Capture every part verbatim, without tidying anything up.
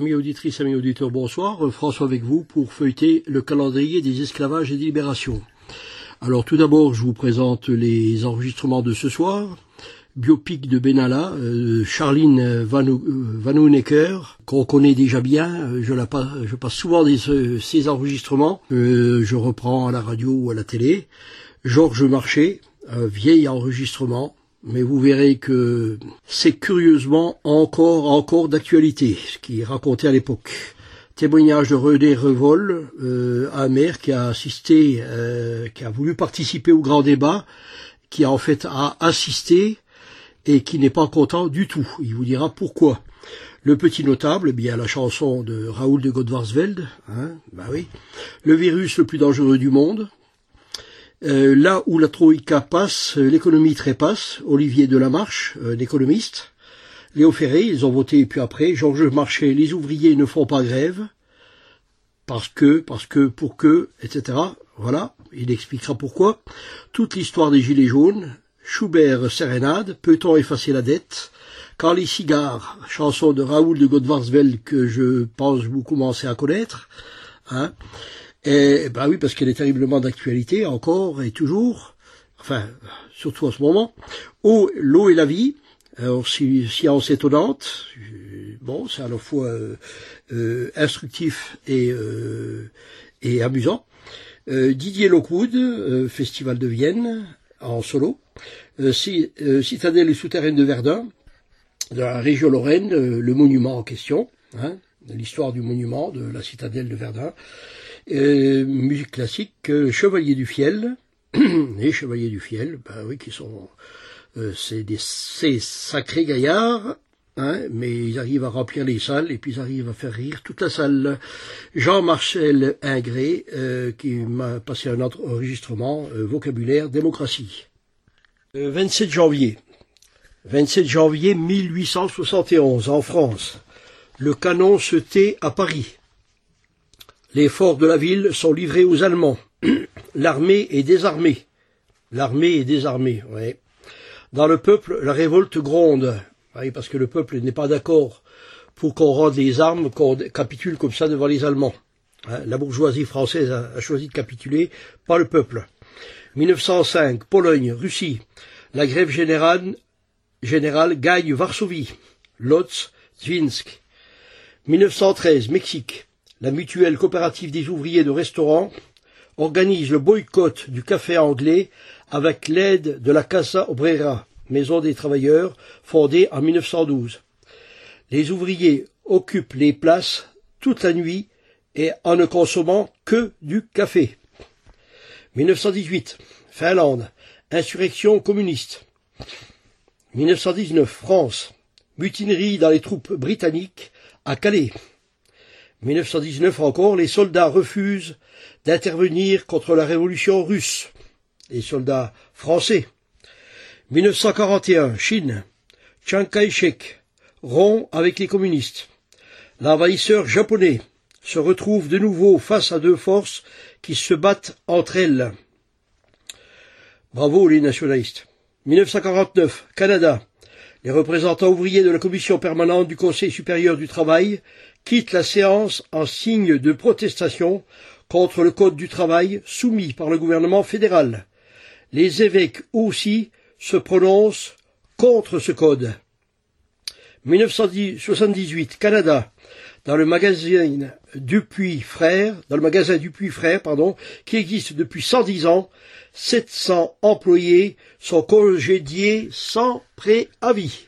Amis auditrices, amis auditeurs, bonsoir. François avec vous pour feuilleter le calendrier des esclavages et des libérations. Alors tout d'abord, je vous présente les enregistrements de ce soir. Biopic de Benalla, euh, Charline Vanhoenacker, qu'on connaît déjà bien. Je, la passe, je passe souvent des, ces enregistrements. Euh, je reprends à la radio ou à la télé. Georges Marchais, un vieil enregistrement. Mais vous verrez que c'est curieusement encore encore d'actualité, ce qui est raconté à l'époque. Témoignage de René Revol, euh, un maire qui a assisté, euh, qui a voulu participer au grand débat, qui a en fait a assisté et qui n'est pas content du tout. Il vous dira pourquoi. Le petit notable, eh bien la chanson de Raoul de Godvarsveld, hein, bah oui. Le virus le plus dangereux du monde. Euh, là où la Troïka passe, l'économie trépasse. Olivier Delamarche, euh, l'économiste. Léo Ferré, ils ont voté, et puis après, Georges Marchais, les ouvriers ne font pas grève, parce que, parce que, pour que, et cetera. Voilà, il expliquera pourquoi. Toute l'histoire des Gilets jaunes. Schubert, Sérénade, peut-on effacer la dette? Carly Cigare, chanson de Raoul de Godvarsveld que je pense vous commencez à connaître. Hein. Et ben oui, parce qu'elle est terriblement d'actualité, encore et toujours, enfin, surtout en ce moment. Oh, l'eau et la vie, alors science étonnante, bon, c'est à la fois euh, euh, instructif et, euh, et amusant. Euh, Didier Lockwood, euh, Festival de Vienne, en solo. Euh, si, euh, Citadelle et souterraine de Verdun, de la région Lorraine, euh, le monument en question, hein, l'histoire du monument de la Citadelle de Verdun. Euh, musique classique, euh, Chevalier du Fiel, les Chevaliers du Fiel, ben oui, qui sont, euh, c'est des c'est sacrés gaillards, hein, mais ils arrivent à remplir les salles et puis ils arrivent à faire rire toute la salle. Jean-Marcel Ingré, euh, qui m'a passé un autre enregistrement, euh, vocabulaire, démocratie. Euh, vingt-sept janvier, vingt-sept janvier mille huit cent soixante et onze, en France, le canon se tait à Paris. Les forts de la ville sont livrés aux Allemands. L'armée est désarmée. L'armée est désarmée, oui. Dans le peuple, la révolte gronde. Oui, parce que le peuple n'est pas d'accord pour qu'on rende les armes, qu'on capitule comme ça devant les Allemands. Hein, la bourgeoisie française a, a choisi de capituler, pas le peuple. mille neuf cent cinq, Pologne, Russie. La grève générale, générale gagne Varsovie. Lodz, Zvinsk. mille neuf cent treize, Mexique. La mutuelle coopérative des ouvriers de restaurants organise le boycott du café anglais avec l'aide de la Casa Obrera, maison des travailleurs, fondée en mille neuf cent douze. Les ouvriers occupent les places toute la nuit et en ne consommant que du café. mille neuf cent dix-huit, Finlande, insurrection communiste. mille neuf cent dix-neuf, France, mutinerie dans les troupes britanniques à Calais. mille neuf cent dix-neuf encore, les soldats refusent d'intervenir contre la révolution russe. Les soldats français. mille neuf cent quarante et un, Chine. Chiang Kai-shek rompt avec les communistes. L'envahisseur japonais se retrouve de nouveau face à deux forces qui se battent entre elles. Bravo les nationalistes. mille neuf cent quarante-neuf, Canada. Les représentants ouvriers de la commission permanente du Conseil supérieur du travail quittent la séance en signe de protestation contre le Code du travail soumis par le gouvernement fédéral. Les évêques aussi se prononcent contre ce code. mille neuf cent soixante-dix-huit, Canada. Dans le magasin Dupuis Frères, dans le magasin Dupuis Frères, pardon, qui existe depuis cent dix ans, sept cents employés sont congédiés sans préavis.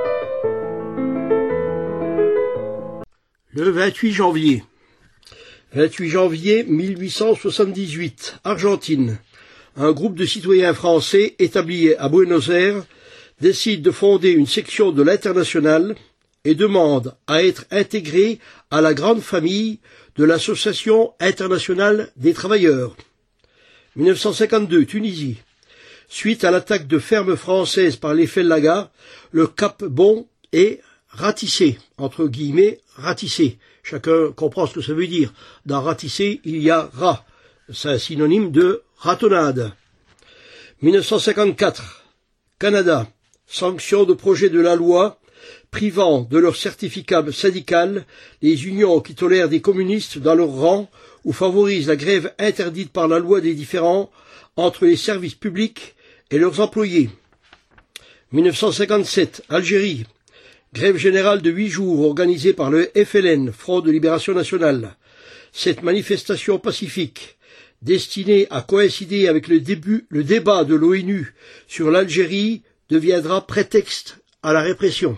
Le vingt-huit janvier. vingt-huit janvier mille huit cent soixante-dix-huit, Argentine. Un groupe de citoyens français établis à Buenos Aires décide de fonder une section de l'Internationale et demande à être intégré à la grande famille de l'Association internationale des travailleurs. mille neuf cent cinquante-deux, Tunisie. Suite à l'attaque de fermes françaises par les Fellagas, le Cap Bon est ratissé, entre guillemets, ratissé. Chacun comprend ce que ça veut dire. Dans ratisser, il y a rat. C'est un synonyme de ratonnade. mille neuf cent cinquante-quatre, Canada. Sanction de projet de la loi privant de leur certificat syndical les unions qui tolèrent des communistes dans leur rang ou favorisent la grève interdite par la loi des différends entre les services publics et leurs employés. mille neuf cent cinquante-sept, Algérie. Grève générale de huit jours organisée par le F L N, Front de Libération Nationale. Cette manifestation pacifique, destinée à coïncider avec le début, le débat de l'ONU sur l'Algérie, deviendra prétexte à la répression.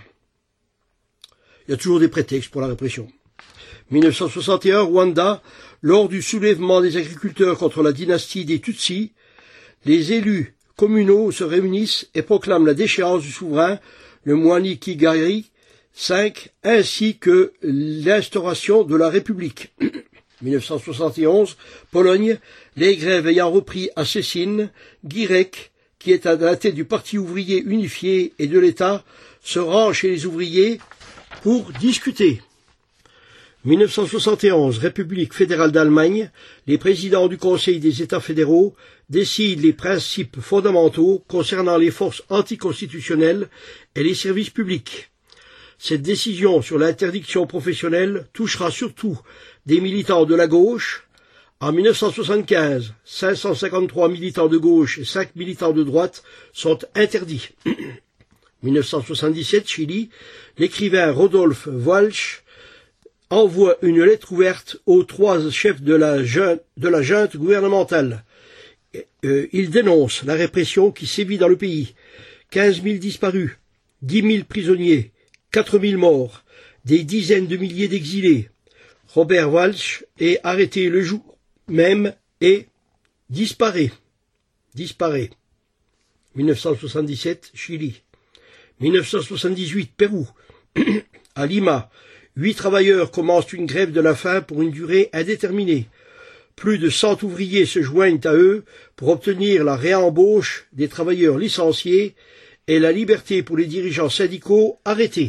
Il y a toujours des prétextes pour la répression. mille neuf cent soixante et un, Rwanda. Lors du soulèvement des agriculteurs contre la dynastie des Tutsis, les élus communaux se réunissent et proclament la déchéance du souverain, le Mwami Kigari cinq, ainsi que l'instauration de la République. mille neuf cent soixante et onze, Pologne. Les grèves ayant repris à Szczecin, Gierek, qui est à la tête du Parti ouvrier unifié et de l'État, se rend chez les ouvriers pour discuter. mille neuf cent soixante et onze, République fédérale d'Allemagne, les présidents du Conseil des États fédéraux décident les principes fondamentaux concernant les forces anticonstitutionnelles et les services publics. Cette décision sur l'interdiction professionnelle touchera surtout des militants de la gauche. En mille neuf cent soixante-quinze, cinq cent cinquante-trois militants de gauche et cinq militants de droite sont interdits. mille neuf cent soixante-dix-sept, Chili, l'écrivain Rodolphe Walsh envoie une lettre ouverte aux trois chefs de la junte, de la junte gouvernementale. Euh, il dénonce la répression qui sévit dans le pays. quinze mille disparus, dix mille prisonniers, quatre mille morts, des dizaines de milliers d'exilés. Robert Walsh est arrêté le jour même et disparaît. Disparaît. mille neuf cent soixante-dix-sept, Chili. mille neuf cent soixante-dix-huit, Pérou. À Lima, huit travailleurs commencent une grève de la faim pour une durée indéterminée. Plus de cent ouvriers se joignent à eux pour obtenir la réembauche des travailleurs licenciés et la liberté pour les dirigeants syndicaux arrêtés.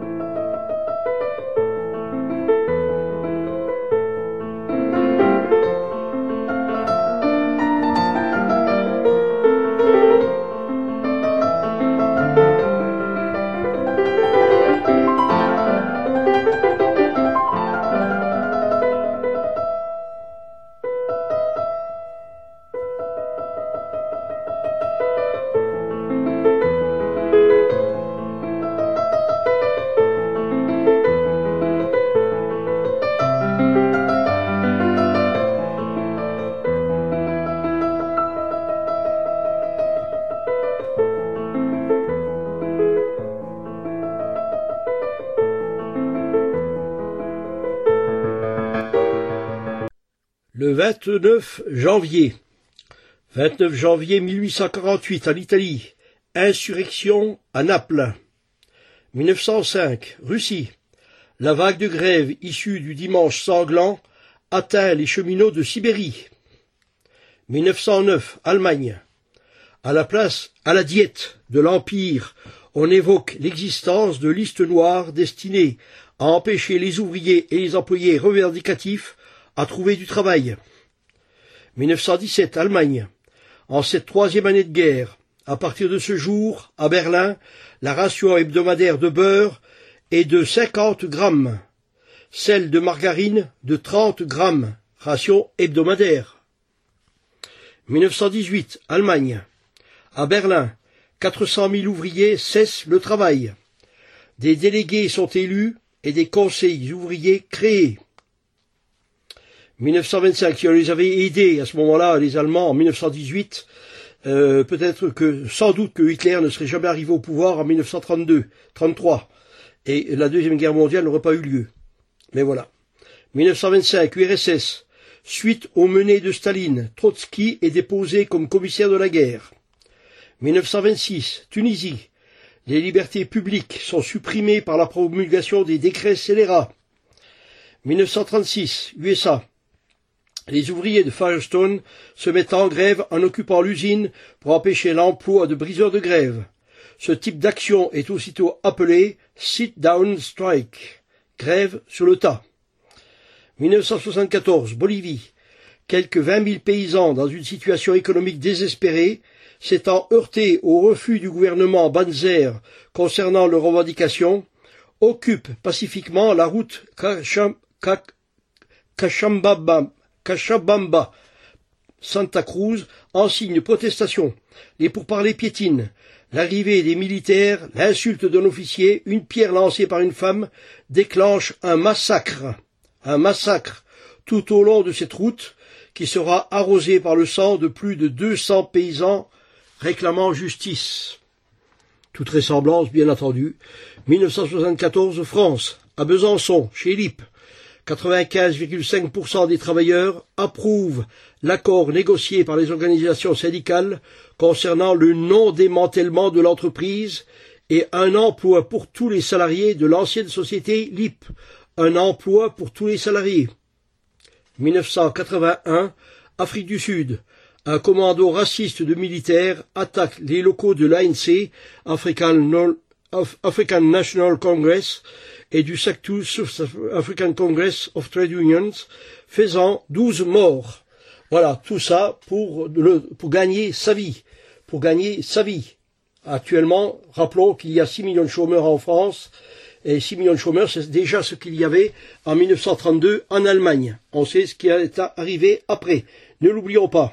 Le vingt-neuf janvier. vingt-neuf janvier mille huit cent quarante-huit, en Italie. Insurrection à Naples. mille neuf cent cinq, Russie. La vague de grève issue du dimanche sanglant atteint les cheminots de Sibérie. mille neuf cent neuf, Allemagne. À la place, à la diète de l'Empire, on évoque l'existence de listes noires destinées à empêcher les ouvriers et les employés revendicatifs à trouver du travail. mille neuf cent dix-sept, Allemagne. En cette troisième année de guerre, à partir de ce jour, à Berlin, la ration hebdomadaire de beurre est de cinquante grammes, celle de margarine de trente grammes, ration hebdomadaire. mille neuf cent dix-huit, Allemagne. À Berlin, quatre cent mille ouvriers cessent le travail. Des délégués sont élus et des conseils ouvriers créés. mille neuf cent vingt-cinq, si on les avait aidés à ce moment-là, les Allemands, en mille neuf cent dix-huit, euh, peut-être que, sans doute que Hitler ne serait jamais arrivé au pouvoir en mille neuf cent trente-deux, trente-trois, et la Deuxième Guerre mondiale n'aurait pas eu lieu. Mais voilà. mille neuf cent vingt-cinq, U R S S. Suite aux menées de Staline, Trotsky est déposé comme commissaire de la guerre. mille neuf cent vingt-six, Tunisie. Les libertés publiques sont supprimées par la promulgation des décrets scélérats. mille neuf cent trente-six, U S A. Les ouvriers de Firestone se mettent en grève en occupant l'usine pour empêcher l'emploi de briseurs de grève. Ce type d'action est aussitôt appelé sit-down strike, grève sur le tas. mille neuf cent soixante-quatorze, Bolivie. Quelques vingt mille paysans dans une situation économique désespérée, s'étant heurtés au refus du gouvernement Banzer concernant leurs revendications, occupent pacifiquement la route Cachabamba, Cachabamba, Santa Cruz en signe de protestation. Les pourparlers piétinent. L'arrivée des militaires, l'insulte d'un officier, une pierre lancée par une femme déclenche un massacre. Un massacre tout au long de cette route qui sera arrosée par le sang de plus de deux cents paysans réclamant justice. Toute ressemblance, bien entendu. mille neuf cent soixante-quatorze, France, à Besançon, chez L I P. quatre-vingt-quinze virgule cinq pour cent des travailleurs approuvent l'accord négocié par les organisations syndicales concernant le non-démantèlement de l'entreprise et un emploi pour tous les salariés de l'ancienne société L I P. Un emploi pour tous les salariés. mille neuf cent quatre-vingt-un, Afrique du Sud. Un commando raciste de militaires attaque les locaux de l'A N C, African, no- African National Congress, et du S A C T U, South African Congress of Trade Unions, faisant douze morts. Voilà, tout ça pour, le, pour gagner sa vie. Pour gagner sa vie. Actuellement, rappelons qu'il y a six millions de chômeurs en France, et six millions de chômeurs, c'est déjà ce qu'il y avait en mille neuf cent trente-deux en Allemagne. On sait ce qui est arrivé après. Ne l'oublions pas.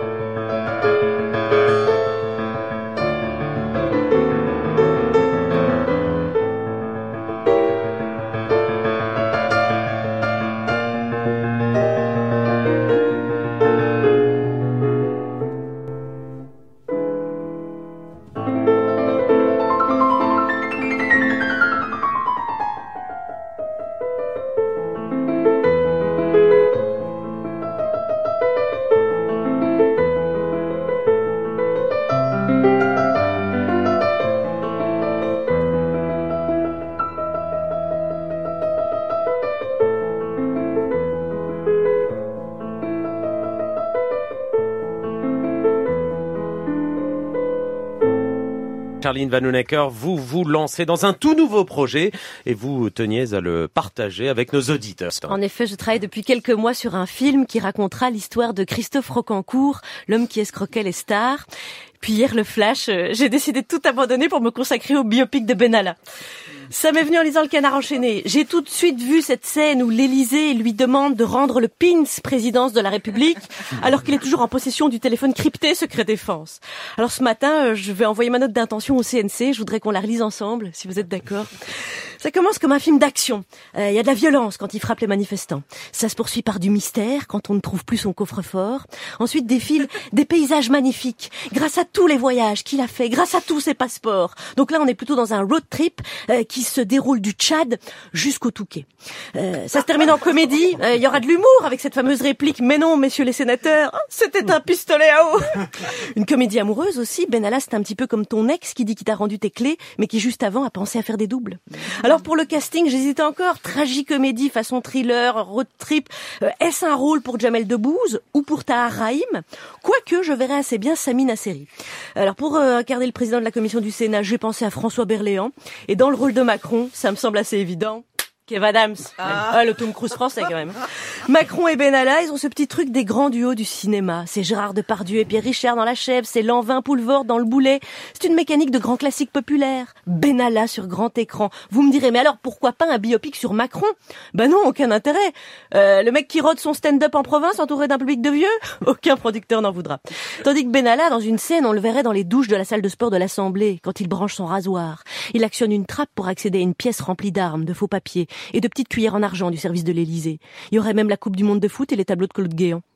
Charline Vanhoenacker, vous vous lancez dans un tout nouveau projet et vous teniez à le partager avec nos auditeurs. En effet, je travaille depuis quelques mois sur un film qui racontera l'histoire de Christophe Rocancourt, l'homme qui escroquait les stars. Puis hier, le flash, euh, j'ai décidé de tout abandonner pour me consacrer au biopic de Benalla. Ça m'est venu en lisant Le Canard enchaîné. J'ai tout de suite vu cette scène où l'Élysée lui demande de rendre le pins présidence de la République, alors qu'il est toujours en possession du téléphone crypté secret défense. Alors ce matin, je vais envoyer ma note d'intention au C N C. Je voudrais qu'on la relise ensemble, si vous êtes d'accord. Ça commence comme un film d'action. Il euh, y a de la violence quand il frappe les manifestants. Ça se poursuit par du mystère quand on ne trouve plus son coffre-fort. Ensuite défilent des paysages magnifiques, grâce à tous les voyages qu'il a fait, grâce à tous ses passeports. Donc là, on est plutôt dans un road trip euh, qui se déroule du Tchad jusqu'au Touquet. Euh, ça se termine en comédie. Il euh, y aura de l'humour avec cette fameuse réplique « Mais non, messieurs les sénateurs, c'était un pistolet à eau !» Une comédie amoureuse aussi. Benalla, c'est un petit peu comme ton ex qui dit qu'il t'a rendu tes clés, mais qui juste avant a pensé à faire des doubles. Alors pour le casting, j'hésitais encore. Tragicomédie façon thriller, road trip. Euh, est-ce un rôle pour Jamel Debbouze ou pour Tahar Rahim? Quoique, je verrais assez bien Sami Nasseri. Alors pour euh, incarner le président de la commission du Sénat, j'ai pensé à François Berléand. Et dans le rôle de Macron, ça me semble assez évident. Kev Adams. Ah. ah, le Tom Cruise français quand même. Macron et Benalla, ils ont ce petit truc des grands duos du cinéma. C'est Gérard Depardieu et Pierre Richard dans La Chèvre, c'est Lanvin Poulvord dans Le Boulet. C'est une mécanique de grands classiques populaires. Benalla sur grand écran. Vous me direz, mais alors pourquoi pas un biopic sur Macron? Ben non, aucun intérêt. Euh, le mec qui rôde son stand-up en province entouré d'un public de vieux? Aucun producteur n'en voudra. Tandis que Benalla, dans une scène, on le verrait dans les douches de la salle de sport de l'Assemblée, quand il branche son rasoir. Il actionne une trappe pour accéder à une pièce remplie d'armes, de faux papiers et de petites cuillères en argent du service de l'Élysée. Il y aurait même la Coupe du Monde de foot et les tableaux de Claude Guéant.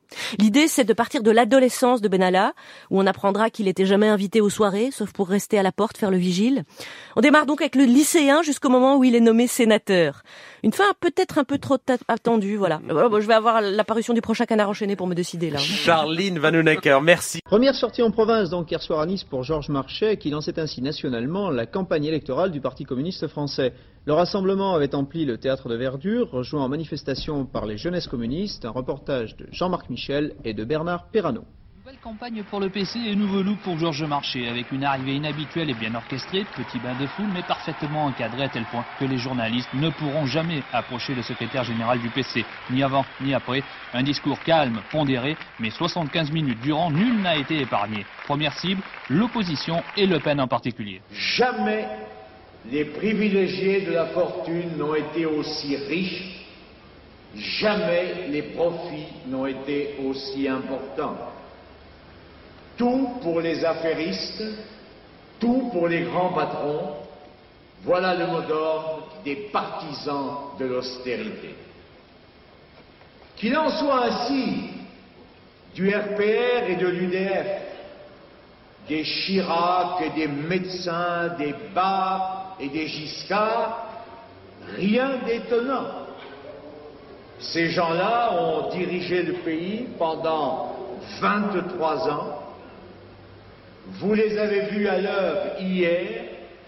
L'idée, c'est de partir de l'adolescence de Benalla, où on apprendra qu'il n'était jamais invité aux soirées, sauf pour rester à la porte faire le vigile. On démarre donc avec le lycéen jusqu'au moment où il est nommé sénateur. Une fin peut-être un peu trop attendue, voilà. Je vais avoir l'apparition du prochain Canard enchaîné pour me décider, là. Charline Vanhoenacker, merci. Première sortie en province, donc, hier soir à Nice pour Georges Marchais, qui lançait ainsi nationalement la campagne électorale du Parti communiste français. Le rassemblement avait empli le théâtre de Verdure, rejoint en manifestation par les jeunesses communistes, un reportage de Jean-Marc Michel et de Bernard Perrano. Nouvelle campagne pour le P C et nouveau look pour Georges Marchais, avec une arrivée inhabituelle et bien orchestrée, petit bain de foule, mais parfaitement encadré à tel point que les journalistes ne pourront jamais approcher le secrétaire général du P C, ni avant ni après. Un discours calme, pondéré, mais soixante-quinze minutes durant, nul n'a été épargné. Première cible, l'opposition et Le Pen en particulier. Jamais les privilégiés de la fortune n'ont été aussi riches, jamais les profits n'ont été aussi importants. Tout pour les affairistes, tout pour les grands patrons, voilà le mot d'ordre des partisans de l'austérité. Qu'il en soit ainsi du R P R et de l'U D F, des Chirac et des médecins, des Barres et des Giscard, rien d'étonnant. Ces gens-là ont dirigé le pays pendant vingt-trois ans. Vous les avez vus à l'œuvre hier.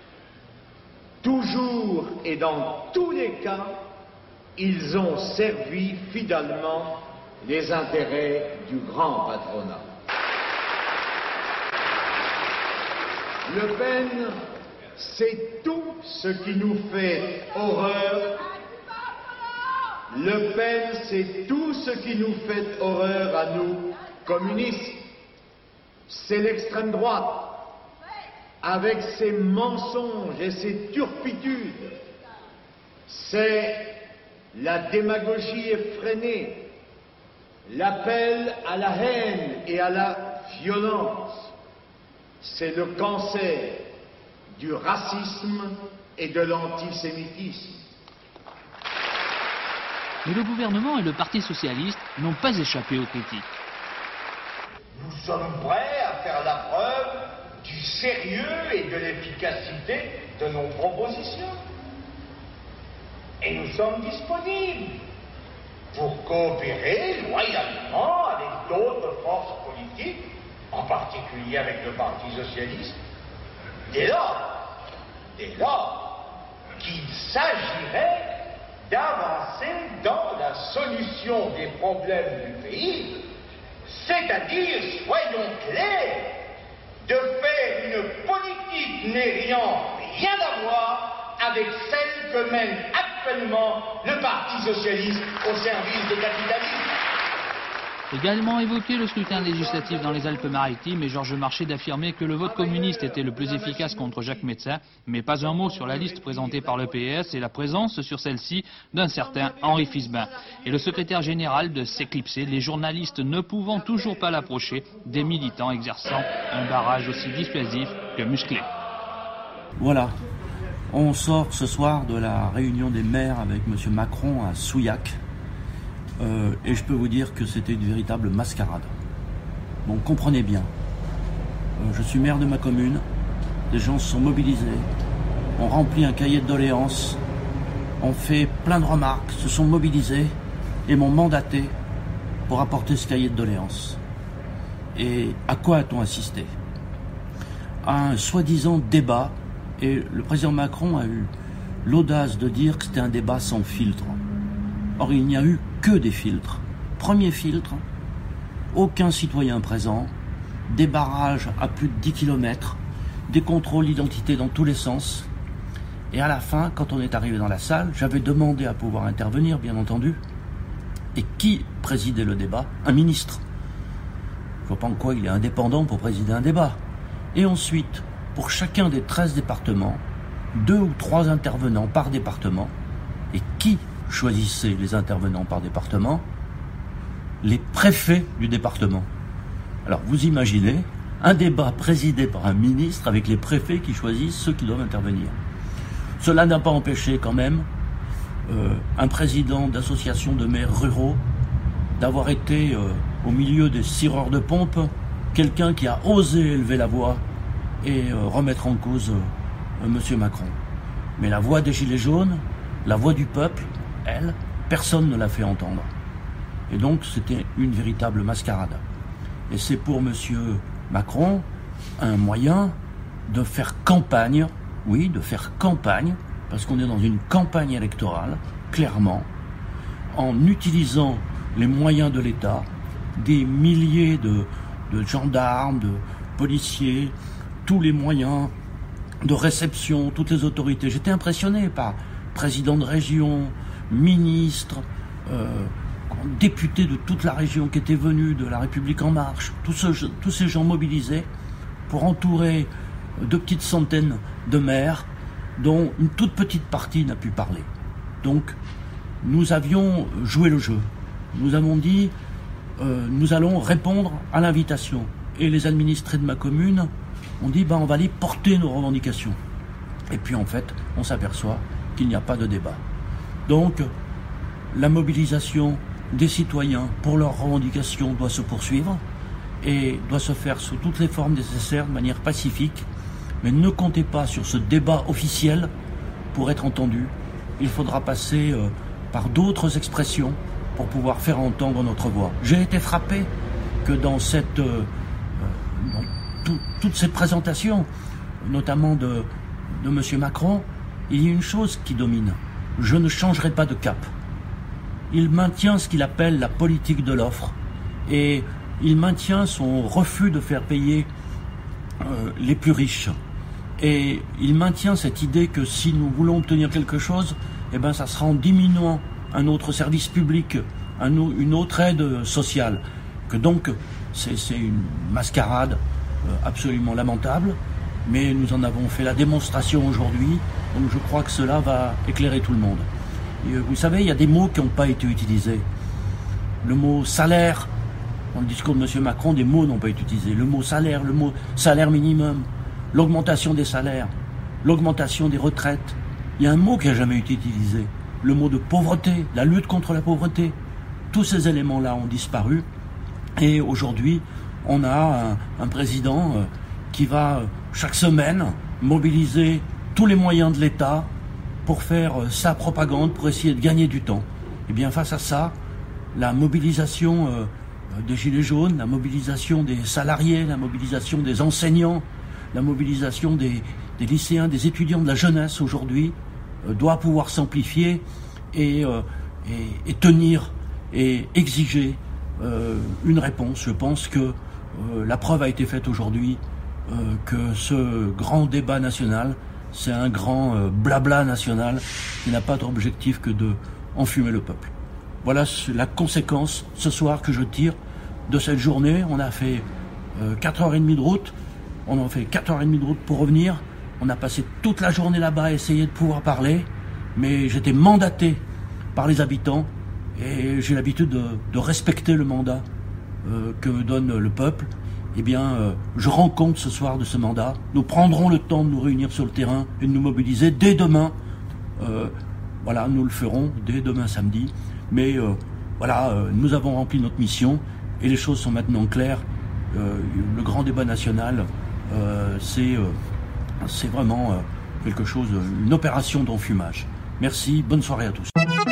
Toujours et dans tous les cas, ils ont servi fidèlement les intérêts du grand patronat. Le Pen, c'est tout ce qui nous fait horreur. Le Pen, c'est tout ce qui nous fait horreur à nous, communistes. C'est l'extrême droite, avec ses mensonges et ses turpitudes. C'est la démagogie effrénée, l'appel à la haine et à la violence. C'est le cancer du racisme et de l'antisémitisme. Mais le gouvernement et le Parti socialiste n'ont pas échappé aux critiques. Nous sommes prêts à faire la preuve du sérieux et de l'efficacité de nos propositions. Et nous sommes disponibles pour coopérer loyalement avec d'autres forces politiques, en particulier avec le Parti socialiste, dès lors, dès lors qu'il s'agirait d'avancer dans la solution des problèmes du pays, c'est-à-dire, soyons clairs, de faire une politique n'ayant rien à voir avec celle que mène actuellement le Parti socialiste au service des capitalistes. Également évoqué le scrutin législatif dans les Alpes-Maritimes et Georges Marchais d'affirmer que le vote communiste était le plus efficace contre Jacques Médecin, mais pas un mot sur la liste présentée par le P S et la présence sur celle-ci d'un certain Henri Fisbin. Et le secrétaire général de s'éclipser, les journalistes ne pouvant toujours pas l'approcher, des militants exerçant un barrage aussi dissuasif que musclé. Voilà, on sort ce soir de la réunion des maires avec M. Macron à Souillac. Euh, et je peux vous dire que c'était une véritable mascarade. Bon, comprenez bien, euh, je suis maire de ma commune, les gens se sont mobilisés, on remplit un cahier de doléances, on fait plein de remarques, se sont mobilisés et m'ont mandaté pour apporter ce cahier de doléances. Et à quoi a-t-on assisté? À un soi-disant débat, et le président Macron a eu l'audace de dire que c'était un débat sans filtre. Or, il n'y a eu que des filtres. Premier filtre, aucun citoyen présent, des barrages à plus de dix kilomètres, des contrôles d'identité dans tous les sens. Et à la fin, quand on est arrivé dans la salle, j'avais demandé à pouvoir intervenir, bien entendu. Et qui présidait le débat? Un ministre. Je ne vois pas en quoi il est indépendant pour présider un débat. Et ensuite, pour chacun des treize départements, deux ou trois intervenants par département. Et qui choisissait les intervenants par département? Les préfets du département. Alors vous imaginez un débat présidé par un ministre avec les préfets qui choisissent ceux qui doivent intervenir. Cela n'a pas empêché quand même euh, un président d'association de maires ruraux d'avoir été euh, au milieu des cireurs de pompe, quelqu'un qui a osé élever la voix et euh, remettre en cause euh, M. Macron. Mais la voix des Gilets jaunes, la voix du peuple, elle, personne ne l'a fait entendre. Et donc c'était une véritable mascarade. Et c'est pour M. Macron un moyen de faire campagne, oui, de faire campagne, parce qu'on est dans une campagne électorale, clairement, en utilisant les moyens de l'État, des milliers de, de gendarmes, de policiers, tous les moyens de réception, toutes les autorités. J'étais impressionné par président de région, ministre, euh, députés de toute la région qui étaient venus de La République En Marche, tous, ce, tous ces gens mobilisés pour entourer de petites centaines de maires dont une toute petite partie n'a pu parler. Donc, nous avions joué le jeu. Nous avons dit, euh, nous allons répondre à l'invitation. Et les administrés de ma commune ont dit, ben, on va aller porter nos revendications. Et puis, en fait, on s'aperçoit qu'il n'y a pas de débat. Donc, la mobilisation des citoyens pour leurs revendications doit se poursuivre et doit se faire sous toutes les formes nécessaires, de manière pacifique. Mais ne comptez pas sur ce débat officiel pour être entendu. Il faudra passer euh, par d'autres expressions pour pouvoir faire entendre notre voix. J'ai été frappé que dans, cette, euh, dans tout, toutes ces présentations, notamment de, de M. Macron, il y a une chose qui domine. Je ne changerai pas de cap. Il maintient ce qu'il appelle la politique de l'offre et il maintient son refus de faire payer euh, les plus riches. Et il maintient cette idée que si nous voulons obtenir quelque chose, eh ben, ça sera en diminuant un autre service public, un, une autre aide sociale. Que donc, c'est, c'est une mascarade euh, absolument lamentable, mais nous en avons fait la démonstration aujourd'hui, donc je crois que cela va éclairer tout le monde. Et, vous savez, il y a des mots qui n'ont pas été utilisés. Le mot salaire, dans le discours de M. Macron, des mots n'ont pas été utilisés. Le mot salaire, le mot salaire minimum, l'augmentation des salaires, l'augmentation des retraites. Il y a un mot qui n'a jamais été utilisé, le mot de pauvreté, la lutte contre la pauvreté. Tous ces éléments-là ont disparu et aujourd'hui, on a un, un président euh, qui va euh, chaque semaine mobiliser tous les moyens de l'État pour faire euh, sa propagande, pour essayer de gagner du temps. Et bien face à ça, la mobilisation euh, des Gilets jaunes, la mobilisation des salariés, la mobilisation des enseignants, la mobilisation des, des lycéens, des étudiants, de la jeunesse aujourd'hui euh, doit pouvoir s'amplifier et, euh, et, et tenir et exiger euh, une réponse. Je pense que euh, la preuve a été faite aujourd'hui euh, que ce grand débat national, c'est un grand euh, blabla national qui n'a pas d'objectif que de enfumer le peuple. Voilà la conséquence ce soir que je tire de cette journée. On a fait euh, quatre heures trente de route. On a fait quatre heures trente de route pour revenir. On a passé toute la journée là-bas à essayer de pouvoir parler. Mais j'étais mandaté par les habitants et j'ai l'habitude de, de respecter le mandat euh, que me donne le peuple. Eh bien, euh, je rends compte ce soir de ce mandat. Nous prendrons le temps de nous réunir sur le terrain et de nous mobiliser dès demain. Euh, voilà, nous le ferons dès demain samedi. Mais euh, voilà, euh, nous avons rempli notre mission et les choses sont maintenant claires. Euh, le grand débat national, euh, c'est, euh, c'est vraiment euh, quelque chose, une opération d'enfumage. Merci, bonne soirée à tous.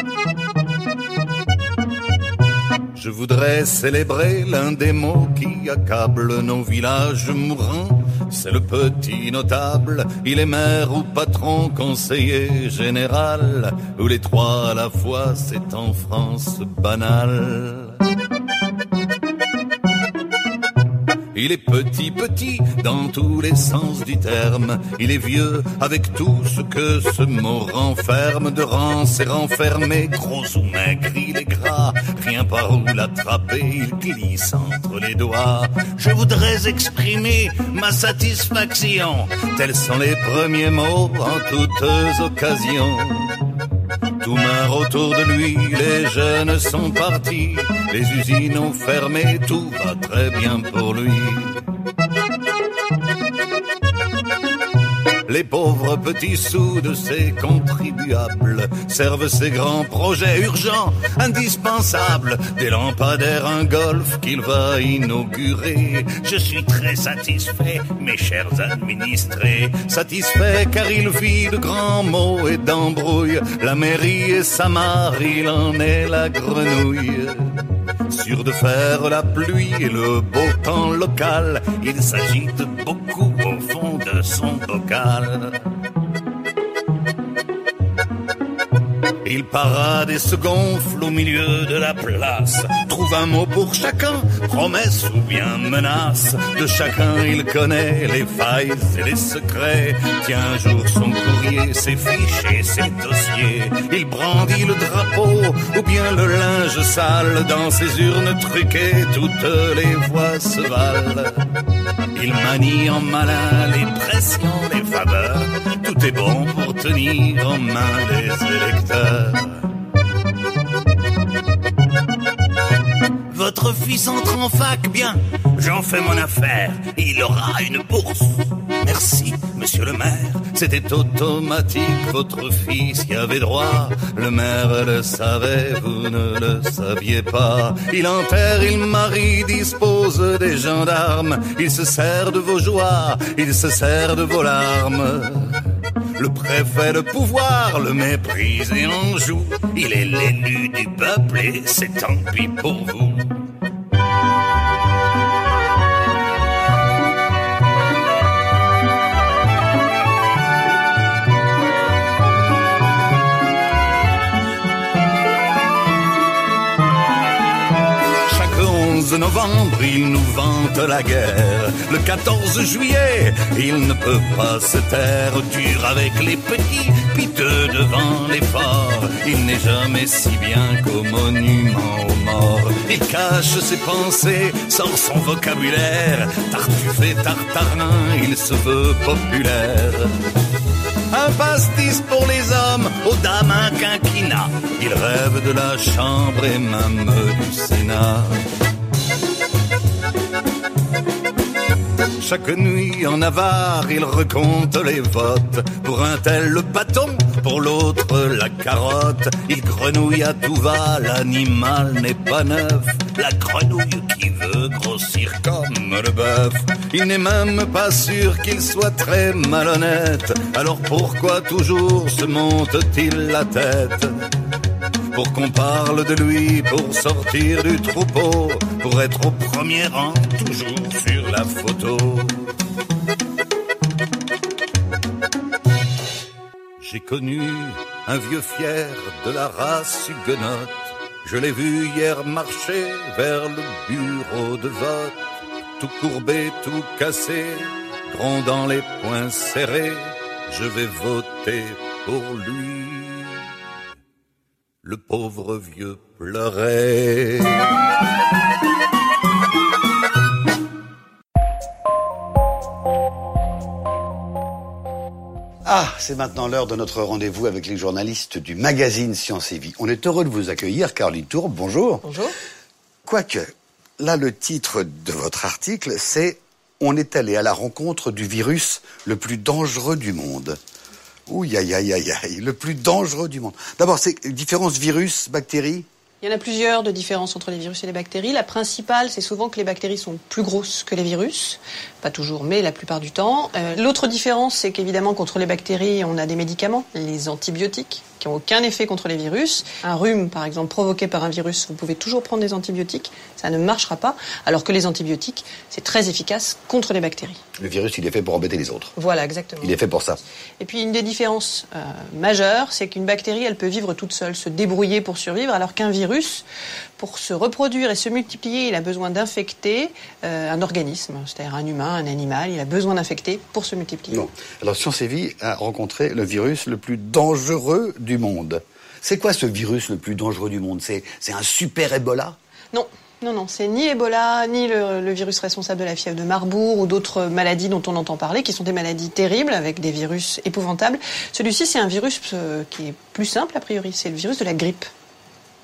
Je voudrais célébrer l'un des mots qui accable nos villages mourants. C'est le petit notable, il est maire ou patron, conseiller général, ou les trois à la fois, c'est en France banal. Il est petit, petit, dans tous les sens du terme. Il est vieux, avec tout ce que ce mot renferme. De rance et renfermé, gros ou maigre, il est gras. Rien par où l'attraper, il glisse entre les doigts. Je voudrais exprimer ma satisfaction. Tels sont les premiers mots en toutes occasions. Tout meurt autour de lui, les jeunes sont partis, les usines ont fermé, tout va très bien pour lui. les pauvres petits sous de ses contribuables servent ses grands projets urgents, indispensables, des lampadaires, un golf qu'il va inaugurer. Je suis très satisfait, mes chers administrés, satisfait car il vit de grands maux et d'embrouilles. La mairie et sa mare, il en est la grenouille. Sûr de faire la pluie et le beau temps local, il s'agite beaucoup au fond de son bocal. Il parade et se gonfle au milieu de la place, trouve un mot pour chacun, promesse ou bien menace. De chacun il connaît les failles et les secrets, tient un jour son courrier, ses fiches et ses dossiers. Il brandit le drapeau ou bien le linge sale, dans ses urnes truquées toutes les voix se valent. Il manie en malin les pressions, les faveurs, tout est bon pour tenir en main les électeurs. Votre fils entre en fac, bien, j'en fais mon affaire, il aura une bourse. Merci, monsieur le maire, c'était automatique, votre fils y avait droit. Le maire le savait, vous ne le saviez pas. Il enterre, il marie, dispose des gendarmes. Il se sert de vos joies, il se sert de vos larmes. Le préfet, le pouvoir, le méprise et en joue. Il est l'élu du peuple et c'est tant pis pour vous. Le novembre, il nous vante la guerre. Le quatorze juillet, il ne peut pas se taire. Dur avec les petits, piteux devant les forts. Il n'est jamais si bien qu'au monument aux morts. Il cache ses pensées, sort son vocabulaire. Tartuffe et tartarin, il se veut populaire. Un pastis pour les hommes, aux dames un quinquina. Il rêve de la chambre et même du Sénat. Chaque nuit en avare, il recompte les votes. Pour un tel le bâton, pour l'autre la carotte. Il grenouille à tout va, l'animal n'est pas neuf. La grenouille qui veut grossir comme le bœuf. Il n'est même pas sûr qu'il soit très malhonnête. Alors pourquoi toujours se monte-t-il la tête? Pour qu'on parle de lui, pour sortir du troupeau, pour être au premier rang, toujours sur la photo. J'ai connu un vieux fier de la race huguenote. Je l'ai vu hier marcher vers le bureau de vote. Tout courbé, tout cassé, grondant les poings serrés. Je vais voter pour lui. Le pauvre vieux pleurait. Ah, c'est maintenant l'heure de notre rendez-vous avec les journalistes du magazine Science et Vie. On est heureux de vous accueillir, Caroline Tourbe, bonjour. Bonjour. Quoique, là, le titre de votre article, c'est « On est allé à la rencontre du virus le plus dangereux du monde ». Ouh, aïe, aïe, aïe, aïe, le plus dangereux du monde. D'abord, c'est différence virus, bactéries? Il y en a plusieurs de différences entre les virus et les bactéries. La principale, c'est souvent que les bactéries sont plus grosses que les virus. Pas toujours, mais la plupart du temps. Euh, l'autre différence, c'est qu'évidemment, contre les bactéries, on a des médicaments, les antibiotiques, qui n'ont aucun effet contre les virus. Un rhume, par exemple, provoqué par un virus, vous pouvez toujours prendre des antibiotiques, ça ne marchera pas, alors que les antibiotiques, c'est très efficace contre les bactéries. Le virus, il est fait pour embêter les autres. Voilà, exactement. Il est fait pour ça. Et puis, une des différences euh, majeures, c'est qu'une bactérie, elle peut vivre toute seule, se débrouiller pour survivre, alors qu'un virus, pour se reproduire et se multiplier, il a besoin d'infecter euh, un organisme, c'est-à-dire un humain, un animal, il a besoin d'infecter pour se multiplier. Non. Alors, Science et Vie a rencontré le virus le plus dangereux du monde. C'est quoi ce virus le plus dangereux du monde? C'est, c'est un super Ebola? Non. Non, non, c'est ni Ebola, ni le, le virus responsable de la fièvre de Marbourg ou d'autres maladies dont on entend parler, qui sont des maladies terribles avec des virus épouvantables. Celui-ci, c'est un virus euh, qui est plus simple a priori, c'est le virus de la grippe.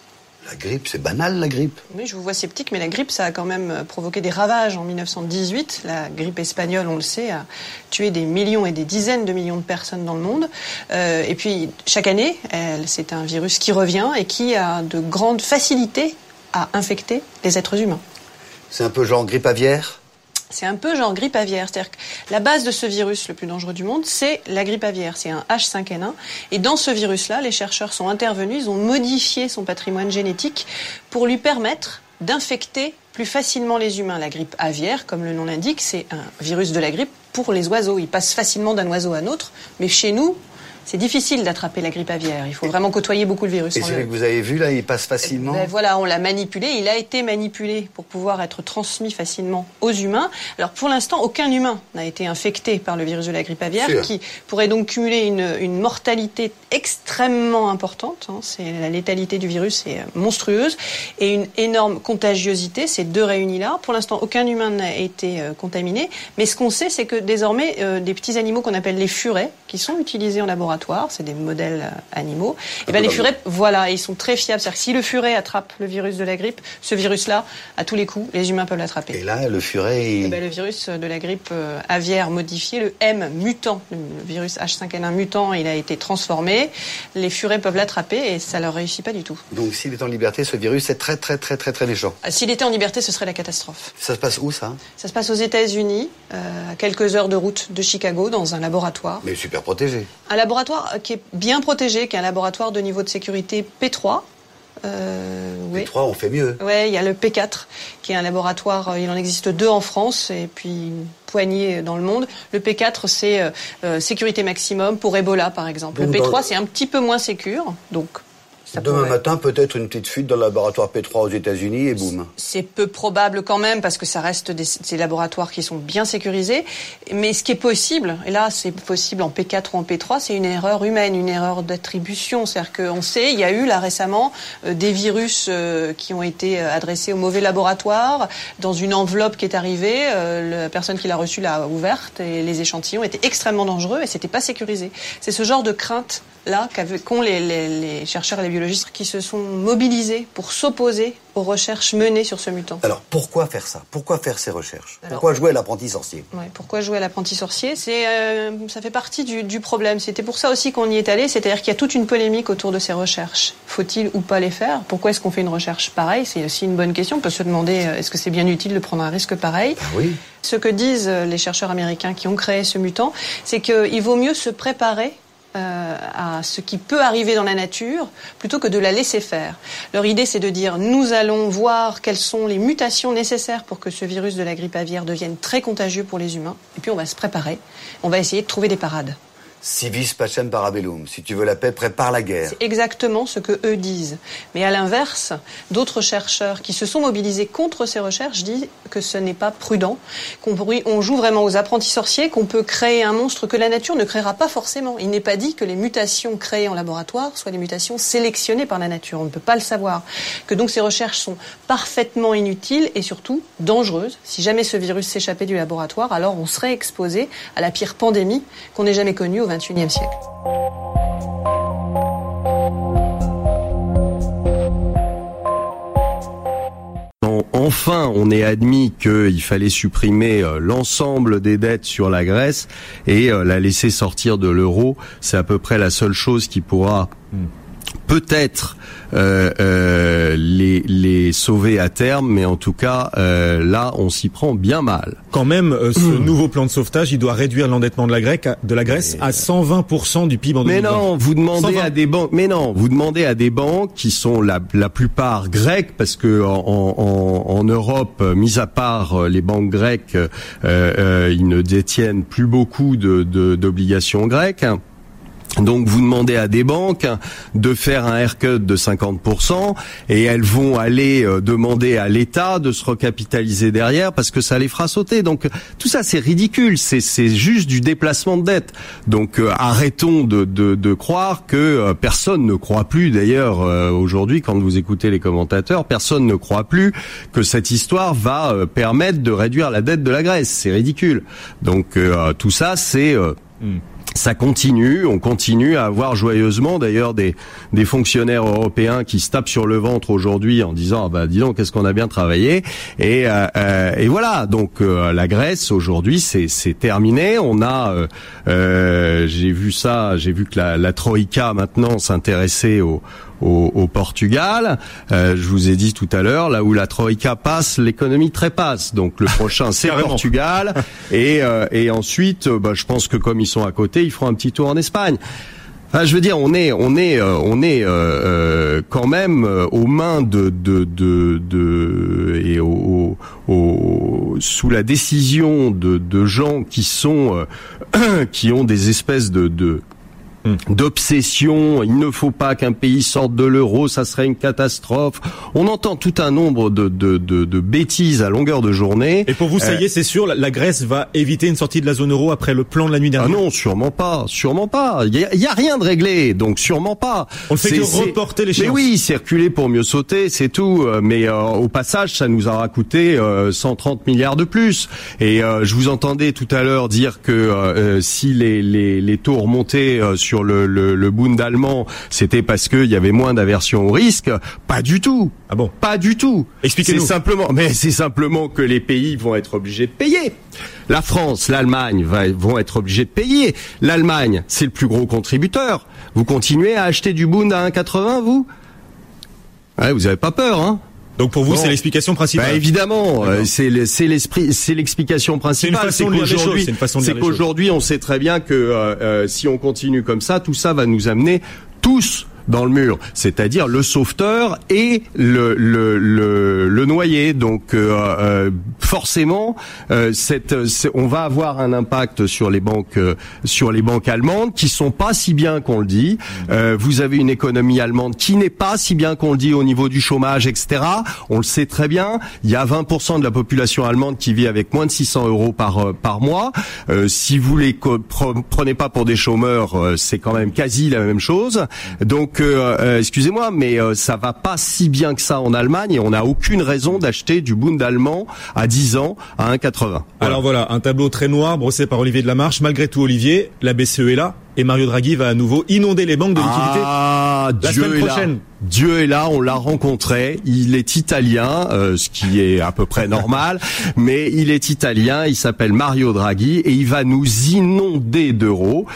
La grippe, c'est banal, la grippe. Oui, je vous vois sceptique, mais la grippe, ça a quand même provoqué des ravages en mille neuf cent dix-huit. La grippe espagnole, on le sait, a tué des millions et des dizaines de millions de personnes dans le monde. Euh, et puis, chaque année, elle, c'est un virus qui revient et qui a de grandes facilités à infecter les êtres humains. C'est un peu genre grippe aviaire ? C'est un peu genre grippe aviaire. C'est-à-dire que la base de ce virus le plus dangereux du monde, c'est la grippe aviaire. C'est un H cinq N un. Et dans ce virus-là, les chercheurs sont intervenus, ils ont modifié son patrimoine génétique pour lui permettre d'infecter plus facilement les humains. La grippe aviaire, comme le nom l'indique, c'est un virus de la grippe pour les oiseaux. Il passe facilement d'un oiseau à un autre. Mais chez nous, c'est difficile d'attraper la grippe aviaire. Il faut vraiment côtoyer beaucoup le virus. Et celui que vous avez vu, là, il passe facilement ? Ben voilà, on l'a manipulé. Il a été manipulé pour pouvoir être transmis facilement aux humains. Alors, pour l'instant, aucun humain n'a été infecté par le virus de la grippe aviaire, Sûr. qui pourrait donc cumuler une, une mortalité extrêmement importante. Hein. C'est, la létalité du virus est monstrueuse. Et une énorme contagiosité, ces deux réunis-là. Pour l'instant, aucun humain n'a été euh, contaminé. Mais ce qu'on sait, c'est que désormais, euh, des petits animaux qu'on appelle les furets, qui sont utilisés en laboratoire, c'est des modèles euh, animaux. Et ben les furets, voilà, ils sont très fiables. C'est-à-dire que si le furet attrape le virus de la grippe, ce virus-là, à tous les coups, les humains peuvent l'attraper. Et là, le furet... Il... Et ben, le virus de la grippe euh, aviaire modifié, le M mutant, le virus H cinq N un mutant, il a été transformé. Les furets peuvent l'attraper et ça leur réussit pas du tout. Donc s'il est en liberté, ce virus est très très très très très méchant. S'il était en liberté, ce serait la catastrophe. Ça se passe où, ça ? Ça se passe aux États-Unis, euh, à quelques heures de route de Chicago, dans un laboratoire. Mais super protégé. Un laboratoire qui est bien protégé, qui est un laboratoire de niveau de sécurité P trois. Euh, P trois, oui. On fait mieux. Oui, il y a le P quatre, qui est un laboratoire, il en existe deux en France, et puis une poignée dans le monde. Le P quatre, c'est euh, sécurité maximum pour Ebola, par exemple. Donc, le P trois, dans... c'est un petit peu moins sécure, donc... Ça Demain pourrait... matin, peut-être une petite fuite dans le laboratoire P trois aux États-Unis et boum. C'est peu probable quand même, parce que ça reste des, des laboratoires qui sont bien sécurisés. Mais ce qui est possible, et là c'est possible en P quatre ou en P trois, c'est une erreur humaine, une erreur d'attribution. C'est-à-dire qu'on sait, il y a eu là récemment euh, des virus euh, qui ont été adressés au mauvais laboratoire, dans une enveloppe qui est arrivée, euh, la personne qui l'a reçue l'a ouverte, et les échantillons étaient extrêmement dangereux et c'était pas sécurisé. C'est ce genre de crainte là qu'ont les, les, les chercheurs et les biologistes qui se sont mobilisés pour s'opposer aux recherches menées sur ce mutant. Alors, pourquoi faire ça ? Pourquoi faire ces recherches ? Alors, pourquoi jouer à l'apprenti sorcier ? Ouais, pourquoi jouer à l'apprenti sorcier ? C'est, euh, ça fait partie du, du problème. C'était pour ça aussi qu'on y est allé, c'est-à-dire qu'il y a toute une polémique autour de ces recherches. Faut-il ou pas les faire ? Pourquoi est-ce qu'on fait une recherche pareille ? C'est aussi une bonne question. On peut se demander, est-ce que c'est bien utile de prendre un risque pareil ? Ben oui. Ce que disent les chercheurs américains qui ont créé ce mutant, c'est qu'il vaut mieux se préparer Euh, à ce qui peut arriver dans la nature plutôt que de la laisser faire. Leur idée, c'est de dire nous allons voir quelles sont les mutations nécessaires pour que ce virus de la grippe aviaire devienne très contagieux pour les humains, et puis on va se préparer, on va essayer de trouver des parades. Si vis pacem parabellum, si tu veux la paix, prépare la guerre. C'est exactement ce que eux disent. Mais à l'inverse, d'autres chercheurs qui se sont mobilisés contre ces recherches disent que ce n'est pas prudent, qu'on on joue vraiment aux apprentis sorciers, qu'on peut créer un monstre que la nature ne créera pas forcément. Il n'est pas dit que les mutations créées en laboratoire soient des mutations sélectionnées par la nature. On ne peut pas le savoir. Que donc ces recherches sont parfaitement inutiles et surtout dangereuses. Si jamais ce virus s'échappait du laboratoire, alors on serait exposé à la pire pandémie qu'on ait jamais connue au vingt et unième siècle. Enfin, on est admis qu'il fallait supprimer l'ensemble des dettes sur la Grèce et la laisser sortir de l'euro. C'est à peu près la seule chose qui pourra peut-être euh, euh, les, les sauver à terme, mais en tout cas, euh, là, on s'y prend bien mal. Quand même, euh, ce mmh. nouveau plan de sauvetage, il doit réduire l'endettement de la, Grèce, de la Grèce mais... à cent vingt pour cent du P I B en deux mille vingt. Mais non, vous demandez cent vingt à des banques. Mais non, vous demandez à des banques qui sont la, la plupart grecques, parce que en, en, en Europe, mis à part les banques grecques, euh, euh, ils ne détiennent plus beaucoup de, de, d'obligations grecques. Donc vous demandez à des banques de faire un haircut de cinquante pour cent et elles vont aller demander à l'État de se recapitaliser derrière parce que ça les fera sauter. Donc tout ça c'est ridicule, c'est c'est juste du déplacement de dette. Donc euh, arrêtons de, de de croire que euh, personne ne croit plus d'ailleurs euh, aujourd'hui quand vous écoutez les commentateurs, personne ne croit plus que cette histoire va euh, permettre de réduire la dette de la Grèce. C'est ridicule. Donc euh, tout ça c'est euh, mm. Ça continue, on continue à avoir joyeusement d'ailleurs des des fonctionnaires européens qui se tapent sur le ventre aujourd'hui en disant ah bah dis donc qu'est-ce qu'on a bien travaillé et euh, euh, et voilà donc euh, la Grèce aujourd'hui c'est c'est terminé. On a euh, euh, j'ai vu ça, j'ai vu que la, la Troïka maintenant s'intéressait au Au, au Portugal. Euh, je vous ai dit tout à l'heure, là où la Troïka passe, l'économie trépasse. Donc le prochain, c'est le Portugal. Et, euh, et ensuite, bah, je pense que comme ils sont à côté, ils feront un petit tour en Espagne. Enfin, je veux dire, on est, on est, euh, on est euh, euh, quand même euh, aux mains de, de, de, de et au, au, au, sous la décision de, de gens qui sont, euh, qui ont des espèces de, de d'obsession, il ne faut pas qu'un pays sorte de l'euro, ça serait une catastrophe. On entend tout un nombre de, de, de, de bêtises à longueur de journée. Et pour vous, ça y est, c'est sûr, la Grèce va éviter une sortie de la zone euro après le plan de la nuit dernière? Ah non, sûrement pas, sûrement pas. Il y a, il y a rien de réglé, donc sûrement pas. On ne fait que reporter les Mais oui, circuler pour mieux sauter, c'est tout. Mais euh, au passage, ça nous aura coûté euh, cent trente milliards de plus. Et euh, je vous entendais tout à l'heure dire que euh, si les, les, les taux remontaient euh, sur le, le, le Bund allemand, c'était parce qu'il y avait moins d'aversion au risque. Pas du tout. Ah bon? Pas du tout. Expliquez-nous. C'est simplement, mais c'est simplement que les pays vont être obligés de payer. La France, l'Allemagne va, vont être obligés de payer. L'Allemagne, c'est le plus gros contributeur. Vous continuez à acheter du Bund à un virgule quatre-vingts, vous? Ouais, vous avez pas peur, hein? Donc pour vous, bon, c'est l'explication principale. Bah évidemment, euh, c'est le, c'est l'esprit, c'est l'explication principale. C'est qu'aujourd'hui, c'est qu'aujourd'hui, on sait très bien que euh, euh, si on continue comme ça, tout ça va nous amener tous dans le mur, c'est-à-dire le sauveteur et le le le, le noyé. Donc euh, euh, forcément, euh, cette, on va avoir un impact sur les banques euh, sur les banques allemandes qui sont pas si bien qu'on le dit. Euh, vous avez une économie allemande qui n'est pas si bien qu'on le dit au niveau du chômage, et cetera. On le sait très bien. Il y a vingt pour cent de la population allemande qui vit avec moins de six cents euros par par mois. Euh, si vous les prenez pas pour des chômeurs, euh, c'est quand même quasi la même chose. Donc Euh, excusez-moi, mais euh, ça va pas si bien que ça en Allemagne et on n'a aucune raison d'acheter du Bund allemand à dix ans à un virgule quatre-vingts. Voilà. Alors voilà, un tableau très noir brossé par Olivier de Lamarche. Malgré tout, Olivier, la B C E est là et Mario Draghi va à nouveau inonder les banques de liquidités ah, la Dieu semaine prochaine. Est là. Dieu est là, on l'a rencontré. Il est italien, euh, ce qui est à peu près normal, mais il est italien. Il s'appelle Mario Draghi et il va nous inonder d'euros.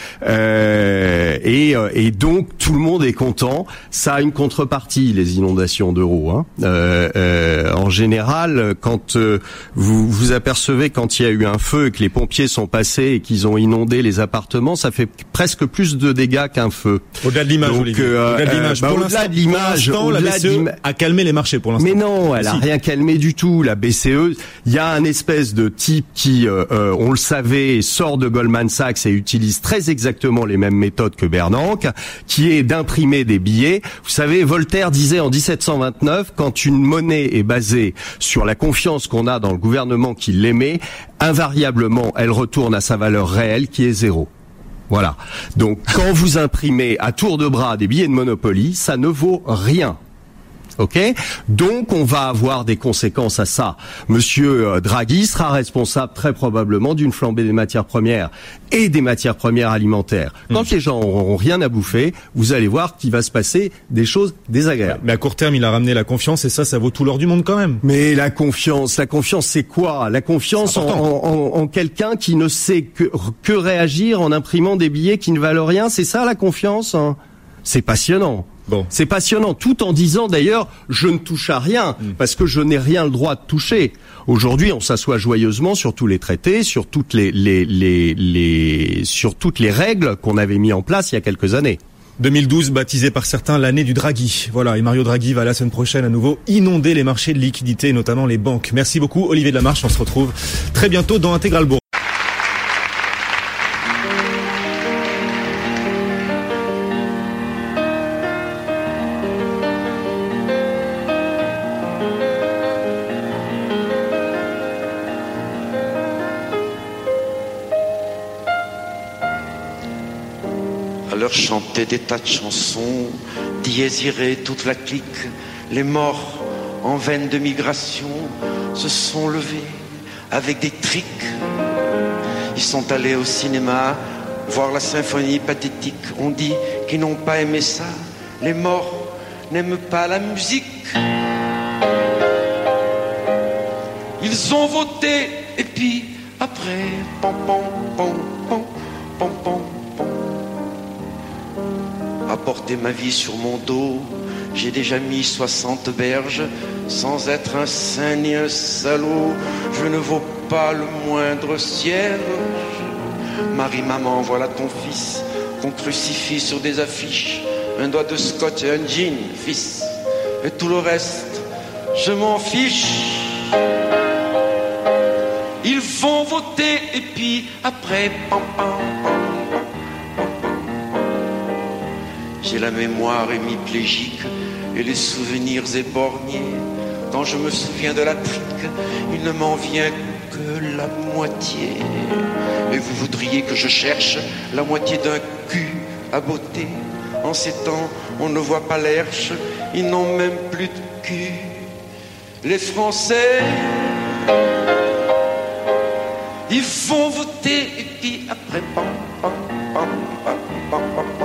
Euh, et, et donc tout le monde est content. Ça a une contrepartie, les inondations d'euros. Hein. Euh, euh, en général, quand euh, vous vous apercevez quand il y a eu un feu et que les pompiers sont passés et qu'ils ont inondé les appartements, ça fait presque plus de dégâts qu'un feu. Au-delà de l'image, Olivier. Euh, Au-delà de l'image. Euh, bah, au-delà de l'image. La B C E a calmé les marchés pour l'instant. Mais non, elle a si. rien calmé du tout. La B C E, il y a un espèce de type qui, euh, euh, on le savait, sort de Goldman Sachs et utilise très exactement les mêmes méthodes que Bernanke, qui est d'imprimer des billets. Vous savez, Voltaire disait en dix-sept cent vingt-neuf, quand une monnaie est basée sur la confiance qu'on a dans le gouvernement qui l'émet, invariablement, elle retourne à sa valeur réelle qui est zéro. Voilà. Donc, quand vous imprimez à tour de bras des billets de Monopoly, ça ne vaut rien. Ok ? Donc, on va avoir des conséquences à ça. Monsieur Draghi sera responsable très probablement d'une flambée des matières premières et des matières premières alimentaires. Quand mmh. les gens auront rien à bouffer, vous allez voir qu'il va se passer des choses désagréables. Mais à court terme, il a ramené la confiance et ça, ça vaut tout l'or du monde quand même. Mais la confiance, la confiance, c'est quoi ? La confiance en, en, en, en quelqu'un qui ne sait que, que réagir en imprimant des billets qui ne valent rien, c'est ça la confiance ? Hein ? C'est passionnant. Bon. C'est passionnant, tout en disant d'ailleurs je ne touche à rien mmh. parce que je n'ai rien le droit de toucher. Aujourd'hui, on s'assoit joyeusement sur tous les traités, sur toutes les, les, les, les sur toutes les règles qu'on avait mis en place il y a quelques années. deux mille douze, baptisé par certains l'année du Draghi. Voilà, et Mario Draghi va la semaine prochaine à nouveau inonder les marchés de liquidités, notamment les banques. Merci beaucoup Olivier de Lamarche, on se retrouve très bientôt dans Intégral Bourse. Chanter des tas de chansons, dièse iré toute la clique, les morts en veine de migration se sont levés avec des triques. Ils sont allés au cinéma voir la symphonie pathétique. On dit qu'ils n'ont pas aimé ça. Les morts n'aiment pas la musique. Ils ont voté et puis après, pam pam pam pam pam pam pam. Apporter ma vie sur mon dos, j'ai déjà mis soixante berges, sans être un saint ni un salaud. Je ne vaux pas le moindre cierge. Marie, maman, voilà ton fils qu'on crucifie sur des affiches. Un doigt de scotch et un jean, fils. Et tout le reste, je m'en fiche. Ils vont voter et puis après, pam, pam, pam, pam, pam, pam. J'ai la mémoire hémiplégique et les souvenirs éborgnés. Quand je me souviens de la trique, il ne m'en vient que la moitié. Et vous voudriez que je cherche la moitié d'un cul à beauté. En ces temps, on ne voit pas l'herche, ils n'ont même plus de cul. Les Français, ils vont voter et puis après, pam, pam, pam, pam, pam, pam, pam.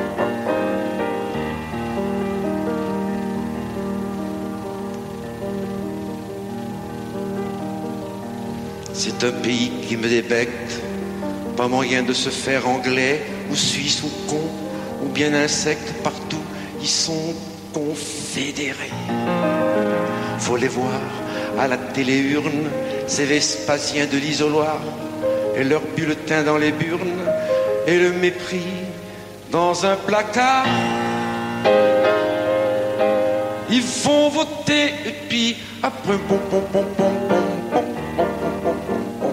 C'est un pays qui me débecte, pas moyen de se faire anglais ou suisse ou con ou bien insectes, partout ils sont confédérés. Faut les voir à la téléurne, ces Vespasiens de l'isoloir, et leurs bulletins dans les burnes, et le mépris dans un placard. Ils vont voter et puis après pom pom pom pom pom pom pom pom pom.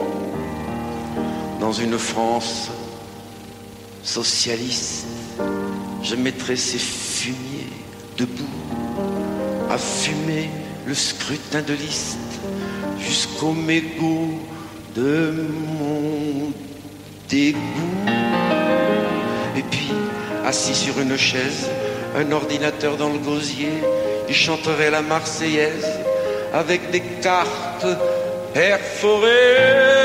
Dans une France socialiste, je mettrai ces fumiers debout à fumer le scrutin de liste jusqu'au mégot de mon dégoût. Et puis, assis sur une chaise, un ordinateur dans le gosier, il chanterait la Marseillaise avec des cartes perforées.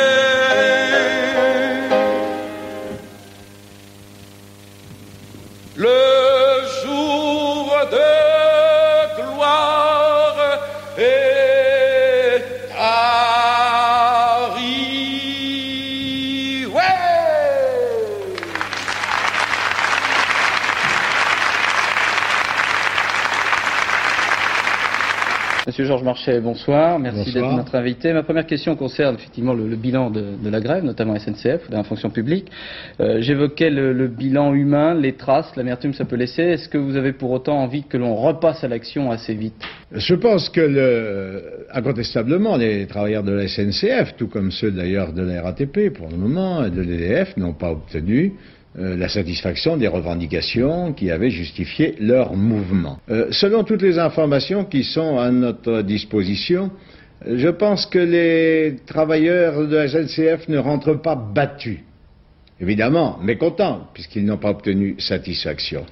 Le jour de gloire est arrivé. Ouais. Monsieur Georges Marchais, bonsoir. Merci Bonsoir. d'être notre invité. Ma première question concerne effectivement le, le bilan de, de la grève, notamment S N C F, de la fonction publique. Euh, J'évoquais le, le bilan humain, les traces, l'amertume que ça peut laisser. Est-ce que vous avez pour autant envie que l'on repasse à l'action assez vite? Je pense que, le, incontestablement, les travailleurs de la S N C F, tout comme ceux d'ailleurs de la R A T P pour le moment, et de l'E D F, n'ont pas obtenu euh, la satisfaction des revendications qui avaient justifié leur mouvement. Euh, selon toutes les informations qui sont à notre disposition, je pense que les travailleurs de la S N C F ne rentrent pas battus. Évidemment, mécontents, puisqu'ils n'ont pas obtenu satisfaction.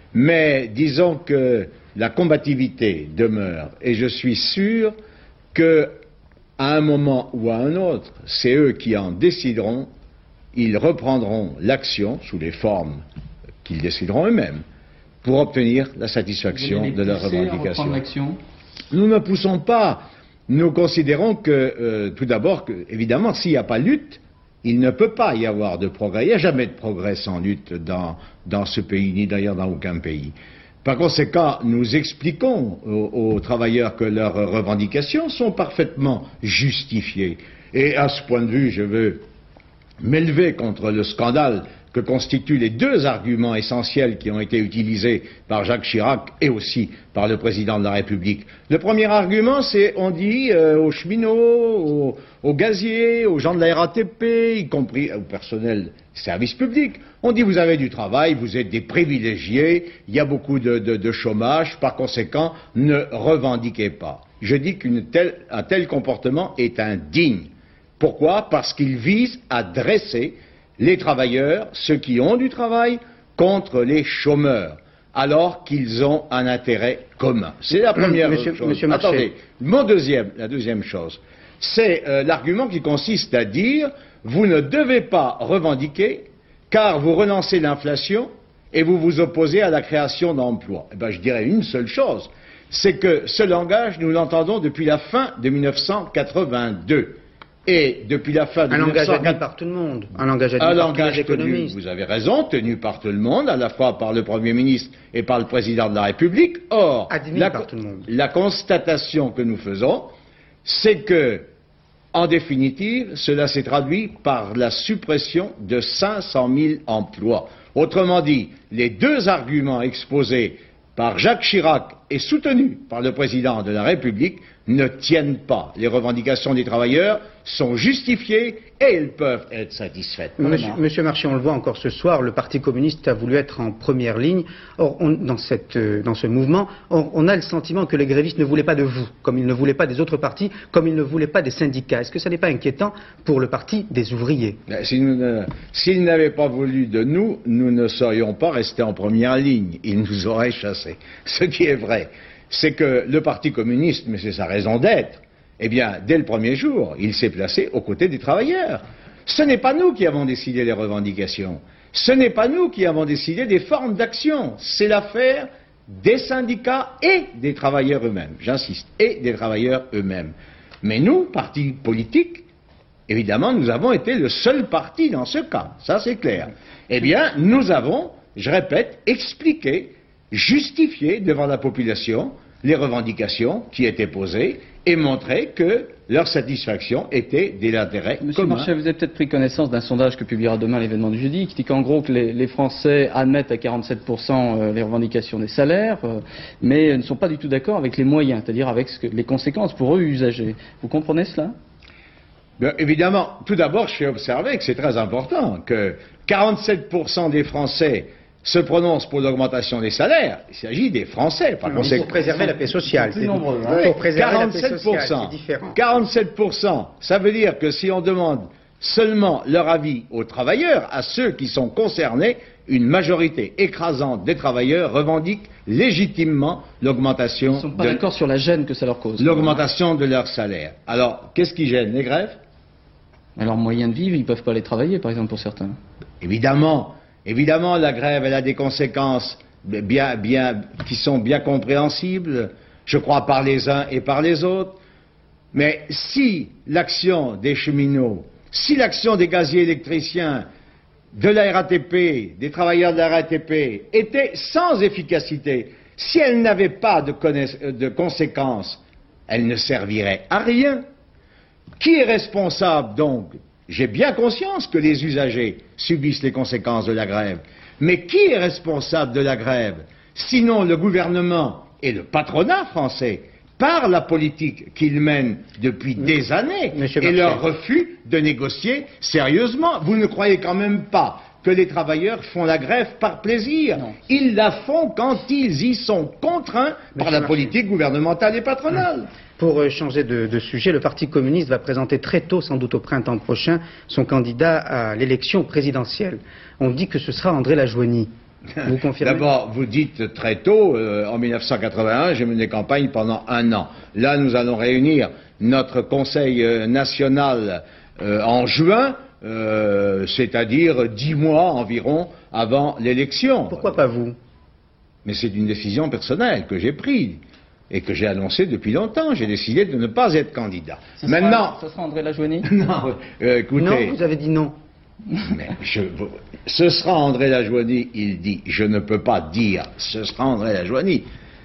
Mais disons que la combativité demeure, et je suis sûr que, à un moment ou à un autre, c'est eux qui en décideront. Ils reprendront l'action sous les formes qu'ils décideront eux-mêmes pour obtenir la satisfaction de leurs revendications. Nous ne poussons pas. Nous considérons que, euh, tout d'abord, que, évidemment, s'il n'y a pas lutte, il ne peut pas y avoir de progrès. Il n'y a jamais de progrès sans lutte dans, dans ce pays, ni d'ailleurs dans aucun pays. Par conséquent, nous expliquons aux, aux travailleurs que leurs revendications sont parfaitement justifiées. Et à ce point de vue, je veux m'élever contre le scandale que constituent les deux arguments essentiels qui ont été utilisés par Jacques Chirac et aussi par le président de la République. Le premier argument, c'est on dit euh, aux cheminots, aux, aux gaziers, aux gens de la R A T P, y compris au personnel des services publics, on dit vous avez du travail, vous êtes des privilégiés, il y a beaucoup de, de, de chômage, par conséquent, ne revendiquez pas. Je dis qu'un tel, tel comportement est indigne. Pourquoi? Parce qu'il vise à dresser les travailleurs, ceux qui ont du travail, contre les chômeurs, alors qu'ils ont un intérêt commun. C'est la première Monsieur, chose. Monsieur Marchais. Attendez, mon deuxième, la deuxième chose, c'est euh, l'argument qui consiste à dire vous ne devez pas revendiquer car vous relancez l'inflation et vous vous opposez à la création d'emplois. Eh ben, je dirais une seule chose, c'est que ce langage, nous l'entendons depuis la fin de mille neuf cent quatre-vingt-deux. Et depuis la fin de un mille neuf cent quatre-vingt-deux... langage admis par tout le monde, un langage admis un par langage tous les économistes. Tenu, vous avez raison, tenu par tout le monde, à la fois par le Premier ministre et par le Président de la République. Or, admis la, par tout le monde. la constatation que nous faisons, c'est que, en définitive, cela s'est traduit par la suppression de cinq cent mille emplois. Autrement dit, les deux arguments exposés par Jacques Chirac et soutenus par le Président de la République ne tiennent pas. Les revendications des travailleurs sont justifiées et elles peuvent être satisfaites. Monsieur, Monsieur Marchais, on le voit encore ce soir, le Parti communiste a voulu être en première ligne. Or, on, dans, cette, euh, dans ce mouvement, on, on a le sentiment que les grévistes ne voulaient pas de vous, comme ils ne voulaient pas des autres partis, comme ils ne voulaient pas des syndicats. Est-ce que ça n'est pas inquiétant pour le Parti des ouvriers? Si nous ne, s'ils n'avaient pas voulu de nous, nous ne serions pas restés en première ligne. Ils nous auraient chassés. Ce qui est vrai, c'est que le Parti communiste, mais c'est sa raison d'être, eh bien, dès le premier jour, il s'est placé aux côtés des travailleurs. Ce n'est pas nous qui avons décidé les revendications. Ce n'est pas nous qui avons décidé des formes d'action. C'est l'affaire des syndicats et des travailleurs eux-mêmes. J'insiste, et des travailleurs eux-mêmes. Mais nous, parti politique, évidemment, nous avons été le seul parti dans ce cas. Ça, c'est clair. Eh bien, nous avons, je répète, expliqué, justifié devant la population les revendications qui étaient posées et montrer que leur satisfaction était de l'intérêt commun. Monsieur Marchais, vous avez peut-être pris connaissance d'un sondage que publiera demain l'événement du jeudi, qui dit qu'en gros que les, les Français admettent à quarante-sept pour cent les revendications des salaires, euh, mais ne sont pas du tout d'accord avec les moyens, c'est-à-dire avec ce que, les conséquences pour eux usagers. Vous comprenez cela? Bien, évidemment, tout d'abord, je fais observer que c'est très important que quarante-sept pour cent des Français se prononcent pour l'augmentation des salaires. Il s'agit des Français, par conséquent. Pour préserver la paix sociale. C'est nombreux, hein. Pour préserver quarante-sept pour cent, la paix sociale, c'est différent. quarante-sept pour cent, ça veut dire que si on demande seulement leur avis aux travailleurs, à ceux qui sont concernés, une majorité écrasante des travailleurs revendiquent légitimement l'augmentation. Ils ne sont pas d'accord sur la gêne que ça leur cause. L'augmentation de leur salaire. Alors, qu'est-ce qui gêne? Les grèves? Alors, moyen de vivre, ils ne peuvent pas les travailler, par exemple, pour certains. Évidemment. Évidemment, la grève, elle a des conséquences bien, bien, qui sont bien compréhensibles, je crois, par les uns et par les autres. Mais si l'action des cheminots, si l'action des gaziers électriciens, de la R A T P, des travailleurs de la R A T P, était sans efficacité, si elle n'avait pas de, de conséquences, elle ne servirait à rien. Qui est responsable donc? J'ai bien conscience que les usagers subissent les conséquences de la grève. Mais qui est responsable de la grève? Sinon le gouvernement et le patronat français, par la politique qu'ils mènent depuis des années et leur refus de négocier sérieusement. Vous ne croyez quand même pas que les travailleurs font la grève par plaisir? Non. Ils la font quand ils y sont contraints par la politique gouvernementale et patronale. Pour changer de, de sujet, le Parti communiste va présenter très tôt, sans doute au printemps prochain, son candidat à l'élection présidentielle. On dit que ce sera André Lajoigny. Vous confirmez? D'abord, vous dites très tôt, euh, en mille neuf cent quatre-vingt-un, j'ai mené campagne pendant un an. Là, nous allons réunir notre Conseil euh, national euh, en juin, euh, c'est-à-dire dix mois environ avant l'élection. Pourquoi pas vous? Mais c'est une décision personnelle que j'ai prise et que j'ai annoncée depuis longtemps. J'ai décidé de ne pas être candidat. Ça Maintenant, sera, ça sera André Lajoigny? Non, euh, écoutez. Non, vous avez dit non. Mais je, ce sera André Lajoigny, il dit. Je ne peux pas dire ce sera André Lajoigny.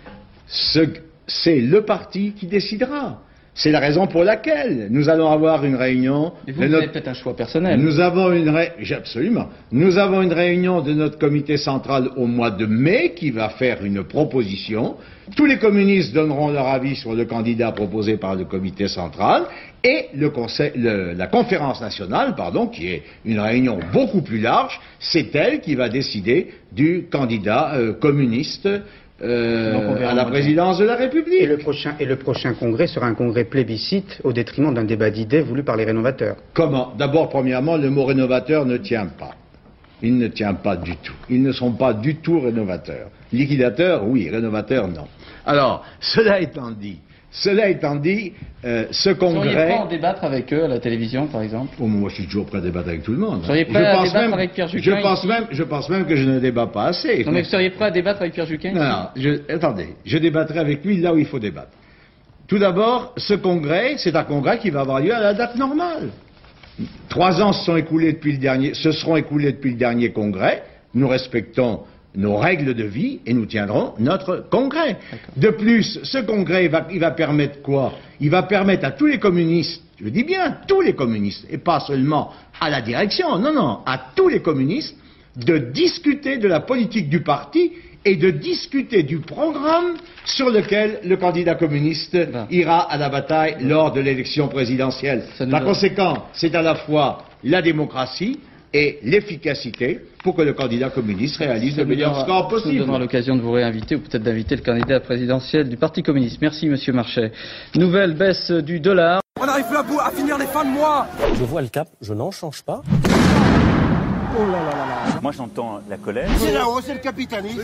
C'est le parti qui décidera. C'est la raison pour laquelle nous allons avoir une réunion. Et vous, vous notre... avez peut-être un choix personnel. Nous avons une ré... absolument. Nous avons une réunion de notre comité central au mois de mai qui va faire une proposition. Tous les communistes donneront leur avis sur le candidat proposé par le comité central et le conseil, le, la conférence nationale, pardon, qui est une réunion beaucoup plus large, c'est elle qui va décider du candidat euh, communiste. Euh, à la présidence de la République. Et le, prochain, et le prochain congrès sera un congrès plébiscite au détriment d'un débat d'idées voulu par les rénovateurs. Comment? D'abord, premièrement, le mot rénovateur ne tient pas. Il ne tient pas du tout. Ils ne sont pas du tout rénovateurs. Liquidateurs, oui. Rénovateurs, non. Alors, cela étant dit, Cela étant dit, euh, ce congrès... Seriez prêt à en débattre avec eux à la télévision, par exemple? Oh, moi, je suis toujours prêt à débattre avec tout le monde. Seriez prêt je à pense débattre même, avec Pierre Juquin je pense, ici même, je pense même que je ne débat pas assez. Non, mais vous seriez prêt à débattre avec Pierre Juquin? Non, non, je, attendez, je débattrai avec lui là où il faut débattre. Tout d'abord, ce congrès, c'est un congrès qui va avoir lieu à la date normale. Trois ans se sont écoulés depuis le dernier, se seront écoulés depuis le dernier congrès. Nous respectons nos règles de vie et nous tiendrons notre congrès. De plus, ce congrès, il va, il va permettre quoi? Il va permettre à tous les communistes, je dis bien tous les communistes, et pas seulement à la direction, non, non, à tous les communistes, de discuter de la politique du parti et de discuter du programme sur lequel le candidat communiste ira à la bataille lors de l'élection présidentielle. Par conséquent, c'est à la fois la démocratie et l'efficacité pour que le candidat communiste réalise le meilleur score possible. Ça nous donnera l'occasion de vous réinviter ou peut-être d'inviter le candidat présidentiel du Parti communiste. Merci Monsieur Marchais. Nouvelle baisse du dollar. On arrive plus à, bout, à finir les fins de mois. Je vois le cap, je n'en change pas. Oh là là là là. Moi j'entends la colère. C'est là-haut, c'est le capitalisme.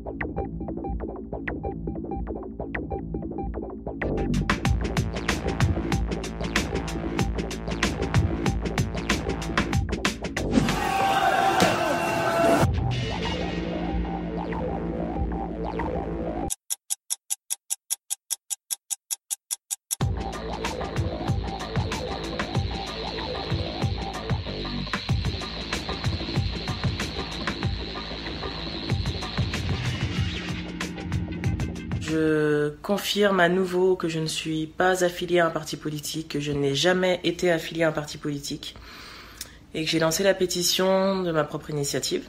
Je confirme à nouveau que je ne suis pas affiliée à un parti politique, que je n'ai jamais été affiliée à un parti politique et que j'ai lancé la pétition de ma propre initiative.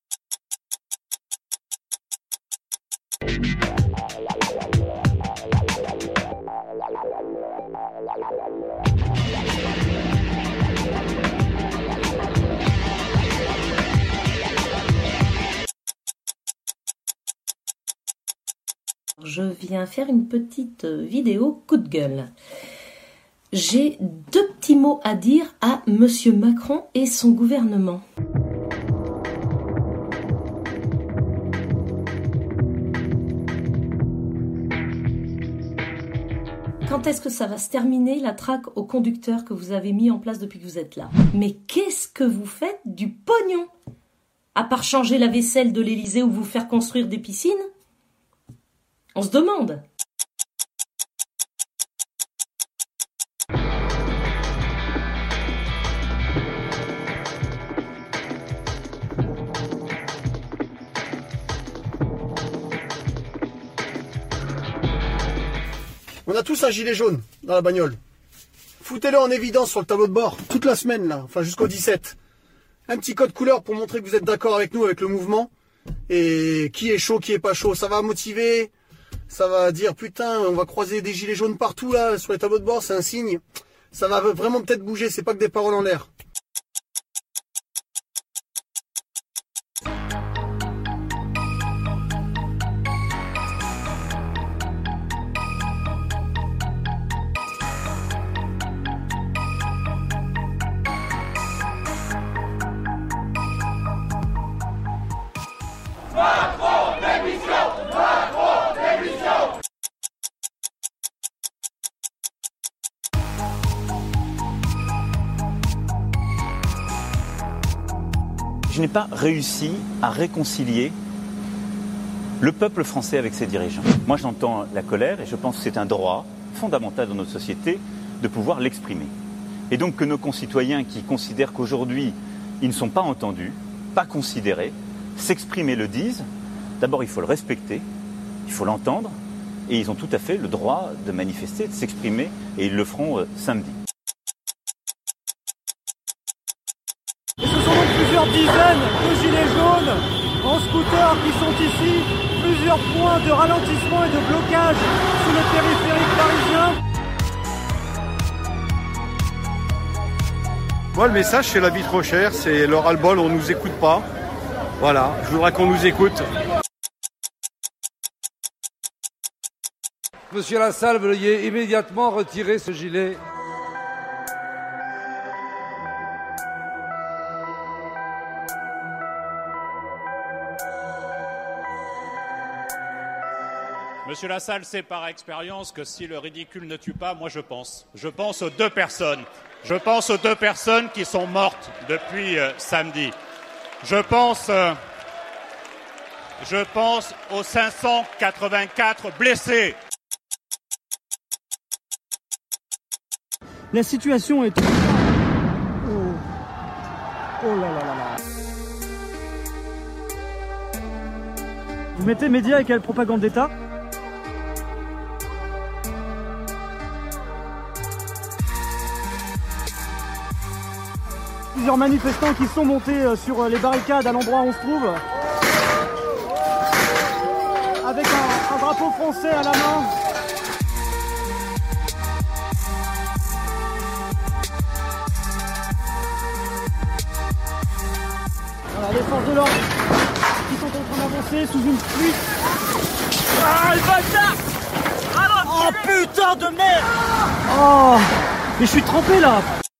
Je viens faire une petite vidéo coup de gueule. J'ai deux petits mots à dire à Monsieur Macron et son gouvernement. Quand est-ce que ça va se terminer, la traque aux conducteurs que vous avez mis en place depuis que vous êtes là? Mais qu'est-ce que vous faites du pognon? À part changer la vaisselle de l'Élysée ou vous faire construire des piscines? On se demande. On a tous un gilet jaune dans la bagnole. Foutez-le en évidence sur le tableau de bord, toute la semaine là, enfin jusqu'au dix-sept. Un petit code couleur pour montrer que vous êtes d'accord avec nous, avec le mouvement. Et qui est chaud, qui est pas chaud, ça va motiver. Ça va dire putain, on va croiser des gilets jaunes partout là sur les tableaux de bord, c'est un signe. Ça va vraiment peut-être bouger, c'est pas que des paroles en l'air. Macron, démission! Macron, démission! Je n'ai pas réussi à réconcilier le peuple français avec ses dirigeants. Moi j'entends la colère et je pense que c'est un droit fondamental dans notre société de pouvoir l'exprimer. Et donc que nos concitoyens qui considèrent qu'aujourd'hui ils ne sont pas entendus, pas considérés, s'expriment et le disent, d'abord il faut le respecter, il faut l'entendre et ils ont tout à fait le droit de manifester, de s'exprimer et ils le feront euh, samedi. Et ce sont donc plusieurs dizaines de gilets jaunes en scooter qui sont ici, plusieurs points de ralentissement et de blocage sous le périphérique parisien. Moi, le message, c'est la vie trop chère, c'est le ras-le-bol, on nous écoute pas. Voilà, je voudrais qu'on nous écoute. Monsieur Lassalle, veuillez immédiatement retirer ce gilet. Monsieur Lassalle sait par expérience que si le ridicule ne tue pas, moi je pense. Je pense aux deux personnes. Je pense aux deux personnes qui sont mortes depuis euh, samedi. Je pense, euh, je pense aux cinq cent quatre-vingt-quatre blessés. La situation est... Oh, oh là là là là. Vous mettez médias et quelle propagande d'État ? Plusieurs manifestants qui sont montés sur les barricades à l'endroit où on se trouve, avec un, un drapeau français à la main. Voilà, les forces de l'ordre qui sont en train d'avancer sous une pluie. Ah, le bâtard! Oh putain de merde! Oh, mais je suis trempé là!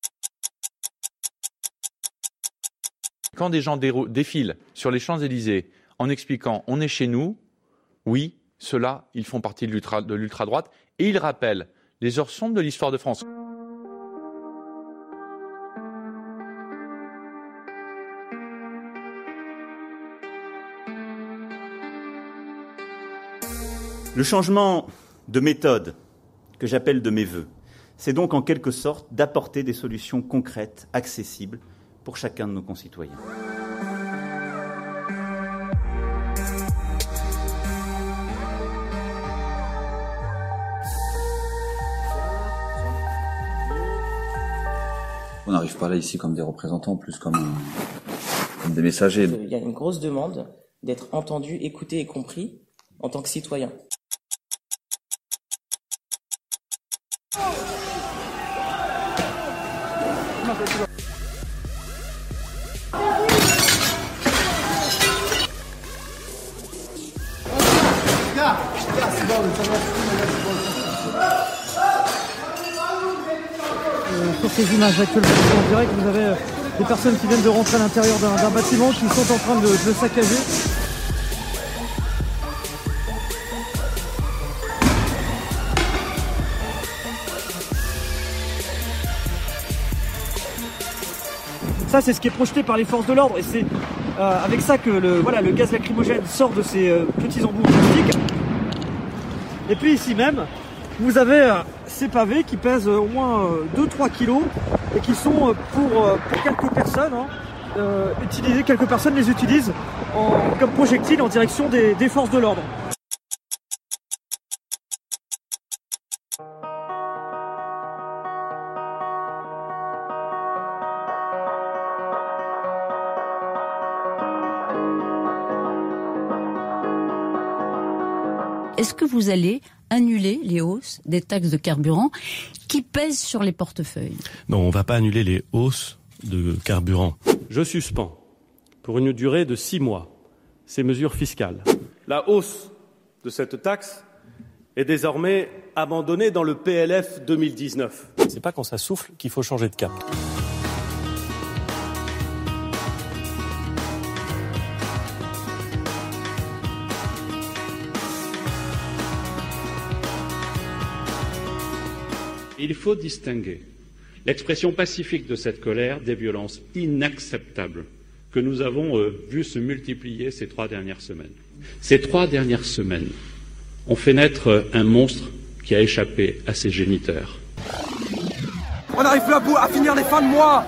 Quand des gens défilent sur les Champs-Élysées en expliquant « on est chez nous », oui, ceux-là, ils font partie de l'ultra, de l'ultra-droite et ils rappellent les heures sombres de l'histoire de France. Le changement de méthode que j'appelle de mes vœux, c'est donc en quelque sorte d'apporter des solutions concrètes, accessibles, pour chacun de nos concitoyens. On n'arrive pas là ici comme des représentants, plus comme, comme des messagers. Il y a une grosse demande d'être entendu, écouté et compris en tant que citoyen. Euh, sur ces images actuellement en direct, vous avez euh, des personnes qui viennent de rentrer à l'intérieur d'un, d'un bâtiment qui sont en train de, de le saccager. Ça, c'est ce qui est projeté par les forces de l'ordre et c'est euh, avec ça que le, voilà, le gaz lacrymogène sort de ces euh, petits embouts plastiques. Et puis ici même, vous avez euh, ces pavés qui pèsent euh, au moins euh, deux à trois kilos et qui sont euh, pour, euh, pour quelques personnes hein, euh, utilisés, quelques personnes les utilisent en, comme projectiles en direction des, des forces de l'ordre. Est-ce que vous allez annuler les hausses des taxes de carburant qui pèsent sur les portefeuilles? Non, on ne va pas annuler les hausses de carburant. Je suspends, pour une durée de six mois, ces mesures fiscales. La hausse de cette taxe est désormais abandonnée dans le P L F deux mille dix-neuf. C'est pas quand ça souffle qu'il faut changer de cap. Il faut distinguer l'expression pacifique de cette colère des violences inacceptables que nous avons euh, vues se multiplier ces trois dernières semaines. Ces trois dernières semaines ont fait naître euh, un monstre qui a échappé à ses géniteurs. On n'arrive plus à, bout, à finir les fins de mois.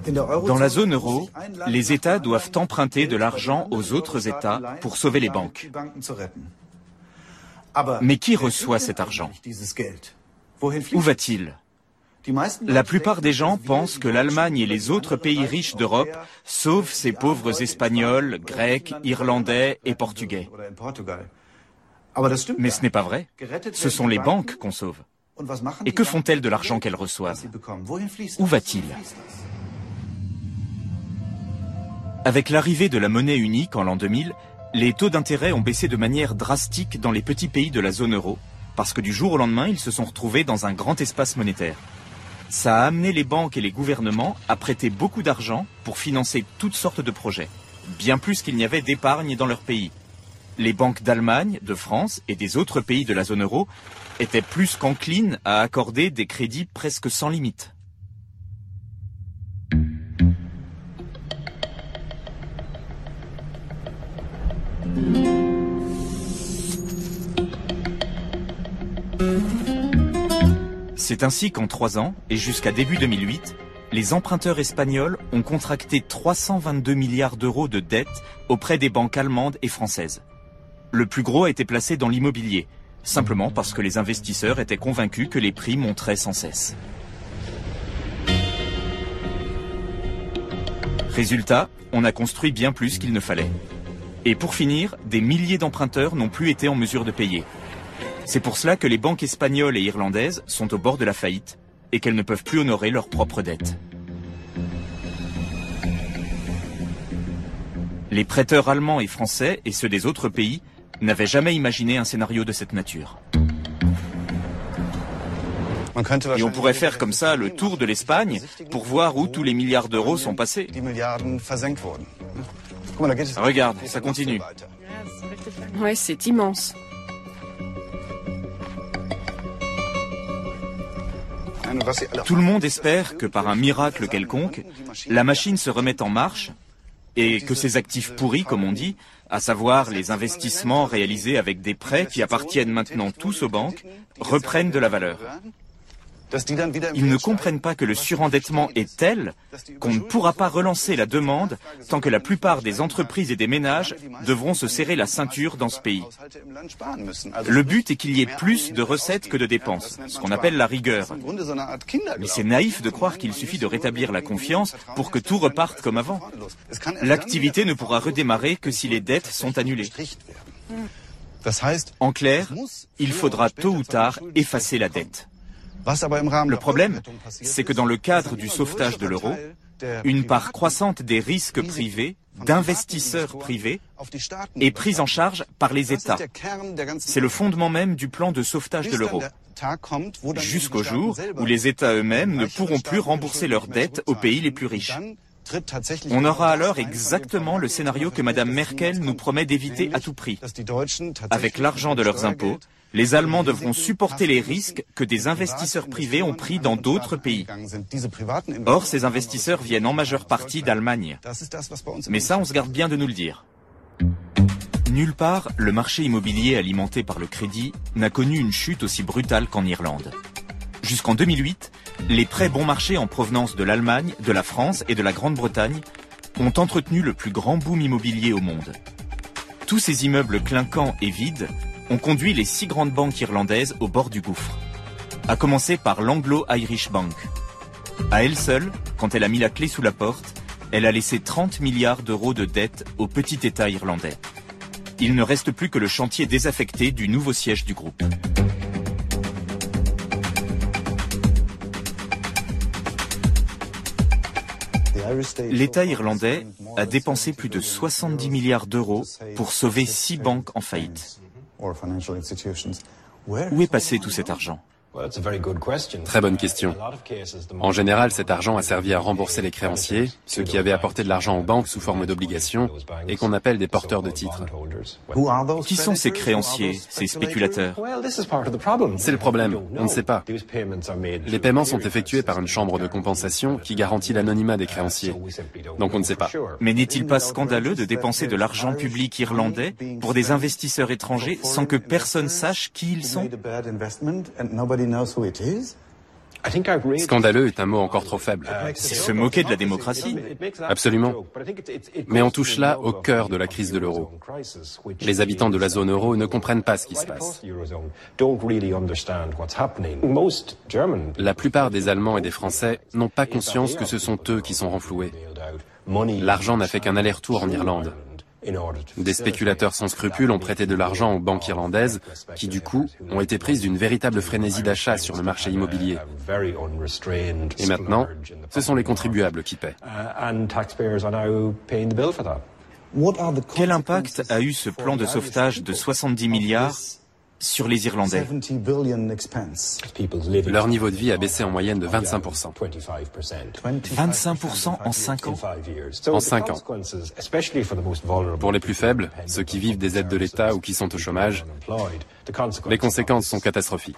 Dans la zone euro, les États doivent emprunter de l'argent aux autres États pour sauver les banques. Mais qui reçoit cet argent? Où va-t-il? La plupart des gens pensent que l'Allemagne et les autres pays riches d'Europe sauvent ces pauvres Espagnols, Grecs, Irlandais et Portugais. Mais ce n'est pas vrai. Ce sont les banques qu'on sauve. Et que font-elles de l'argent qu'elles reçoivent? Où va-t-il? Avec l'arrivée de la monnaie unique en l'an deux mille, les taux d'intérêt ont baissé de manière drastique dans les petits pays de la zone euro, parce que du jour au lendemain, ils se sont retrouvés dans un grand espace monétaire. Ça a amené les banques et les gouvernements à prêter beaucoup d'argent pour financer toutes sortes de projets, bien plus qu'il n'y avait d'épargne dans leur pays. Les banques d'Allemagne, de France et des autres pays de la zone euro étaient plus qu'enclines à accorder des crédits presque sans limite. C'est ainsi qu'en trois ans, et jusqu'à début deux mille huit, les emprunteurs espagnols ont contracté trois cent vingt-deux milliards d'euros de dettes auprès des banques allemandes et françaises. Le plus gros a été placé dans l'immobilier, simplement parce que les investisseurs étaient convaincus que les prix monteraient sans cesse. Résultat, on a construit bien plus qu'il ne fallait. Et pour finir, des milliers d'emprunteurs n'ont plus été en mesure de payer. C'est pour cela que les banques espagnoles et irlandaises sont au bord de la faillite et qu'elles ne peuvent plus honorer leurs propres dettes. Les prêteurs allemands et français et ceux des autres pays n'avaient jamais imaginé un scénario de cette nature. Et on pourrait faire comme ça le tour de l'Espagne pour voir où tous les milliards d'euros sont passés. Regarde, ça continue. Ouais, c'est immense. Tout le monde espère que par un miracle quelconque, la machine se remette en marche et que ces actifs pourris, comme on dit, à savoir les investissements réalisés avec des prêts qui appartiennent maintenant tous aux banques, reprennent de la valeur. Ils ne comprennent pas que le surendettement est tel qu'on ne pourra pas relancer la demande tant que la plupart des entreprises et des ménages devront se serrer la ceinture dans ce pays. Le but est qu'il y ait plus de recettes que de dépenses, ce qu'on appelle la rigueur. Mais c'est naïf de croire qu'il suffit de rétablir la confiance pour que tout reparte comme avant. L'activité ne pourra redémarrer que si les dettes sont annulées. En clair, il faudra tôt ou tard effacer la dette. Le problème, c'est que dans le cadre du sauvetage de l'euro, une part croissante des risques privés, d'investisseurs privés, est prise en charge par les États. C'est le fondement même du plan de sauvetage de l'euro. Jusqu'au jour où les États eux-mêmes ne pourront plus rembourser leurs dettes aux pays les plus riches. On aura alors exactement le scénario que Madame Merkel nous promet d'éviter à tout prix. Avec l'argent de leurs impôts, les Allemands devront supporter les risques que des investisseurs privés ont pris dans d'autres pays. Or, ces investisseurs viennent en majeure partie d'Allemagne. Mais ça, on se garde bien de nous le dire. Nulle part, le marché immobilier alimenté par le crédit n'a connu une chute aussi brutale qu'en Irlande. Jusqu'en deux mille huit, les prêts bon marché en provenance de l'Allemagne, de la France et de la Grande-Bretagne ont entretenu le plus grand boom immobilier au monde. Tous ces immeubles clinquants et vides ont conduit les six grandes banques irlandaises au bord du gouffre. À commencer par l'Anglo-Irish Bank. À elle seule, quand elle a mis la clé sous la porte, elle a laissé trente milliards d'euros de dettes au petit État irlandais. Il ne reste plus que le chantier désaffecté du nouveau siège du groupe. L'État irlandais a dépensé plus de soixante-dix milliards d'euros pour sauver six banques en faillite. Où est passé tout cet argent? Très bonne question. En général, cet argent a servi à rembourser les créanciers, ceux qui avaient apporté de l'argent aux banques sous forme d'obligations et qu'on appelle des porteurs de titres. Qui sont ces créanciers, ces spéculateurs? C'est le problème, on ne sait pas. Les paiements sont effectués par une chambre de compensation qui garantit l'anonymat des créanciers. Donc on ne sait pas. Mais n'est-il pas scandaleux de dépenser de l'argent public irlandais pour des investisseurs étrangers sans que personne sache qui ils sont? Scandaleux est un mot encore trop faible. C'est se moquer de la démocratie. Absolument. Mais on touche là au cœur de la crise de l'euro. Les habitants de la zone euro ne comprennent pas ce qui se passe. La plupart des Allemands et des Français n'ont pas conscience que ce sont eux qui sont renfloués. L'argent n'a fait qu'un aller-retour en Irlande. Des spéculateurs sans scrupules ont prêté de l'argent aux banques irlandaises qui, du coup, ont été prises d'une véritable frénésie d'achat sur le marché immobilier. Et maintenant, ce sont les contribuables qui paient. Quel impact a eu ce plan de sauvetage de soixante-dix milliards sur les Irlandais? Leur niveau de vie a baissé en moyenne de vingt-cinq pour cent. vingt-cinq pour cent en cinq ans. En cinq ans. Pour les plus faibles, ceux qui vivent des aides de l'État ou qui sont au chômage, les conséquences sont catastrophiques.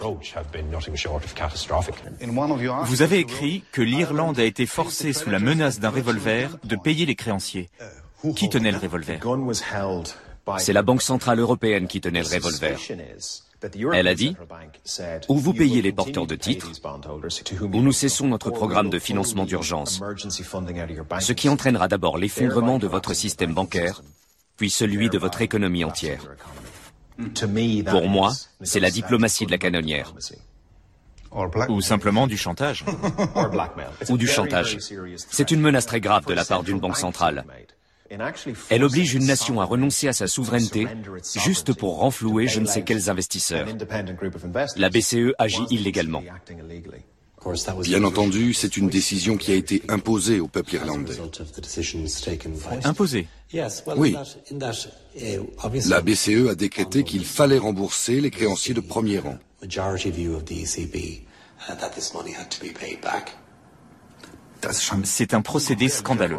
Vous avez écrit que l'Irlande a été forcée sous la menace d'un revolver de payer les créanciers. Qui tenait le revolver? C'est la Banque centrale européenne qui tenait le revolver. Elle a dit, ou vous payez les porteurs de titres, ou nous cessons notre programme de financement d'urgence, ce qui entraînera d'abord l'effondrement de votre système bancaire, puis celui de votre économie entière. Pour moi, c'est la diplomatie de la canonnière. Ou simplement du chantage. Ou du chantage. C'est une menace très grave de la part d'une banque centrale. Elle oblige une nation à renoncer à sa souveraineté juste pour renflouer je ne sais quels investisseurs. La B C E agit illégalement. Bien entendu, c'est une décision qui a été imposée au peuple irlandais. Imposée? Oui. La B C E a décrété qu'il fallait rembourser les créanciers de premier rang. C'est un procédé scandaleux.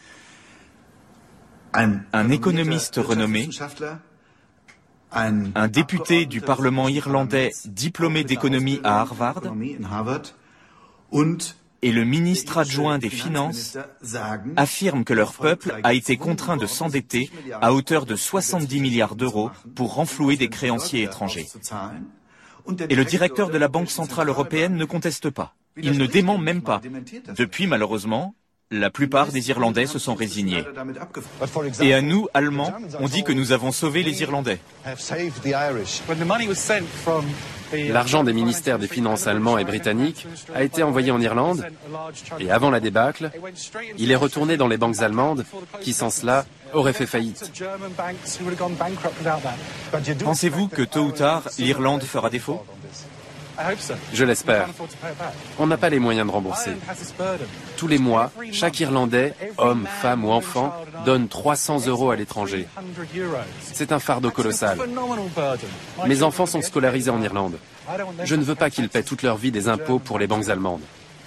Un économiste renommé, un député du Parlement irlandais diplômé d'économie à Harvard et le ministre adjoint des Finances affirment que leur peuple a été contraint de s'endetter à hauteur de soixante-dix milliards d'euros pour renflouer des créanciers étrangers. Et le directeur de la Banque centrale européenne ne conteste pas. Il ne dément même pas. Depuis, malheureusement, la plupart des Irlandais se sont résignés. Et à nous, Allemands, on dit que nous avons sauvé les Irlandais. L'argent des ministères des Finances allemands et britanniques a été envoyé en Irlande et avant la débâcle, il est retourné dans les banques allemandes qui, sans cela, auraient fait faillite. Pensez-vous que tôt ou tard, l'Irlande fera défaut? Je l'espère. On n'a pas les moyens de rembourser. Tous les mois, chaque Irlandais, homme, femme ou enfant, donne trois cents euros à l'étranger. C'est un fardeau colossal. Mes enfants sont scolarisés en Irlande. Je ne veux pas qu'ils paient toute leur vie des impôts pour les banques allemandes.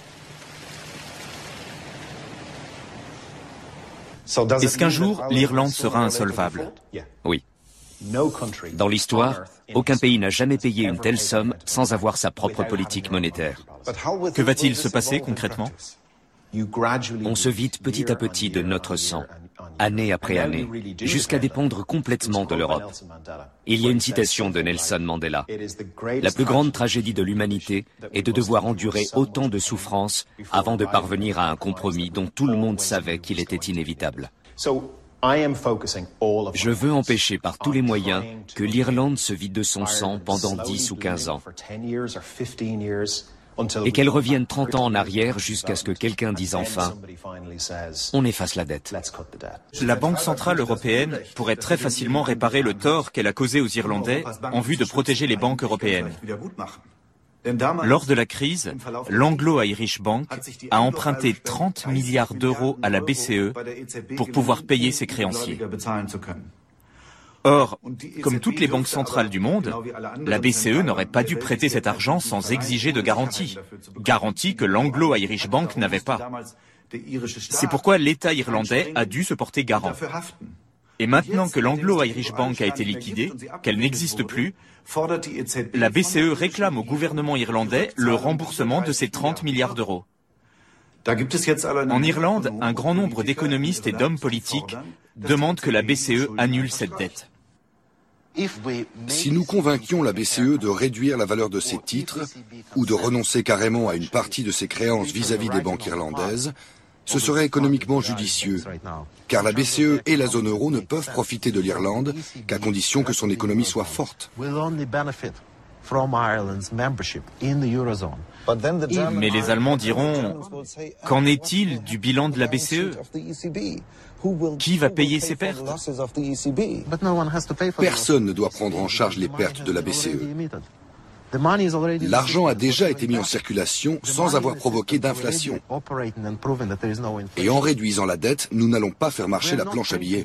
Est-ce qu'un jour, l'Irlande sera insolvable? Oui. Dans l'histoire, aucun pays n'a jamais payé une telle somme sans avoir sa propre politique monétaire. Que va-t-il se passer concrètement? On se vide petit à petit de notre sang, année après année, jusqu'à dépendre complètement de l'Europe. Il y a une citation de Nelson Mandela. La plus grande tragédie de l'humanité est de devoir endurer autant de souffrances avant de parvenir à un compromis dont tout le monde savait qu'il était inévitable. Je veux empêcher par tous les moyens que l'Irlande se vide de son sang pendant dix ou quinze ans et qu'elle revienne trente ans en arrière jusqu'à ce que quelqu'un dise enfin « on efface la dette ». La Banque centrale européenne pourrait très facilement réparer le tort qu'elle a causé aux Irlandais en vue de protéger les banques européennes. Lors de la crise, l'Anglo-Irish Bank a emprunté trente milliards d'euros à la B C E pour pouvoir payer ses créanciers. Or, comme toutes les banques centrales du monde, la B C E n'aurait pas dû prêter cet argent sans exiger de garanties, garanties que l'Anglo-Irish Bank n'avait pas. C'est pourquoi l'État irlandais a dû se porter garant. Et maintenant que l'Anglo-Irish Bank a été liquidée, qu'elle n'existe plus, la B C E réclame au gouvernement irlandais le remboursement de ces trente milliards d'euros. En Irlande, un grand nombre d'économistes et d'hommes politiques demandent que la B C E annule cette dette. Si nous convainquions la B C E de réduire la valeur de ses titres ou de renoncer carrément à une partie de ses créances vis-à-vis des banques irlandaises, ce serait économiquement judicieux, car la B C E et la zone euro ne peuvent profiter de l'Irlande qu'à condition que son économie soit forte. Mais les Allemands diront, qu'en est-il du bilan de la B C E ? Qui va payer ces pertes ? Personne ne doit prendre en charge les pertes de la B C E. L'argent a déjà été mis en circulation sans avoir provoqué d'inflation. Et en réduisant la dette, nous n'allons pas faire marcher la planche à billets.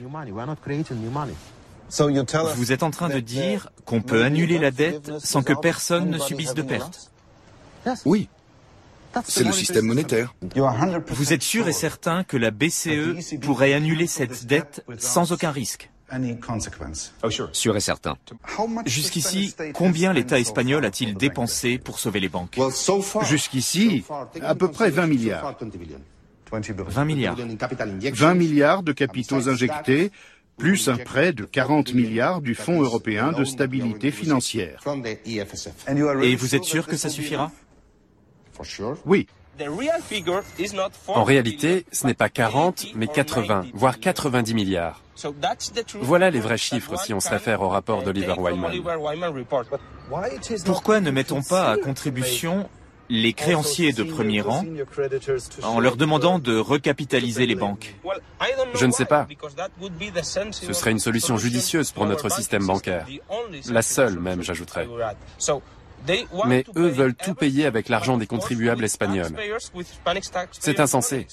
Vous êtes en train de dire qu'on peut annuler la dette sans que personne ne subisse de pertes ? Oui. C'est le système monétaire. Vous êtes sûr et certain que la B C E pourrait annuler cette dette sans aucun risque ? Sûr et certain. Jusqu'ici, combien l'État espagnol a-t-il dépensé pour sauver les banques ? Jusqu'ici, à peu près vingt milliards. vingt milliards. vingt milliards de capitaux injectés, plus un prêt de quarante milliards du Fonds européen de stabilité financière. Et vous êtes sûr que ça suffira ? Oui. En réalité, ce n'est pas quarante, mais quatre-vingts, voire quatre-vingt-dix milliards. Voilà les vrais chiffres si on se réfère au rapport d'Oliver Wyman. Pourquoi ne mettons pas à contribution les créanciers de premier rang en leur demandant de recapitaliser les banques ? Je ne sais pas. Ce serait une solution judicieuse pour notre système bancaire. La seule même, j'ajouterais. Mais eux veulent tout payer avec l'argent des contribuables espagnols. C'est insensé.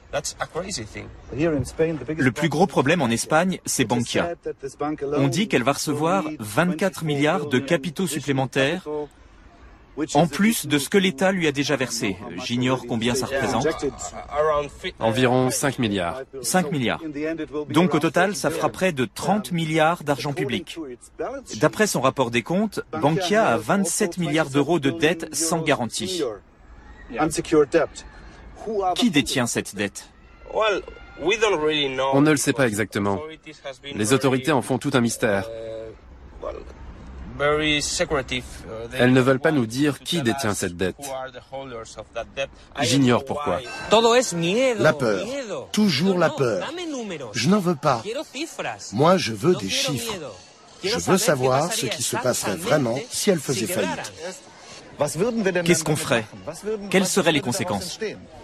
Le plus gros problème en Espagne, c'est Bankia. On dit qu'elle va recevoir vingt-quatre milliards de capitaux supplémentaires, en plus de ce que l'État lui a déjà versé. J'ignore combien ça représente. Environ cinq milliards. cinq milliards. Donc au total, ça fera près de trente milliards d'argent public. D'après son rapport des comptes, Bankia a vingt-sept milliards d'euros de dette sans garantie. Qui détient cette dette ? On ne le sait pas exactement. Les autorités en font tout un mystère. Elles ne veulent pas nous dire qui détient cette dette. J'ignore pourquoi. La peur. Toujours la peur. Je n'en veux pas. Moi, je veux des chiffres. Je veux savoir ce qui se passerait vraiment si elle faisait faillite. Qu'est-ce qu'on ferait ? Quelles seraient les conséquences ?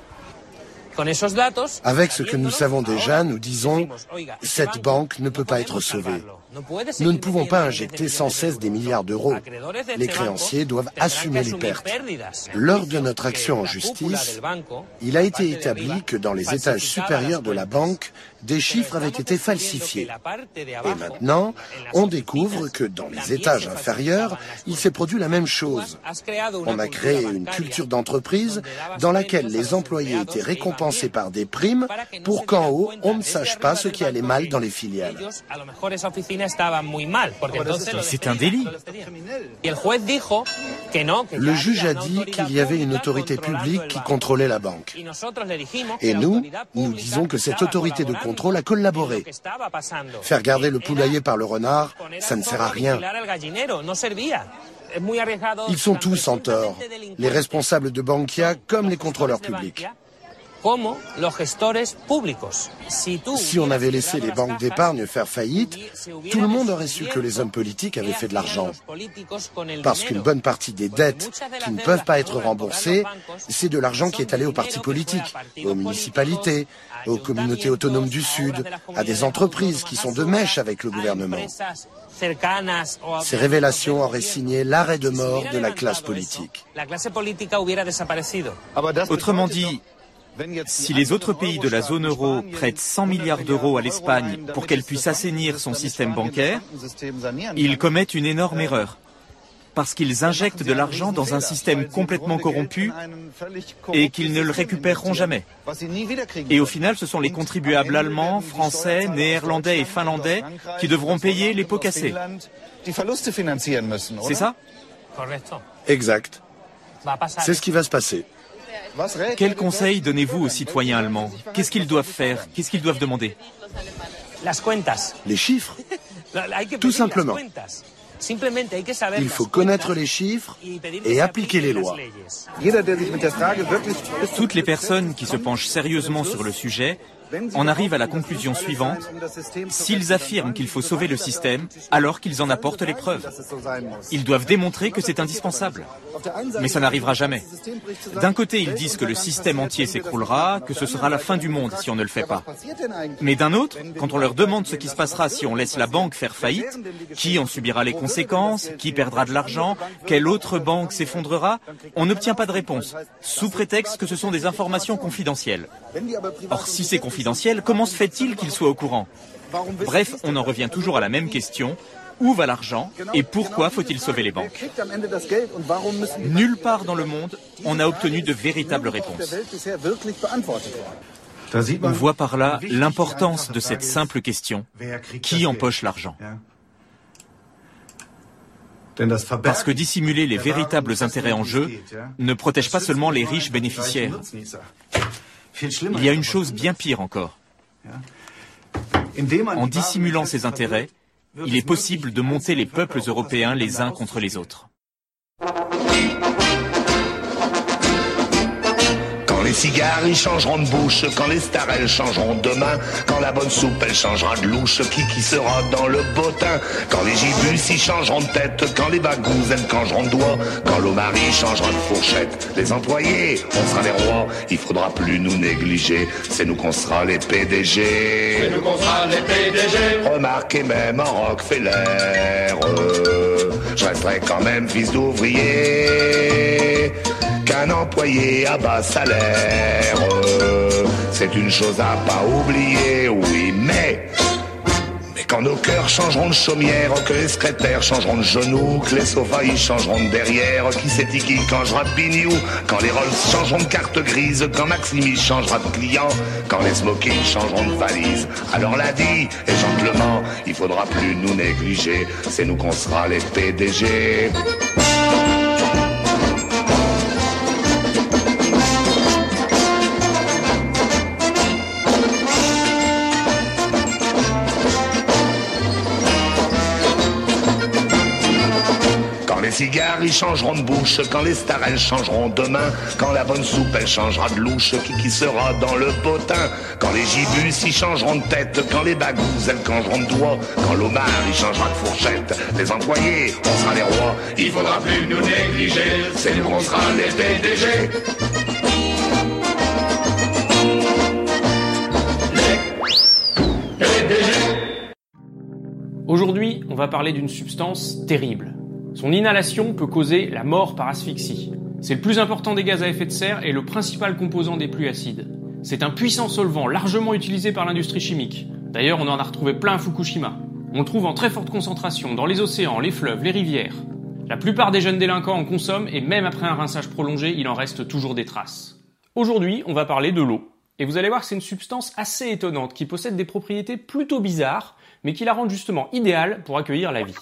Avec ce que nous savons déjà, nous disons « cette banque ne peut pas être sauvée ». Nous ne pouvons pas injecter sans cesse des milliards d'euros. Les créanciers doivent assumer les pertes. Lors de notre action en justice, il a été établi que dans les étages supérieurs de la banque, des chiffres avaient été falsifiés. Et maintenant, on découvre que dans les étages inférieurs, il s'est produit la même chose. On a créé une culture d'entreprise dans laquelle les employés étaient récompensés par des primes pour qu'en haut, on ne sache pas ce qui allait mal dans les filiales. C'est un délit. Le juge a dit qu'il y avait une autorité publique qui contrôlait la banque. Et nous, nous disons que cette autorité de contrôle a collaboré. Faire garder le poulailler par le renard, ça ne sert à rien. Ils sont tous en tort, les responsables de Bankia comme les contrôleurs publics. Si on avait laissé les banques d'épargne faire faillite, tout le monde aurait su que les hommes politiques avaient fait de l'argent. Parce qu'une bonne partie des dettes qui ne peuvent pas être remboursées, c'est de l'argent qui est allé aux partis politiques, aux municipalités, aux communautés autonomes du Sud, à des entreprises qui sont de mèche avec le gouvernement. Ces révélations auraient signé l'arrêt de mort de la classe politique. Autrement dit, si les autres pays de la zone euro prêtent cent milliards d'euros à l'Espagne pour qu'elle puisse assainir son système bancaire, ils commettent une énorme erreur. Parce qu'ils injectent de l'argent dans un système complètement corrompu et qu'ils ne le récupéreront jamais. Et au final, ce sont les contribuables allemands, français, néerlandais et finlandais qui devront payer les pots cassés. C'est ça ? Exact. C'est ce qui va se passer. Quel conseil donnez-vous aux citoyens allemands ? Qu'est-ce qu'ils doivent faire ? Qu'est-ce qu'ils doivent demander ? Les chiffres. Tout simplement. Il faut connaître les chiffres et appliquer les lois. Toutes les personnes qui se penchent sérieusement sur le sujet en arrivent à la conclusion suivante: s'ils affirment qu'il faut sauver le système, alors qu'ils en apportent les preuves. Ils doivent démontrer que c'est indispensable. Mais ça n'arrivera jamais. D'un côté, ils disent que le système entier s'écroulera, que ce sera la fin du monde si on ne le fait pas. Mais d'un autre, quand on leur demande ce qui se passera si on laisse la banque faire faillite, qui en subira les conséquences, qui perdra de l'argent, quelle autre banque s'effondrera, on n'obtient pas de réponse, sous prétexte que ce sont des informations confidentielles. Or, si c'est confidentiel, comment se fait-il qu'ils soient au courant? Bref, on en revient toujours à la même question. Où va l'argent et pourquoi faut-il sauver les banques? Nulle part dans le monde, on a obtenu de véritables réponses. On voit par là l'importance de cette simple question: qui empoche l'argent? Parce que dissimuler les véritables intérêts en jeu ne protège pas seulement les riches bénéficiaires. Il y a une chose bien pire encore. En dissimulant ces intérêts, il est possible de monter les peuples européens les uns contre les autres. Quand les cigares ils changeront de bouche, quand les stars elles changeront de main, quand la bonne soupe elle changera de louche, qui qui sera dans le bottin, quand les gibus ils changeront de tête, quand les bagous elles changeront de doigts, quand l'omari changera de fourchette, les employés on sera les rois, il faudra plus nous négliger, c'est nous qu'on sera les P D G. C'est nous qu'on sera les P D G. Remarquez même en Rockefeller, euh, je resterai quand même fils d'ouvrier qu'un employé à bas salaire. C'est une chose à pas oublier, oui, mais mais quand nos cœurs changeront de chaumière, que les secrétaires changeront de genoux, que les sofas ils changeront de derrière, qui c'est qui changera de pignou, quand les Rolls changeront de carte grise, quand Maximi changera de client, quand les smokings changeront de valise, alors l'a dit, et gentlement, il faudra plus nous négliger, c'est nous qu'on sera les P D G. Les cigares ils changeront de bouche, quand les stars elles changeront de main, quand la bonne soupe elle changera de louche, qui qui sera dans le potin, quand les gibus ils changeront de tête, quand les bagous elles changeront de doigts, quand l'omar il changera de fourchette, les employés on sera les rois, il faudra plus nous négliger, c'est nous qu'on sera les P D G. Les P D G. Aujourd'hui, on va parler d'une substance terrible. Son inhalation peut causer la mort par asphyxie. C'est le plus important des gaz à effet de serre et le principal composant des pluies acides. C'est un puissant solvant largement utilisé par l'industrie chimique. D'ailleurs, on en a retrouvé plein à Fukushima. On le trouve en très forte concentration dans les océans, les fleuves, les rivières. La plupart des jeunes délinquants en consomment et même après un rinçage prolongé, il en reste toujours des traces. Aujourd'hui, on va parler de l'eau. Et vous allez voir que c'est une substance assez étonnante qui possède des propriétés plutôt bizarres, mais qui la rendent justement idéale pour accueillir la vie.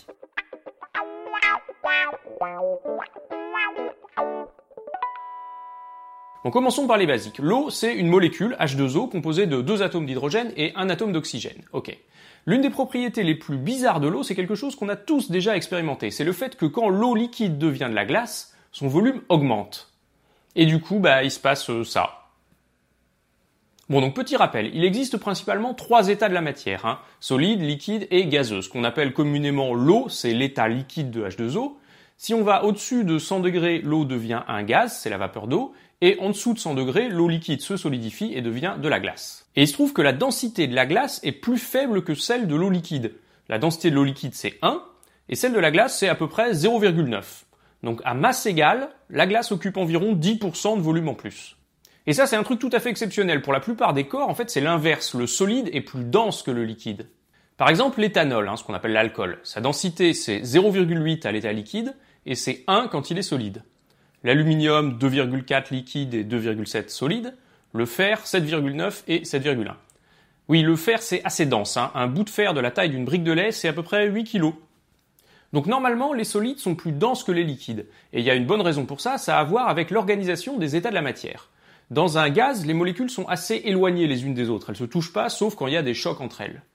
Bon, commençons par les basiques. L'eau, c'est une molécule, H deux O, composée de deux atomes d'hydrogène et un atome d'oxygène. Ok. L'une des propriétés les plus bizarres de l'eau, c'est quelque chose qu'on a tous déjà expérimenté. C'est le fait que quand l'eau liquide devient de la glace, son volume augmente. Et du coup, bah, il se passe euh, ça. Bon, donc petit rappel, il existe principalement trois états de la matière, hein, solide, liquide et gazeux. Ce qu'on appelle communément l'eau, c'est l'état liquide de H deux O. Si on va au-dessus de cent degrés, l'eau devient un gaz, c'est la vapeur d'eau, et en dessous de cent degrés, l'eau liquide se solidifie et devient de la glace. Et il se trouve que la densité de la glace est plus faible que celle de l'eau liquide. La densité de l'eau liquide, c'est un, et celle de la glace, c'est à peu près zéro virgule neuf. Donc à masse égale, la glace occupe environ dix pour cent de volume en plus. Et ça, c'est un truc tout à fait exceptionnel. Pour la plupart des corps, en fait, c'est l'inverse. Le solide est plus dense que le liquide. Par exemple, l'éthanol, hein, ce qu'on appelle l'alcool. Sa densité, c'est zéro virgule huit à l'état liquide, et c'est un quand il est solide. L'aluminium, deux virgule quatre liquide et deux virgule sept solide. Le fer, sept virgule neuf et sept virgule un. Oui, le fer, c'est assez dense. Hein. Un bout de fer de la taille d'une brique de lait, c'est à peu près huit kilos. Donc normalement, les solides sont plus denses que les liquides. Et il y a une bonne raison pour ça, ça a à voir avec l'organisation des états de la matière. Dans un gaz, les molécules sont assez éloignées les unes des autres. Elles se touchent pas, sauf quand il y a des chocs entre elles.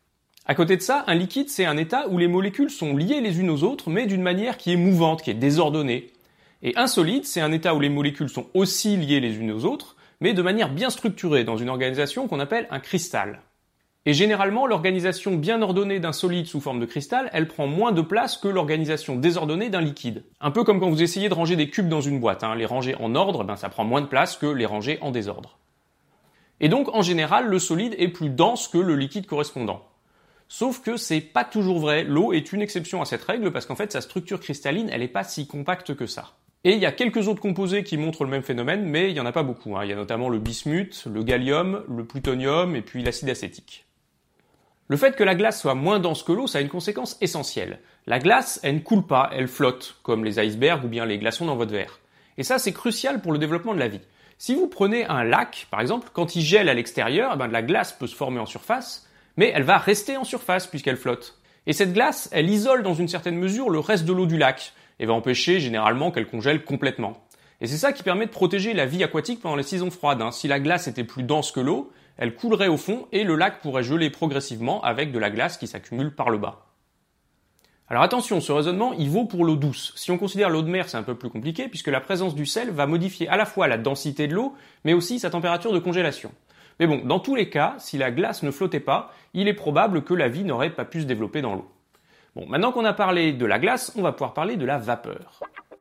À côté de ça, un liquide, c'est un état où les molécules sont liées les unes aux autres, mais d'une manière qui est mouvante, qui est désordonnée. Et un solide, c'est un état où les molécules sont aussi liées les unes aux autres, mais de manière bien structurée, dans une organisation qu'on appelle un cristal. Et généralement, l'organisation bien ordonnée d'un solide sous forme de cristal, elle prend moins de place que l'organisation désordonnée d'un liquide. Un peu comme quand vous essayez de ranger des cubes dans une boîte, hein. Les ranger en ordre, ben, ça prend moins de place que les ranger en désordre. Et donc, en général, le solide est plus dense que le liquide correspondant. Sauf que c'est pas toujours vrai. L'eau est une exception à cette règle parce qu'en fait, sa structure cristalline, elle est pas si compacte que ça. Et il y a quelques autres composés qui montrent le même phénomène, mais il y en a pas beaucoup, hein. Il y a notamment le bismuth, le gallium, le plutonium et puis l'acide acétique. Le fait que la glace soit moins dense que l'eau, ça a une conséquence essentielle. La glace, elle ne coule pas, elle flotte, comme les icebergs ou bien les glaçons dans votre verre. Et ça, c'est crucial pour le développement de la vie. Si vous prenez un lac, par exemple, quand il gèle à l'extérieur, eh ben, de la glace peut se former en surface, mais elle va rester en surface puisqu'elle flotte. Et cette glace, elle isole dans une certaine mesure le reste de l'eau du lac, et va empêcher généralement qu'elle congèle complètement. Et c'est ça qui permet de protéger la vie aquatique pendant les saisons froides, hein. Si la glace était plus dense que l'eau, elle coulerait au fond et le lac pourrait geler progressivement avec de la glace qui s'accumule par le bas. Alors attention, ce raisonnement, il vaut pour l'eau douce. Si on considère l'eau de mer, c'est un peu plus compliqué puisque la présence du sel va modifier à la fois la densité de l'eau, mais aussi sa température de congélation. Mais bon, dans tous les cas, si la glace ne flottait pas, il est probable que la vie n'aurait pas pu se développer dans l'eau. Bon, maintenant qu'on a parlé de la glace, on va pouvoir parler de la vapeur.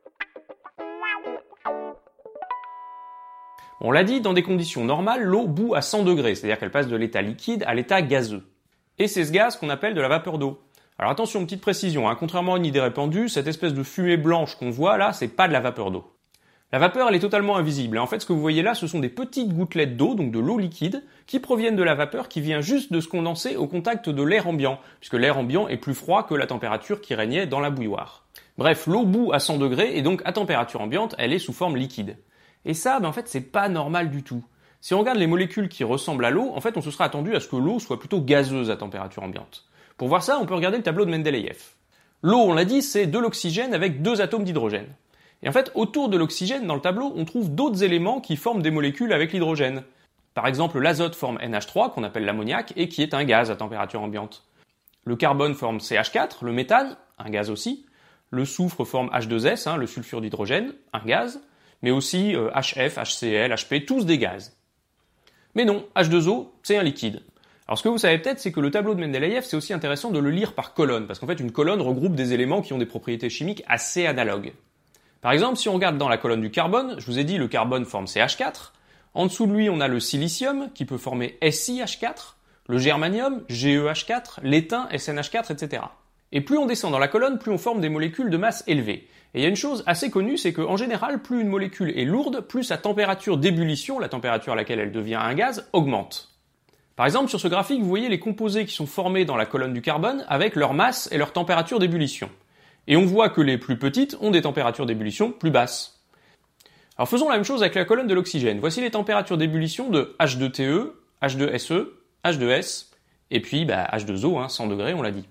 On l'a dit, dans des conditions normales, l'eau bout à cent degrés, c'est-à-dire qu'elle passe de l'état liquide à l'état gazeux. Et c'est ce gaz qu'on appelle de la vapeur d'eau. Alors attention, petite précision, hein, contrairement à une idée répandue, cette espèce de fumée blanche qu'on voit là, c'est pas de la vapeur d'eau. La vapeur, elle est totalement invisible. En fait, ce que vous voyez là, ce sont des petites gouttelettes d'eau, donc de l'eau liquide, qui proviennent de la vapeur qui vient juste de se condenser au contact de l'air ambiant, puisque l'air ambiant est plus froid que la température qui régnait dans la bouilloire. Bref, l'eau bout à cent degrés, et donc à température ambiante, elle est sous forme liquide. Et ça, ben en fait, c'est pas normal du tout. Si on regarde les molécules qui ressemblent à l'eau, en fait, on se serait attendu à ce que l'eau soit plutôt gazeuse à température ambiante. Pour voir ça, on peut regarder le tableau de Mendeleïev. L'eau, on l'a dit, c'est de l'oxygène avec deux atomes d'hydrogène. Et en fait, autour de l'oxygène, dans le tableau, on trouve d'autres éléments qui forment des molécules avec l'hydrogène. Par exemple, l'azote forme N H trois, qu'on appelle l'ammoniac, et qui est un gaz à température ambiante. Le carbone forme C H quatre, le méthane, un gaz aussi. Le soufre forme H deux S, hein, le sulfure d'hydrogène, un gaz. Mais aussi euh, H F, H C L, H P, tous des gaz. Mais non, H deux O, c'est un liquide. Alors ce que vous savez peut-être, c'est que le tableau de Mendeleïev, c'est aussi intéressant de le lire par colonne, parce qu'en fait, une colonne regroupe des éléments qui ont des propriétés chimiques assez analogues. Par exemple, si on regarde dans la colonne du carbone, je vous ai dit le carbone forme C H quatre, en dessous de lui on a le silicium qui peut former S I H quatre, le germanium, G E H quatre, l'étain, S N H quatre, et cetera. Et plus on descend dans la colonne, plus on forme des molécules de masse élevée. Et il y a une chose assez connue, c'est qu'en général, plus une molécule est lourde, plus sa température d'ébullition, la température à laquelle elle devient un gaz, augmente. Par exemple, sur ce graphique, vous voyez les composés qui sont formés dans la colonne du carbone avec leur masse et leur température d'ébullition. Et on voit que les plus petites ont des températures d'ébullition plus basses. Alors faisons la même chose avec la colonne de l'oxygène. Voici les températures d'ébullition de H deux T E, H deux S E, H deux S, et puis bah, H deux O, hein, cent degrés, on l'a dit.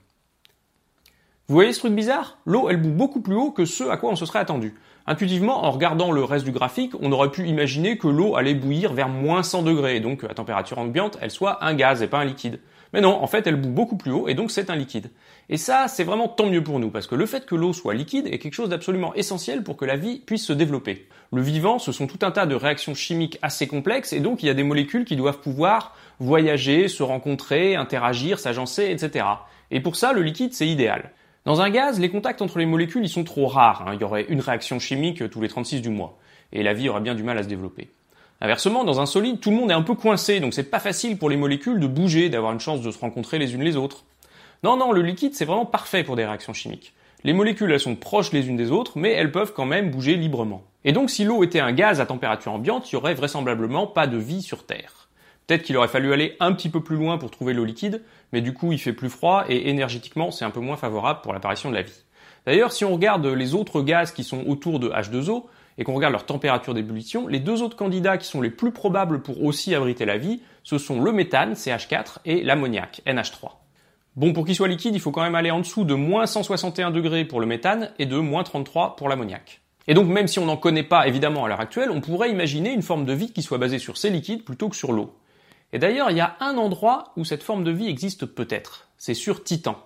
Vous voyez ce truc bizarre? L'eau, elle bout beaucoup plus haut que ce à quoi on se serait attendu. Intuitivement, en regardant le reste du graphique, on aurait pu imaginer que l'eau allait bouillir vers moins cent degrés, et donc à température ambiante, elle soit un gaz et pas un liquide. Mais non, en fait, elle bout beaucoup plus haut, et donc c'est un liquide. Et ça, c'est vraiment tant mieux pour nous, parce que le fait que l'eau soit liquide est quelque chose d'absolument essentiel pour que la vie puisse se développer. Le vivant, ce sont tout un tas de réactions chimiques assez complexes, et donc il y a des molécules qui doivent pouvoir voyager, se rencontrer, interagir, s'agencer, et cetera. Et pour ça, le liquide, c'est idéal. Dans un gaz, les contacts entre les molécules, ils sont trop rares, hein. Il y aurait une réaction chimique tous les trente-six du mois, et la vie aurait bien du mal à se développer. Inversement, dans un solide, tout le monde est un peu coincé, donc c'est pas facile pour les molécules de bouger, d'avoir une chance de se rencontrer les unes les autres. Non, non, le liquide, c'est vraiment parfait pour des réactions chimiques. Les molécules, elles sont proches les unes des autres, mais elles peuvent quand même bouger librement. Et donc, si l'eau était un gaz à température ambiante, il y aurait vraisemblablement pas de vie sur Terre. Peut-être qu'il aurait fallu aller un petit peu plus loin pour trouver l'eau liquide, mais du coup il fait plus froid et énergétiquement c'est un peu moins favorable pour l'apparition de la vie. D'ailleurs, si on regarde les autres gaz qui sont autour de H deux O et qu'on regarde leur température d'ébullition, les deux autres candidats qui sont les plus probables pour aussi abriter la vie, ce sont le méthane, C H quatre, et l'ammoniac, N H trois. Bon, pour qu'il soit liquide, il faut quand même aller en dessous de moins cent soixante et un degrés pour le méthane et de moins trente-trois pour l'ammoniac. Et donc même si on n'en connaît pas évidemment à l'heure actuelle, on pourrait imaginer une forme de vie qui soit basée sur ces liquides plutôt que sur l'eau. Et d'ailleurs, il y a un endroit où cette forme de vie existe peut-être. C'est sur Titan.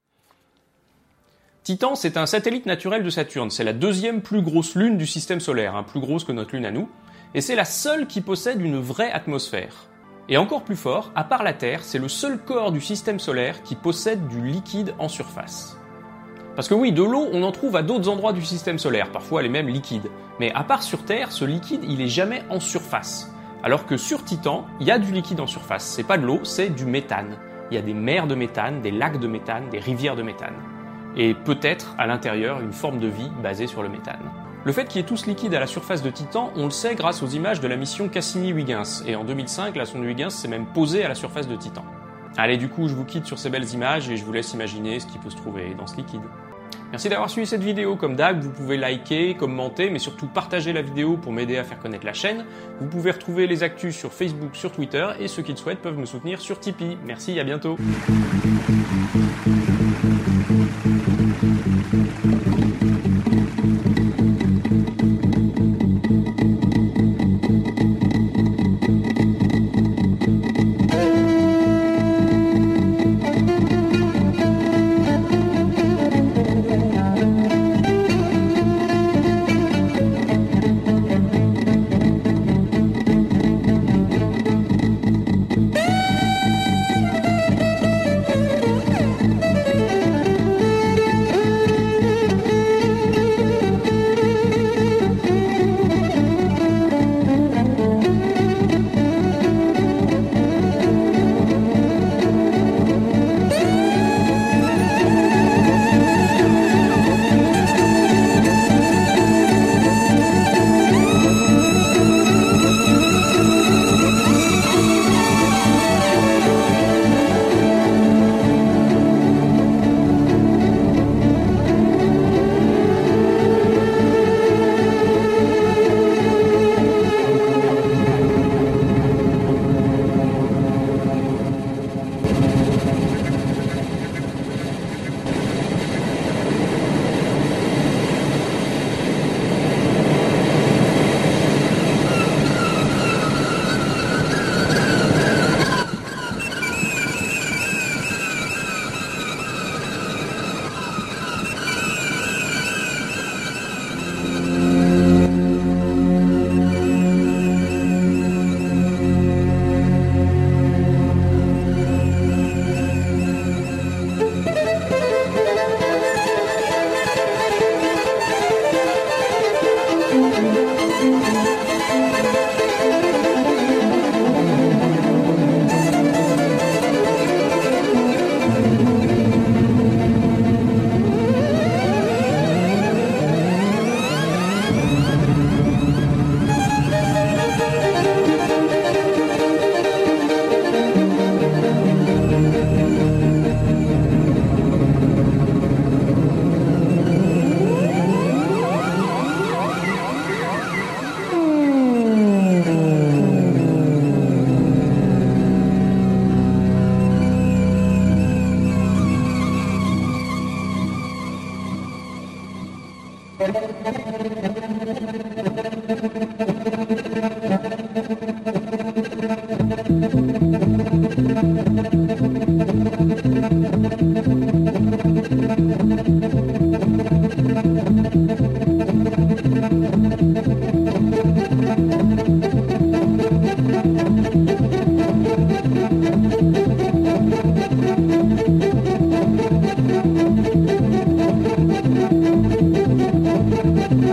Titan, c'est un satellite naturel de Saturne. C'est la deuxième plus grosse lune du système solaire, hein, plus grosse que notre lune à nous. Et c'est la seule qui possède une vraie atmosphère. Et encore plus fort, à part la Terre, c'est le seul corps du système solaire qui possède du liquide en surface. Parce que oui, de l'eau, on en trouve à d'autres endroits du système solaire, parfois elle est même liquide. Mais à part sur Terre, ce liquide, il est jamais en surface. Alors que sur Titan, il y a du liquide en surface. C'est pas de l'eau, c'est du méthane. Il y a des mers de méthane, des lacs de méthane, des rivières de méthane. Et peut-être, à l'intérieur, une forme de vie basée sur le méthane. Le fait qu'il y ait tout ce liquide à la surface de Titan, on le sait grâce aux images de la mission Cassini-Huygens. Et en deux mille cinq, la sonde Huygens s'est même posée à la surface de Titan. Allez, du coup, je vous quitte sur ces belles images et je vous laisse imaginer ce qui peut se trouver dans ce liquide. Merci d'avoir suivi cette vidéo. Comme d'hab, vous pouvez liker, commenter, mais surtout partager la vidéo pour m'aider à faire connaître la chaîne. Vous pouvez retrouver les actus sur Facebook, sur Twitter, et ceux qui le souhaitent peuvent me soutenir sur Tipeee. Merci, à bientôt. Thank you.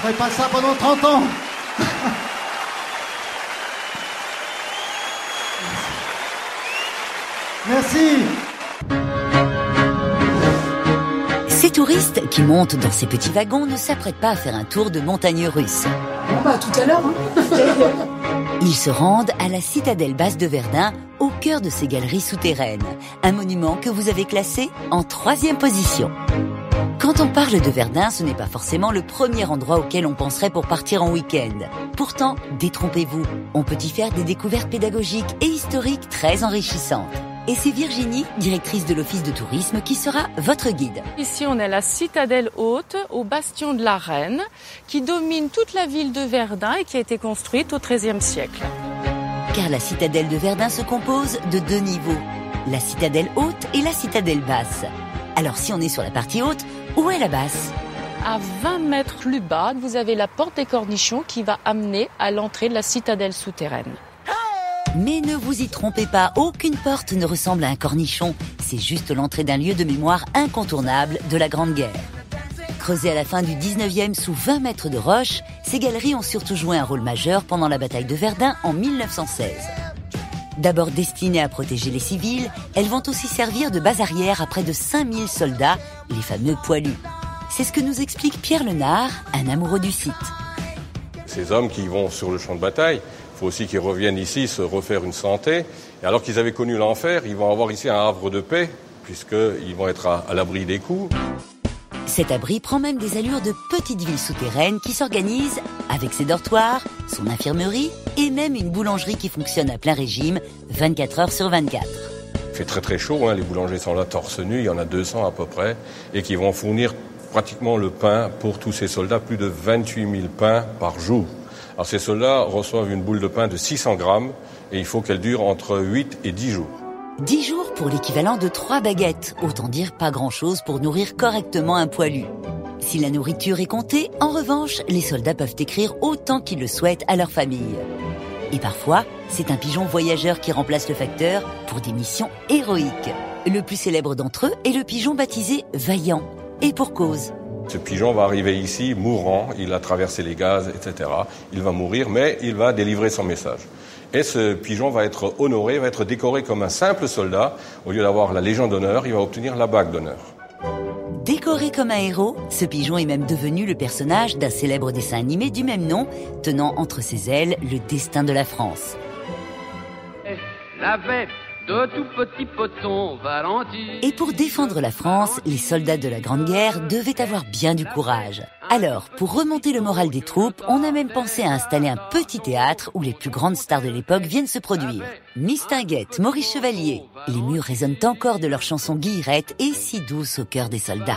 ferai pas ça pendant trente ans. Merci. Ces touristes qui montent dans ces petits wagons ne s'apprêtent pas à faire un tour de montagne russe. Bon bah tout à l'heure. Hein. Ils se rendent à la citadelle basse de Verdun, au cœur de ces galeries souterraines. Un monument que vous avez classé en troisième position. Quand on parle de Verdun, ce n'est pas forcément le premier endroit auquel on penserait pour partir en week-end. Pourtant, détrompez-vous, on peut y faire des découvertes pédagogiques et historiques très enrichissantes. Et c'est Virginie, directrice de l'Office de tourisme, qui sera votre guide. Ici, on est à la citadelle haute, au bastion de la Reine, qui domine toute la ville de Verdun et qui a été construite au treizième siècle. Car la citadelle de Verdun se compose de deux niveaux, la citadelle haute et la citadelle basse. Alors si on est sur la partie haute, où est la basse ? À vingt mètres plus bas, vous avez la porte des Cornichons qui va amener à l'entrée de la citadelle souterraine. Mais ne vous y trompez pas, aucune porte ne ressemble à un cornichon. C'est juste l'entrée d'un lieu de mémoire incontournable de la Grande Guerre. Creusées à la fin du dix-neuvième sous vingt mètres de roche, ces galeries ont surtout joué un rôle majeur pendant la bataille de Verdun en mille neuf cent seize. D'abord destinées à protéger les civils, elles vont aussi servir de base arrière à près de cinq mille soldats, les fameux poilus. C'est ce que nous explique Pierre Lenard, un amoureux du site. Ces hommes qui vont sur le champ de bataille, il faut aussi qu'ils reviennent ici se refaire une santé. Et alors qu'ils avaient connu l'enfer, ils vont avoir ici un havre de paix, puisqu'ils vont être à, à l'abri des coups. Cet abri prend même des allures de petite ville souterraine qui s'organise avec ses dortoirs, son infirmerie et même une boulangerie qui fonctionne à plein régime, vingt-quatre heures sur vingt-quatre. Il fait très très chaud, hein, les boulangers sont là torse nu, il y en a deux cents à peu près, et qui vont fournir pratiquement le pain pour tous ces soldats, plus de vingt-huit mille pains par jour. Alors ces soldats reçoivent une boule de pain de six cents grammes et il faut qu'elle dure entre huit et dix jours. dix jours pour l'équivalent de trois baguettes, autant dire pas grand-chose pour nourrir correctement un poilu. Si la nourriture est comptée, en revanche, les soldats peuvent écrire autant qu'ils le souhaitent à leur famille. Et parfois, c'est un pigeon voyageur qui remplace le facteur pour des missions héroïques. Le plus célèbre d'entre eux est le pigeon baptisé Vaillant. Et pour cause. Ce pigeon va arriver ici mourant, il a traversé les gaz, et cetera. Il va mourir, mais il va délivrer son message. Et ce pigeon va être honoré, va être décoré comme un simple soldat. Au lieu d'avoir la Légion d'honneur, il va obtenir la bague d'honneur. Décoré comme un héros, ce pigeon est même devenu le personnage d'un célèbre dessin animé du même nom, tenant entre ses ailes le destin de la France. La veste de tout petit poton Valentine. Et pour défendre la France, les soldats de la Grande Guerre devaient avoir bien du courage. Alors, pour remonter le moral des troupes, on a même pensé à installer un petit théâtre où les plus grandes stars de l'époque viennent se produire. Mistinguett, Maurice Chevalier. Les murs résonnent encore de leurs chansons guillerettes et si douces au cœur des soldats.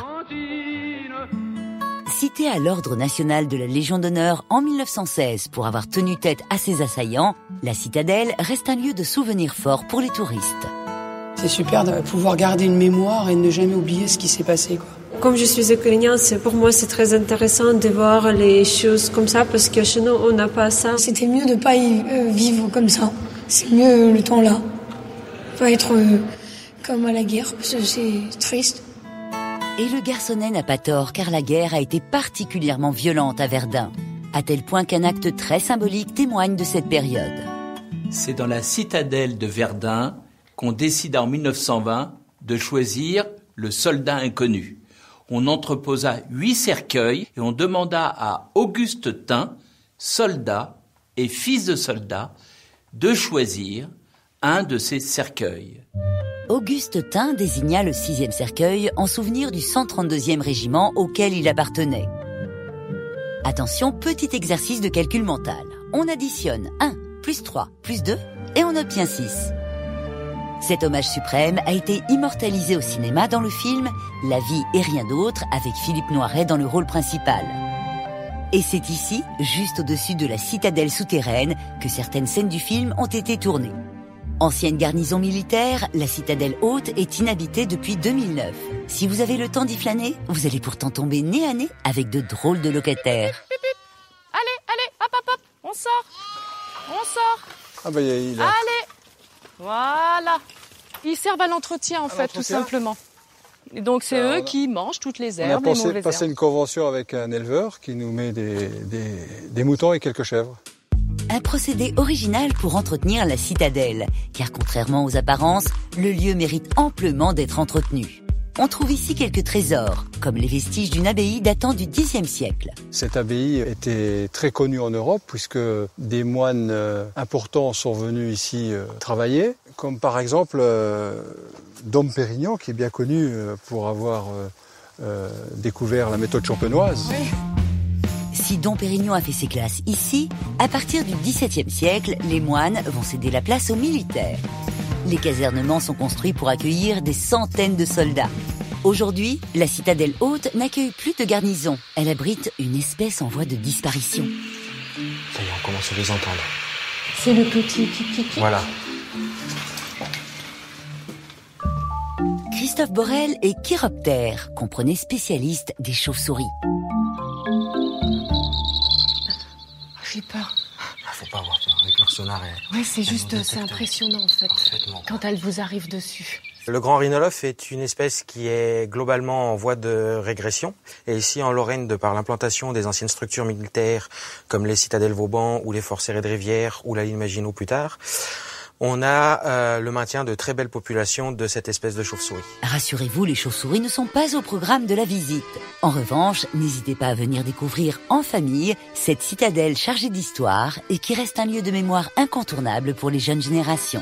Cité à l'Ordre national de la Légion d'honneur en mille neuf cent seize pour avoir tenu tête à ses assaillants, la citadelle reste un lieu de souvenir fort pour les touristes. C'est super de pouvoir garder une mémoire et ne jamais oublier ce qui s'est passé, quoi. Comme je suis ukrainienne, pour moi c'est très intéressant de voir les choses comme ça parce que chez nous on n'a pas ça. C'était mieux de ne pas y euh, vivre comme ça. C'est mieux le temps là. Pas être euh, comme à la guerre parce que c'est triste. Et le garçonnet n'a pas tort car la guerre a été particulièrement violente à Verdun, à tel point qu'un acte très symbolique témoigne de cette période. C'est dans la citadelle de Verdun qu'on décida en mille neuf cent vingt de choisir le soldat inconnu. On entreposa huit cercueils et on demanda à Auguste Tin, soldat et fils de soldat, de choisir un de ces cercueils. Auguste Tin désigna le sixième cercueil en souvenir du cent trente-deuxième régiment auquel il appartenait. Attention, petit exercice de calcul mental. On additionne un plus trois plus deux et on obtient six. Cet hommage suprême a été immortalisé au cinéma dans le film La vie et rien d'autre avec Philippe Noiret dans le rôle principal. Et c'est ici, juste au-dessus de la citadelle souterraine, que certaines scènes du film ont été tournées. Ancienne garnison militaire, la citadelle haute est inhabitée depuis deux mille neuf. Si vous avez le temps d'y flâner, vous allez pourtant tomber nez à nez avec de drôles de locataires. Pip, pip. Allez, allez, hop, hop, hop, on sort. On sort. Ah bah il a... Allez. Voilà. Ils servent à l'entretien en à fait, l'entretien. Tout simplement. Et donc c'est eux qui mangent toutes les herbes, on a pensé, les mauvaises passé herbes. une convention avec un éleveur qui nous met des, des, des moutons et quelques chèvres. Un procédé original pour entretenir la citadelle, car contrairement aux apparences, le lieu mérite amplement d'être entretenu. On trouve ici quelques trésors, comme les vestiges d'une abbaye datant du dixième siècle. Cette abbaye était très connue en Europe puisque des moines importants sont venus ici travailler, comme par exemple euh, Dom Pérignon, qui est bien connu pour avoir euh, euh, découvert la méthode champenoise. Oui. Si Dom Pérignon a fait ses classes ici, à partir du dix-septième siècle, les moines vont céder la place aux militaires. Les casernements sont construits pour accueillir des centaines de soldats. Aujourd'hui, la citadelle haute n'accueille plus de garnison. Elle abrite une espèce en voie de disparition. Ça y est, on commence à les entendre. C'est le petit kiki. Voilà. Christophe Borel est chiroptère, comprenez spécialiste des chauves-souris. J'ai peur. Faut pas avoir peur, avec leur sonar. Ouais, c'est juste, c'est impressionnant en fait, quand elle vous arrive dessus. Le grand rhinolophe est une espèce qui est globalement en voie de régression. Et ici, en Lorraine, de par l'implantation des anciennes structures militaires, comme les citadelles Vauban ou les forces aériennes de Rivière ou la ligne Maginot plus tard, on a euh, le maintien de très belles populations de cette espèce de chauve-souris. Rassurez-vous, les chauves-souris ne sont pas au programme de la visite. En revanche, n'hésitez pas à venir découvrir en famille cette citadelle chargée d'histoire et qui reste un lieu de mémoire incontournable pour les jeunes générations.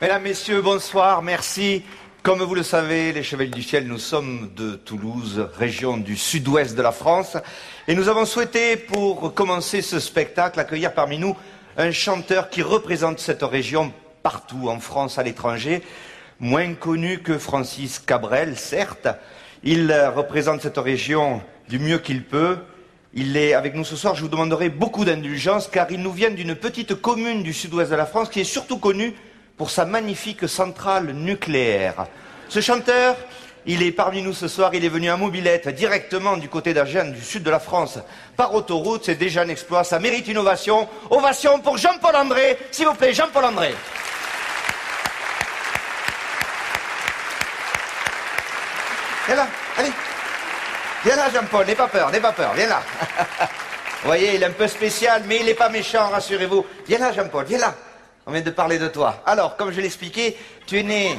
Mesdames, Messieurs, bonsoir, merci. Comme vous le savez, les Chevaliers du Ciel, nous sommes de Toulouse, région du sud-ouest de la France, et nous avons souhaité, pour commencer ce spectacle, accueillir parmi nous un chanteur qui représente cette région partout, en France, à l'étranger, moins connu que Francis Cabrel, certes. Il représente cette région du mieux qu'il peut. Il est avec nous ce soir, je vous demanderai beaucoup d'indulgence, car il nous vient d'une petite commune du sud-ouest de la France, qui est surtout connue pour sa magnifique centrale nucléaire. Ce chanteur, il est parmi nous ce soir, il est venu à mobilette, directement du côté d'Agen, du sud de la France, par autoroute, c'est déjà un exploit, ça mérite une ovation. Ovation pour Jean-Paul André, s'il vous plaît, Jean-Paul André. Viens là, allez. Viens là, Jean-Paul, n'aie pas peur, n'aie pas peur, viens là. Vous voyez, il est un peu spécial, mais il n'est pas méchant, rassurez-vous. Viens là, Jean-Paul, viens là. On vient de parler de toi. Alors, comme je l'expliquais, tu es né...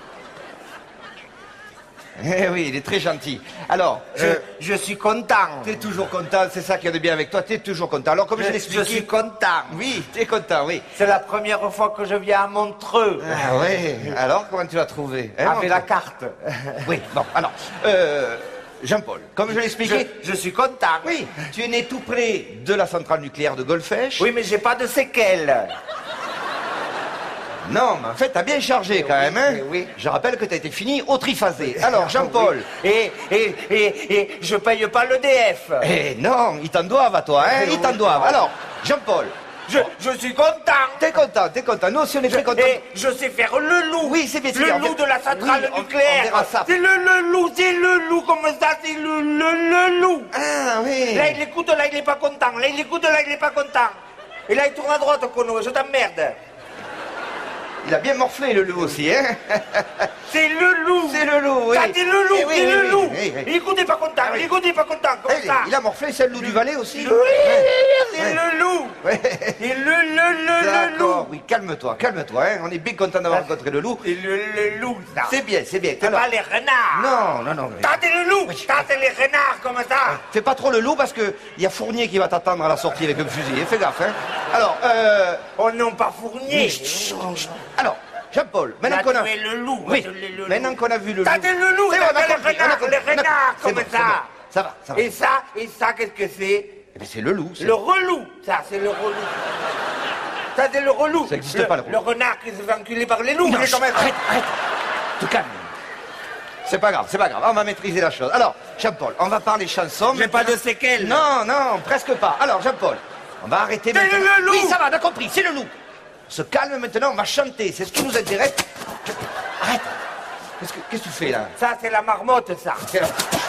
Eh oui, il est très gentil. Alors, je, euh, je suis content. Tu es toujours content, c'est ça qu'il y a de bien avec toi, tu es toujours content. Alors, comme je, je l'expliquais... Je suis content. Oui, tu es content, oui. C'est la première fois que je viens à Montreux. Ah oui, alors comment tu l'as trouvé hein, avec la carte. Oui, bon, alors... Euh... Jean-Paul, comme je l'expliquais... Je, je suis content. Oui, tu es né tout près de la centrale nucléaire de Golfech. Oui, mais j'ai pas de séquelles. Non, mais en fait, t'as bien chargé quand oui, même, hein. Oui. Je rappelle que t'as été fini au triphasé. Alors, Jean-Paul... Oui. Et, et, et, et je paye pas l'E D F. Eh non, ils t'en doivent à toi, hein, ils t'en doivent. Alors, Jean-Paul... Je, je suis content. T'es content, t'es content. Nous aussi, on est très contents. Et je sais faire le loup. Oui, c'est bien. Le bien. loup de la centrale oui, nucléaire. On, on ça. C'est le, le loup, c'est le loup, comme ça, c'est le, le, le loup. Ah, oui. Là, il écoute, là, il est pas content. Là, il écoute, là, il est pas content. Et là, il tourne à droite, Cono, je t'emmerde. Il a bien morflé, le loup aussi, hein. C'est le loup. C'est le loup, oui. Ça, c'est le loup, eh oui, c'est oui, le oui, loup. Oui, oui. Il écoute, pas content, il écoute, pas content, comme eh, ça. Il a morflé, c'est le loup du Valais aussi. Oui, ouais. c'est ouais. le loup. Ouais. C'est le, le, le, le loup. Oui, calme-toi, calme-toi, hein. On est bien content d'avoir rencontré le loup. C'est le, le loup, ça. C'est bien, c'est bien. C'est pas les renards. Non, non, non. Ça, c'est le loup. Ça, c'est les renards, comme ça. Fais pas trop le loup, parce que il y a Fournier qui va t'attendre à la sortie avec un fusil. Fais gaffe, hein. Alors, euh... Oh non, pas Fournier. Alors... Jean-Paul, maintenant qu'on a... le loup. Oui, le maintenant qu'on a vu le loup... Ça, c'est le loup, c'est les renards, les renards, comme bon, ça. Bon. Ça va, ça va. Et ça, et ça, qu'est-ce que c'est? Eh bien, c'est le loup. Le relou, ça, c'est le relou. Ça, c'est le relou. Ça n'existe pas, le relou. Le renard qui se fait enculer par les loups. Non, quand même... arrête, arrête. Te calme. C'est pas grave, c'est pas grave. On va maîtriser la chose. Alors, Jean-Paul, on va parler chansons. J'ai pas de séquelles. Non, non, presque pas. Alors, Jean-Paul, on va arrêter maintenant. C'est le loup. Oui, ça va, on a compris, c'est le loup. Se calme maintenant, on va chanter. C'est ce qui nous intéresse. Arrête. Qu'est-ce que, qu'est-ce que tu fais là? Ça, c'est la marmotte, ça. La...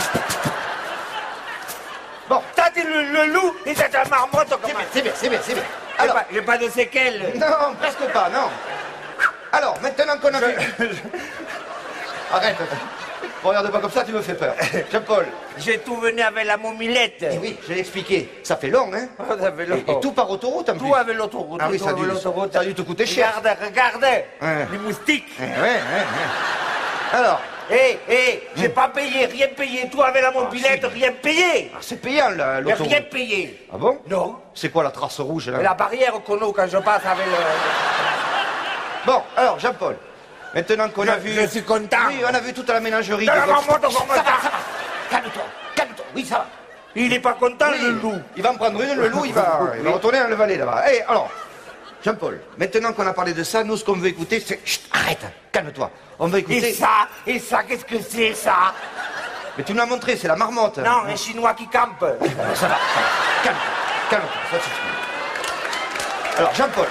Bon. Ça, c'est le, le loup et c'est la marmotte. C'est bien, c'est bien, c'est bien, c'est bien. Alors, j'ai pas, pas de séquelles. Non, presque pas, non. Alors, maintenant qu'on a vu... Arrête. Regarde pas comme ça, tu me fais peur. Jean-Paul. J'ai tout venu avec la momilette. Eh oui, je l'ai expliqué. Ça fait long, hein. Oh, ça fait long. Et, et tout par autoroute, en plus. Tout avec l'autoroute. Ah oui, ça a, dû, ça a dû te coûter cher. Regarde, regarde. Ouais. Les moustiques. Ouais, ouais, ouais. Alors. Hé, hey, hé, hey, j'ai hum. pas payé, rien payé. Toi avec la mobilette, ah, rien payé. Ah, c'est payant, l'autoroute. Rien payé. Ah bon? Non. C'est quoi la trace rouge, là? La barrière qu'on a quand je passe avec le... Bon, alors, Jean-Paul. Maintenant qu'on a vu... Je suis content. Oui, on a vu toute la ménagerie. De la marmotte, ça va, ça va. Calme-toi, calme-toi. Oui, ça va. Il est pas content, oui. Le loup. Il va en prendre une, le loup, il va, il va retourner dans le Valais, là-bas. Hey, alors, Jean-Paul, maintenant qu'on a parlé de ça, nous, ce qu'on veut écouter, c'est... Chut, arrête, calme-toi. On va écouter... Et ça, et ça, qu'est-ce que c'est, ça? Mais tu nous l'as montré, c'est la marmotte. Non, un Chinois qui campe. Ça va, ça va. Calme-toi, calme-toi, ça suffit. Alors, Jean-Paul...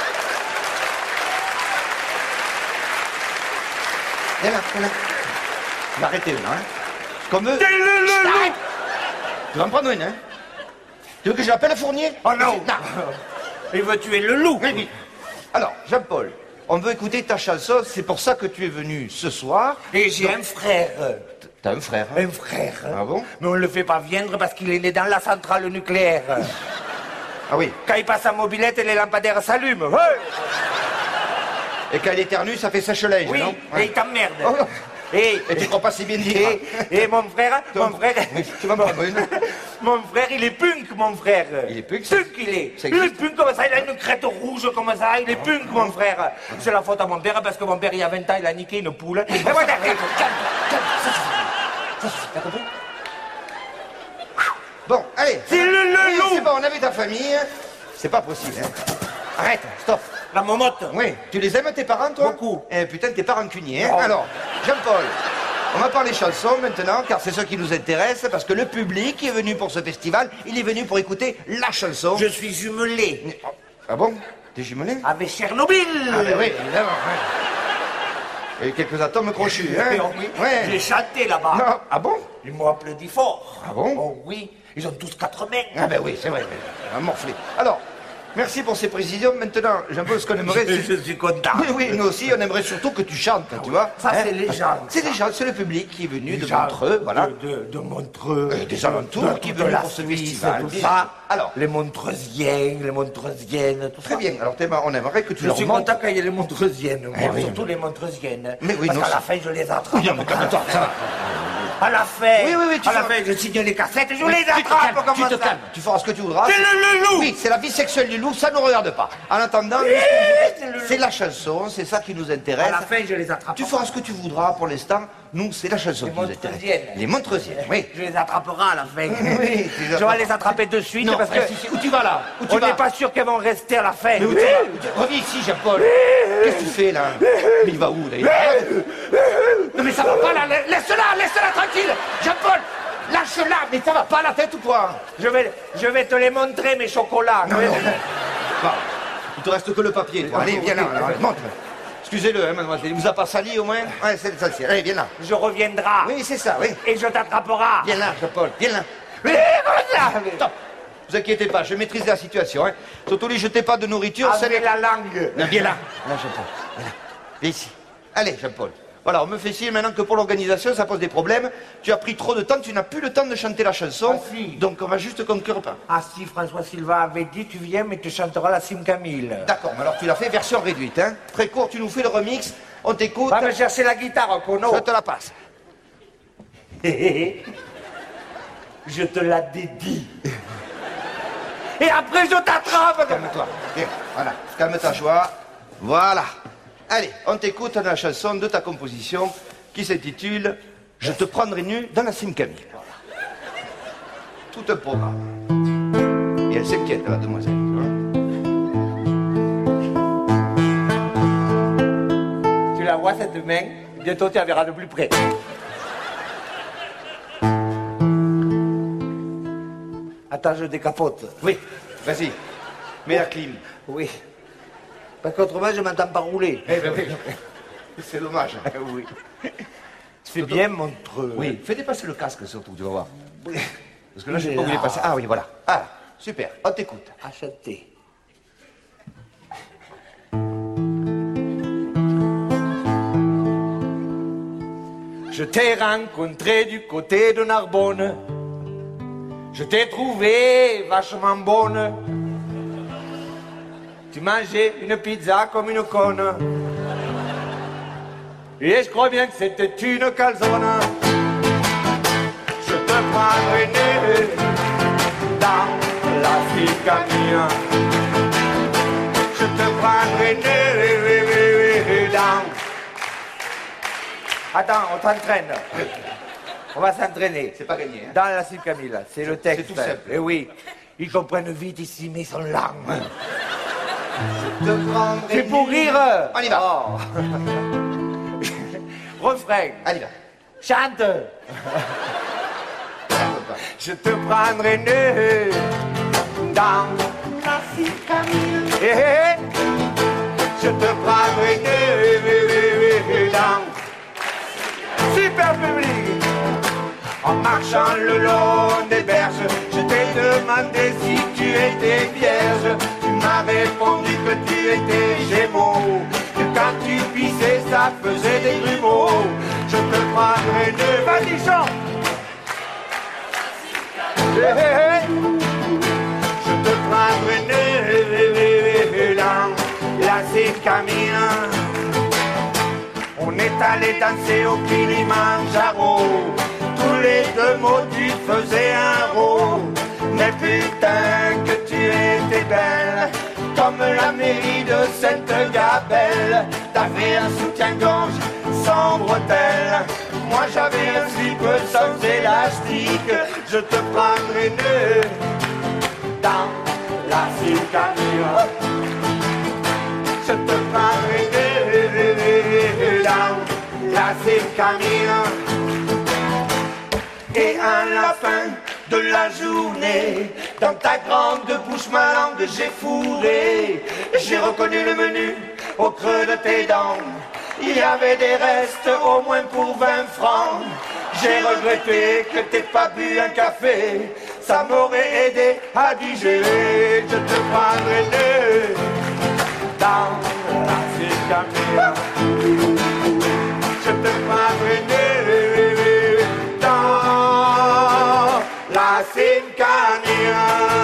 Viens là, viens là. Tu vas arrêter une, hein. Ce qu'on veut... C'est le, le, Chut, arrête. Tu vas en prendre une, hein. Tu veux que je l'appelle Fournier? Oh non. Non. Il veut tuer le loup. Oui, oui. Alors, Jean-Paul, on veut écouter ta chanson, c'est pour ça que tu es venu ce soir. Et j'ai un frère. T'as un frère, hein? Un frère. Ah bon? Mais on ne le fait pas viendre parce qu'il est né dans la centrale nucléaire. Ah oui? Quand il passe sa mobilette, les lampadaires s'allument. Ouais. Et quand il éternue, ça fait sèche-linge, oui, non? et ouais. Il t'emmerde. Oh. Et, et tu crois pas si bien dire. Et, et mon frère, mon frère... Tu vas me prendre une. Mon frère, il est punk, mon frère. Il est punk, Punk, il est. Il est punk comme ça, il a une crête rouge comme ça, il est punk, mon frère. C'est la faute à mon père, parce que mon père, il y a vingt ans, il a niqué une poule. Et voilà, calme, calme, ça suffit. Ça suffit, t'as compris? Bon, allez. C'est le, le oui, loup. C'est bon, on a vu ta famille. C'est pas possible, hein. Arrête, stop. La momotte. Oui, tu les aimes tes parents, toi? Beaucoup. Eh putain, t'es pas rancunier, hein. Oh. Alors, Jean-Paul, on va parler chansons maintenant, car c'est ce qui nous intéresse, parce que le public qui est venu pour ce festival, il est venu pour écouter la chanson. Je suis jumelé. Ah bon? T'es jumelé? Avec Tchernobyl. Ah ben oui, évidemment, ouais. Il y a eu quelques atomes crochus, hein? Oui, ouais. J'ai chanté là-bas. Non. Ah bon? Ils m'ont applaudi fort. Ah bon? Oh oui, ils ont tous quatre mains. Ah ben oui, c'est vrai, un morflé. Alors, merci pour ces précisions. Maintenant, Jean-Paul, ce qu'on aimerait... Je, je suis content. Oui, oui, nous aussi, on aimerait surtout que tu chantes, ah, tu oui. vois. Ça, hein? C'est les gens. C'est les gens, c'est le public qui est venu les de gens Montreux, voilà. De, de, de Montreux. Et des alentours de, qui de viennent la pour ce Suisse, festival. tout ça. Alors, les Montreusiennes, les Montreusiennes, tout très ça. bien. Alors, on aimerait que tu je leur suis montres... content qu'il y ait les Montreusiennes, eh oui, surtout mais... les Montreusiennes. Mais oui, parce non, qu'à la fin, je les attrape. Oui, mais calme-toi, ça va. À la fin, oui, oui, oui, tu à la feras... fin, je signe les cassettes et je oui, les attrape comme comme ça. Tu te calmes, tu feras ce que tu voudras. C'est le, le loup. Oui, c'est la vie sexuelle du loup, ça ne nous regarde pas. En attendant, c'est la chanson, c'est ça qui nous intéresse. À la fin, je les attrape. Tu feras ce que tu voudras pour l'instant. Nous, c'est la chanson les qui nous intéresse. Les Montreusiennes, oui. Je les attraperai à la fin. Oui, je vais les attraper de suite non, parce que... Ici. Où tu vas là? Où tu on vas? n'est pas sûr qu'elles vont rester à la fin. Mais où tu vas? Reviens ici, Jean-Paul. Qu'est-ce que tu fais là? Mais il va où là? Non mais ça va pas là. Laisse-la, laisse-la tranquille. Jean-Paul, lâche-la. Mais ça va pas la tête ou quoi? Je vais, je vais te les montrer, mes chocolats. Non, non. Bon, il te reste que le papier, toi. Allez, viens là, montre. Excusez-le, hein, mademoiselle, il vous a pas sali au moins? Ouais, c'est l'essentiel. Allez, viens là. Je reviendrai. Oui, c'est ça, oui. Et je t'attraperai. Viens là, Jean-Paul, viens là. Stop. Vous inquiétez pas, je maîtrise la situation, hein. Surtout les jetez pas de nourriture. Avec la langue. Non, viens là. Là, Jean-Paul. Viens là. Viens ici. Allez, Jean-Paul. Voilà, on me fait signe maintenant que pour l'organisation, ça pose des problèmes. Tu as pris trop de temps, tu n'as plus le temps de chanter la chanson. Ah, si. Donc on va juste conclure pas. Ah si, François Silva avait dit, tu viens, mais tu chanteras la Sim Camille. D'accord, mais alors tu l'as fait version réduite, hein. Très court, tu nous fais le remix, on t'écoute. Va me chercher la guitare, Kono. Je te la passe. Je te la dédie. Et après, je t'attrape. Calme-toi. Bien, voilà. Calme ta joie. Voilà. Allez, on t'écoute la chanson de ta composition qui s'intitule « Je te prendrai nu dans la Sim Camille ». Tout un programme. Et elle s'inquiète, la demoiselle. Tu la vois, cette main? Bientôt, tu la verras de plus près. Attends, je décapote. Oui, vas-y. Mets la clim. Oui. Parce qu'autrement, je m'entends pas rouler. Eh ben oui. C'est dommage. Oui. Tu fais bien, Montreux. Oui, fais dépasser le casque surtout, tu vas voir. Oui. Parce que là, je sais pas où il est passé. Ah oui, voilà. Ah, super. On t'écoute. À chanter. Je t'ai rencontré du côté de Narbonne. Je t'ai trouvé vachement bonne. Tu mangeais une pizza comme une conne. Et je crois bien que c'était une calzone. Je te prendrai né dans la Sim Camille. Je te prendrai né dans... Attends, on t'entraîne. On va s'entraîner. C'est pas gagné. Hein. Dans la Sim Camille, c'est le texte. C'est tout simple. Et oui, ils comprennent vite ici, mais ils sont lents. Je te prendrai C'est pour rire. On y va. Oh. Refrain. Allez, va. Chante. Je te prendrai nu dans la Sim Camille. Eh, eh. Je te prendrai nu dans super public. En marchant le long des berges, je t'ai demandé si tu étais vierge. Tu m'as répondu que tu étais Gémeaux, que quand tu pissais ça faisait des grumeaux. Je te prendrai de... Vas-y, chante. Hey, hey, hey. Je te prendrai de... dans la Sim Camille. On On est allé danser au Kilimanjaro. Tous les deux mots tu faisais un rôle. Mais putain que tu étais belle, comme la mairie de Sainte-Gabelle. T'avais un soutien-gorge sans bretelles, moi j'avais un slip sans élastique. Je te prendrai nœud dans la cicamure. Je te prendrai nœud dans la cicamure. Et à la fin de la journée, dans ta grande bouche ma langue j'ai fourré. J'ai reconnu le menu au creux de tes dents. Il y avait des restes au moins pour vingt francs. J'ai regretté que t'aies pas bu un café, ça m'aurait aidé à digérer. Je te prendrai nœud dans la cicamure. Je te prendrai nœud dans la cicamure.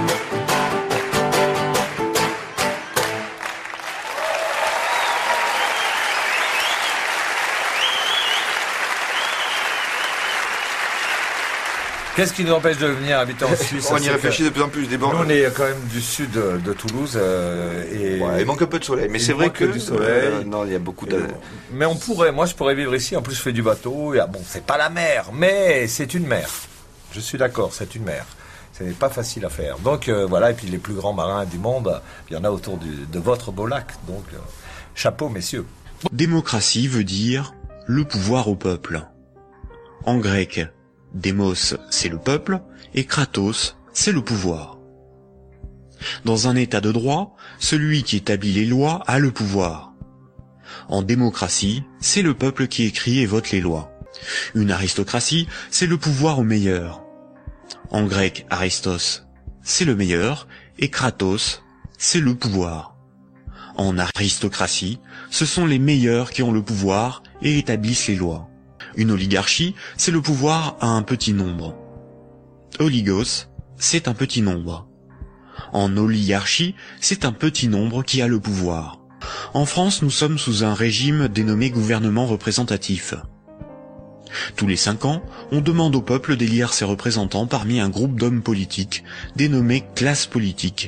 Qu'est-ce qui nous empêche de venir habiter en Suisse? On y réfléchit de plus en plus. Des bords. Nous, on est quand même du sud de, de Toulouse. Euh, et ouais, il manque un peu de soleil. Mais c'est vrai que, du soleil. Euh, non, il y a beaucoup de... Mais on pourrait, moi je pourrais vivre ici. En plus, je fais du bateau. Et, bon, c'est pas la mer, mais c'est une mer. Je suis d'accord, c'est une mer. Ce n'est pas facile à faire. Donc euh, voilà, et puis les plus grands marins du monde, il y en a autour du, de votre beau lac. Donc, euh, chapeau, messieurs. Démocratie veut dire le pouvoir au peuple. En grec, démos, c'est le peuple, et kratos, c'est le pouvoir. Dans un état de droit, celui qui établit les lois a le pouvoir. En démocratie, c'est le peuple qui écrit et vote les lois. Une aristocratie, c'est le pouvoir au meilleur. En grec, aristos, c'est le meilleur, et kratos, c'est le pouvoir. En aristocratie, ce sont les meilleurs qui ont le pouvoir et établissent les lois. Une oligarchie, c'est le pouvoir à un petit nombre. Oligos, c'est un petit nombre. En oligarchie, c'est un petit nombre qui a le pouvoir. En France, nous sommes sous un régime dénommé gouvernement représentatif. Tous les cinq ans, on demande au peuple d'élire ses représentants parmi un groupe d'hommes politiques, dénommé classe politique.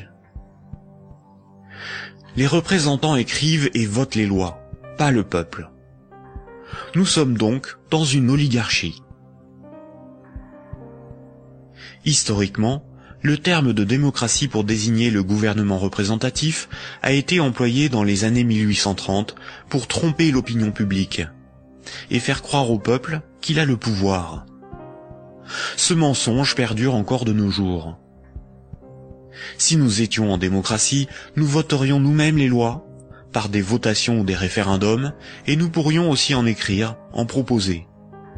Les représentants écrivent et votent les lois, pas le peuple. Nous sommes donc dans une oligarchie. Historiquement, le terme de démocratie pour désigner le gouvernement représentatif a été employé dans les années mille huit cent trente pour tromper l'opinion publique et faire croire au peuple qu'il a le pouvoir. Ce mensonge perdure encore de nos jours. Si nous étions en démocratie, nous voterions nous-mêmes les lois, par des votations ou des référendums, et nous pourrions aussi en écrire, en proposer.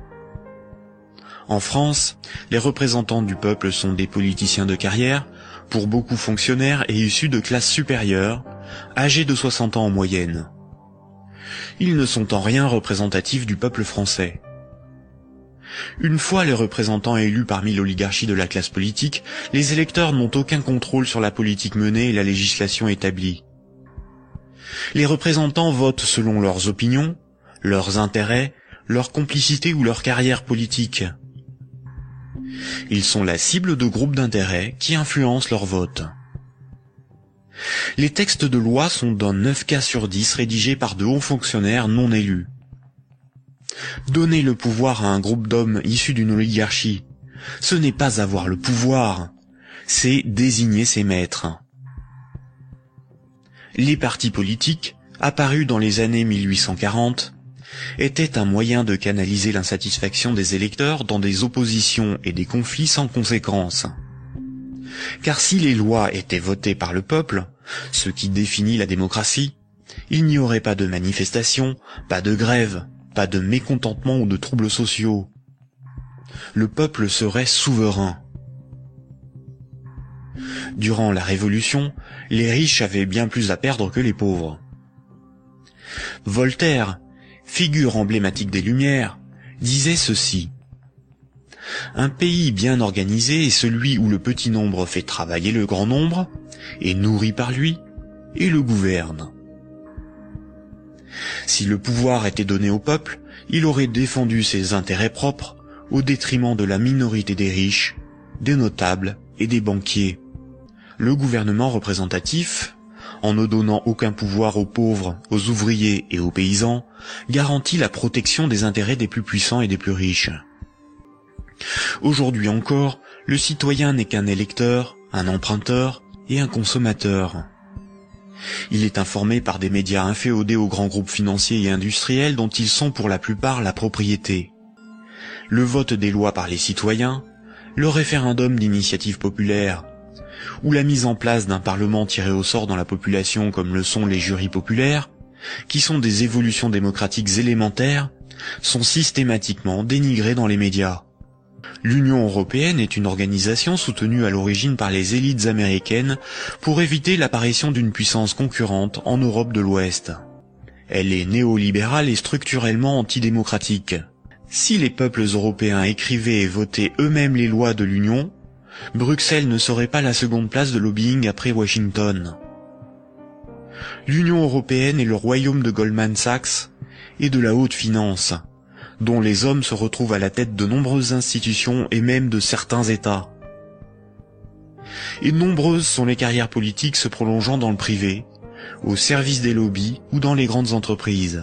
En France, les représentants du peuple sont des politiciens de carrière, pour beaucoup fonctionnaires et issus de classes supérieures, âgés de soixante ans en moyenne. Ils ne sont en rien représentatifs du peuple français. Une fois les représentants élus parmi l'oligarchie de la classe politique, les électeurs n'ont aucun contrôle sur la politique menée et la législation établie. Les représentants votent selon leurs opinions, leurs intérêts, leur complicité ou leur carrière politique. Ils sont la cible de groupes d'intérêts qui influencent leur vote. Les textes de loi sont dans neuf cas sur dix rédigés par de hauts fonctionnaires non élus. Donner le pouvoir à un groupe d'hommes issus d'une oligarchie, ce n'est pas avoir le pouvoir, c'est désigner ses maîtres. Les partis politiques, apparus dans les années mille huit cent quarante, étaient un moyen de canaliser l'insatisfaction des électeurs dans des oppositions et des conflits sans conséquences. Car si les lois étaient votées par le peuple, ce qui définit la démocratie, il n'y aurait pas de manifestations, pas de grèves, pas de mécontentement ou de troubles sociaux. Le peuple serait souverain. Durant la Révolution, les riches avaient bien plus à perdre que les pauvres. Voltaire, figure emblématique des Lumières, disait ceci. Un pays bien organisé est celui où le petit nombre fait travailler le grand nombre, est nourri par lui, et le gouverne. Si le pouvoir était donné au peuple, il aurait défendu ses intérêts propres au détriment de la minorité des riches, des notables et des banquiers. Le gouvernement représentatif, en ne donnant aucun pouvoir aux pauvres, aux ouvriers et aux paysans, garantit la protection des intérêts des plus puissants et des plus riches. Aujourd'hui encore, le citoyen n'est qu'un électeur, un emprunteur et un consommateur. Il est informé par des médias inféodés aux grands groupes financiers et industriels dont ils sont pour la plupart la propriété. Le vote des lois par les citoyens, le référendum d'initiative populaire, ou la mise en place d'un parlement tiré au sort dans la population comme le sont les jurys populaires, qui sont des évolutions démocratiques élémentaires, sont systématiquement dénigrés dans les médias. L'Union européenne est une organisation soutenue à l'origine par les élites américaines pour éviter l'apparition d'une puissance concurrente en Europe de l'Ouest. Elle est néolibérale et structurellement antidémocratique. Si les peuples européens écrivaient et votaient eux-mêmes les lois de l'Union, Bruxelles ne serait pas la seconde place de lobbying après Washington. L'Union européenne est le royaume de Goldman Sachs et de la haute finance, dont les hommes se retrouvent à la tête de nombreuses institutions et même de certains États. Et nombreuses sont les carrières politiques se prolongeant dans le privé, au service des lobbies ou dans les grandes entreprises.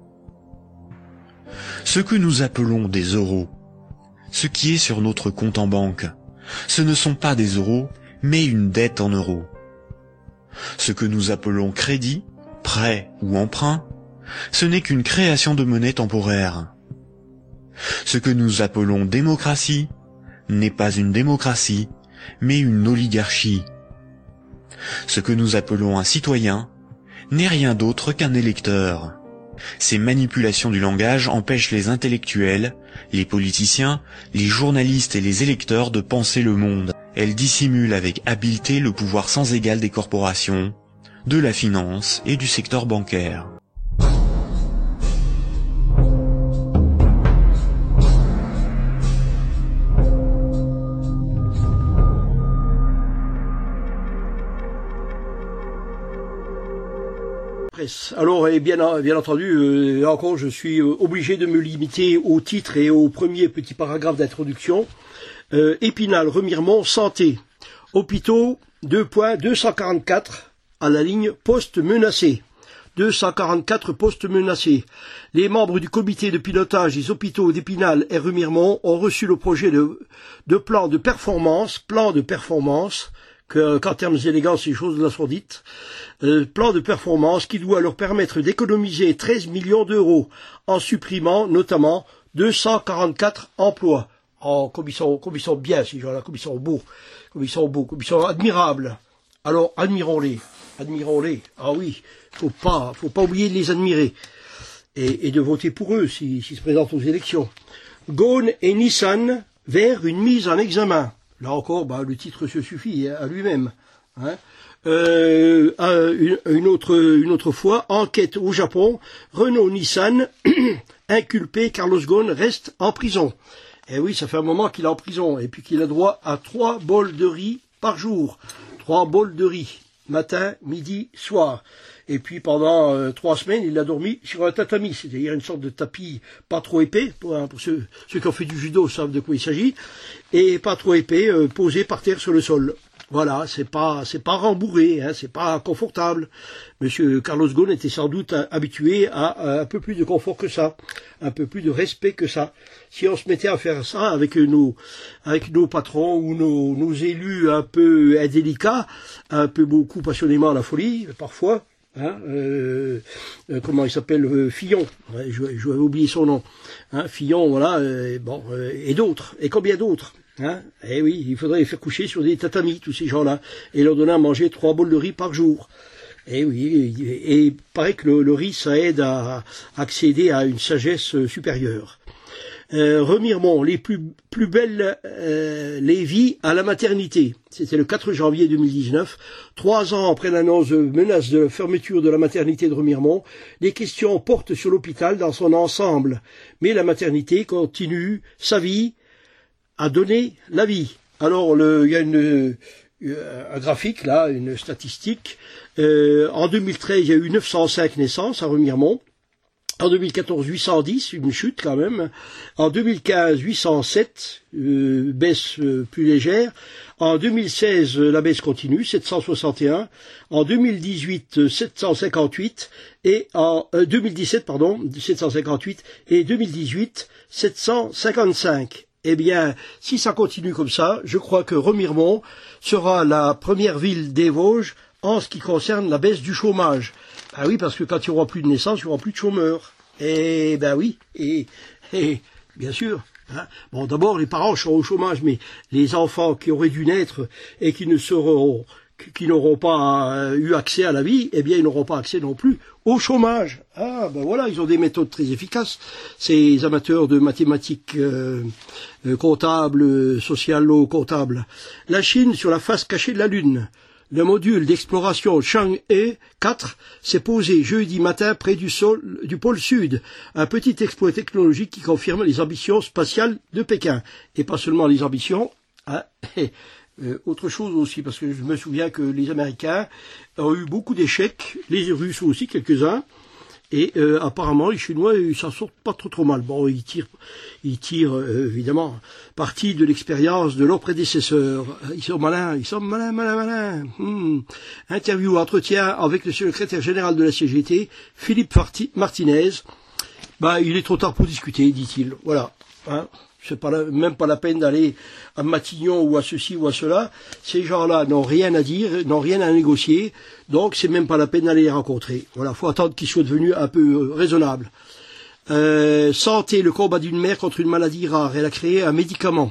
Ce que nous appelons des euros, ce qui est sur notre compte en banque, ce ne sont pas des euros, mais une dette en euros. Ce que nous appelons crédit, prêt ou emprunt, ce n'est qu'une création de monnaie temporaire. Ce que nous appelons démocratie n'est pas une démocratie, mais une oligarchie. Ce que nous appelons un citoyen n'est rien d'autre qu'un électeur. Ces manipulations du langage empêchent les intellectuels, les politiciens, les journalistes et les électeurs de penser le monde. Elles dissimulent avec habileté le pouvoir sans égal des corporations, de la finance et du secteur bancaire. Alors, et bien, bien entendu, euh, là encore, je suis euh, obligé de me limiter au titre et au premier petit paragraphe d'introduction. Euh, Épinal, Remiremont, santé. Hôpitaux, deux points, deux cent quarante-quatre à la ligne poste menacé. deux cent quarante-quatre postes menacés. Les membres du comité de pilotage des hôpitaux d'Épinal et Remiremont ont reçu le projet de, de plan de performance, plan de performance, que, qu'en termes élégants, c'est chose de la sourdite, euh, plan de performance qui doit leur permettre d'économiser treize millions d'euros en supprimant notamment deux cent quarante-quatre emplois. Oh, comme ils sont, comme ils sont bien, ces gens-là, comme ils sont beaux, comme ils sont beaux, comme ils sont admirables. Alors, admirons-les, admirons-les. Ah oui, faut pas, faut pas oublier de les admirer. Et, et de voter pour eux s'ils si, si se présentent aux élections. Ghosn et Nissan vers une mise en examen. Là encore, bah, le titre se suffit à lui-même. Hein. Euh, une, une, autre, une autre fois, enquête au Japon, Renault-Nissan, inculpé, Carlos Ghosn reste en prison. Et oui, ça fait un moment qu'il est en prison, et puis qu'il a droit à trois bols de riz par jour. Trois bols de riz, matin, midi, soir. Et puis pendant euh, trois semaines, il a dormi sur un tatami, c'est-à-dire une sorte de tapis pas trop épais, pour, hein, pour ceux, ceux qui ont fait du judo savent de quoi il s'agit, et pas trop épais, euh, posé par terre sur le sol. Voilà, c'est pas, c'est pas rembourré, hein, c'est pas confortable. Monsieur Carlos Ghosn était sans doute habitué à, à un peu plus de confort que ça, un peu plus de respect que ça. Si on se mettait à faire ça avec nos, avec nos patrons ou nos, nos élus un peu indélicats, un peu beaucoup passionnément à la folie, parfois, hein, euh, euh, comment il s'appelle, euh, Fillon, ouais, je, je vais oublier son nom, hein, Fillon, voilà, euh, bon, euh, et d'autres, et combien d'autres. Hein, eh oui, il faudrait les faire coucher sur des tatamis, tous ces gens-là, et leur donner à manger trois bols de riz par jour. Eh oui, et il paraît que le, le riz, ça aide à, à accéder à une sagesse supérieure. Euh, Remiremont, les plus, plus belles euh, les vies à la maternité. C'était le quatre janvier deux mille dix-neuf. Trois ans après l'annonce de menace de fermeture de la maternité de Remiremont, les questions portent sur l'hôpital dans son ensemble. Mais la maternité continue sa vie à donner la vie. Alors, le, il y a une, un graphique, là, une statistique. Euh, en deux mille treize, il y a eu neuf cent cinq naissances à Remiremont. En deux mille quatorze, huit cent dix, une chute quand même. En deux mille quinze, huit cent sept, euh, baisse euh, plus légère. En deux mille seize, euh, la baisse continue, sept cent soixante et un. En deux mille dix-huit, euh, sept cent cinquante-huit. Et en euh, deux mille dix-sept, pardon, sept cent cinquante-huit. Et deux mille dix-huit, sept cent cinquante-cinq. Eh bien, si ça continue comme ça, je crois que Remiremont sera la première ville des Vosges en ce qui concerne la baisse du chômage. Ah oui, parce que quand il n'y aura plus de naissance, il n'y aura plus de chômeurs. Et ben oui, et, et bien sûr. Hein. Bon, d'abord, les parents seront au chômage, mais les enfants qui auraient dû naître et qui ne seront, qui n'auront pas euh, eu accès à la vie, eh bien, ils n'auront pas accès non plus au chômage. Ah, ben voilà, ils ont des méthodes très efficaces. Ces amateurs de mathématiques euh, euh, comptables, socialo-comptables. La Chine sur la face cachée de la Lune. Le module d'exploration Chang'e quatre s'est posé jeudi matin près du, sol, du pôle sud, un petit exploit technologique qui confirme les ambitions spatiales de Pékin. Et pas seulement les ambitions, hein, et, euh, autre chose aussi, parce que je me souviens que les Américains ont eu beaucoup d'échecs, les Russes aussi, quelques-uns, et euh, apparemment les Chinois ils s'en sortent pas trop trop mal. Bon, ils tirent, ils tirent euh, évidemment parti de l'expérience de leurs prédécesseurs. Ils sont malins, ils sont malins, malins, malins. Hmm. Interview, entretien avec le secrétaire général de la C G T, Philippe Martinez. Bah, il est trop tard pour discuter, dit-il. Voilà. Hein. C'est pas la, même pas la peine d'aller à Matignon ou à ceci ou à cela. Ces gens-là n'ont rien à dire, n'ont rien à négocier, donc c'est même pas la peine d'aller les rencontrer. Voilà, faut attendre qu'ils soient devenus un peu euh, raisonnables. Euh, santé, le combat d'une mère contre une maladie rare. Elle a créé un médicament.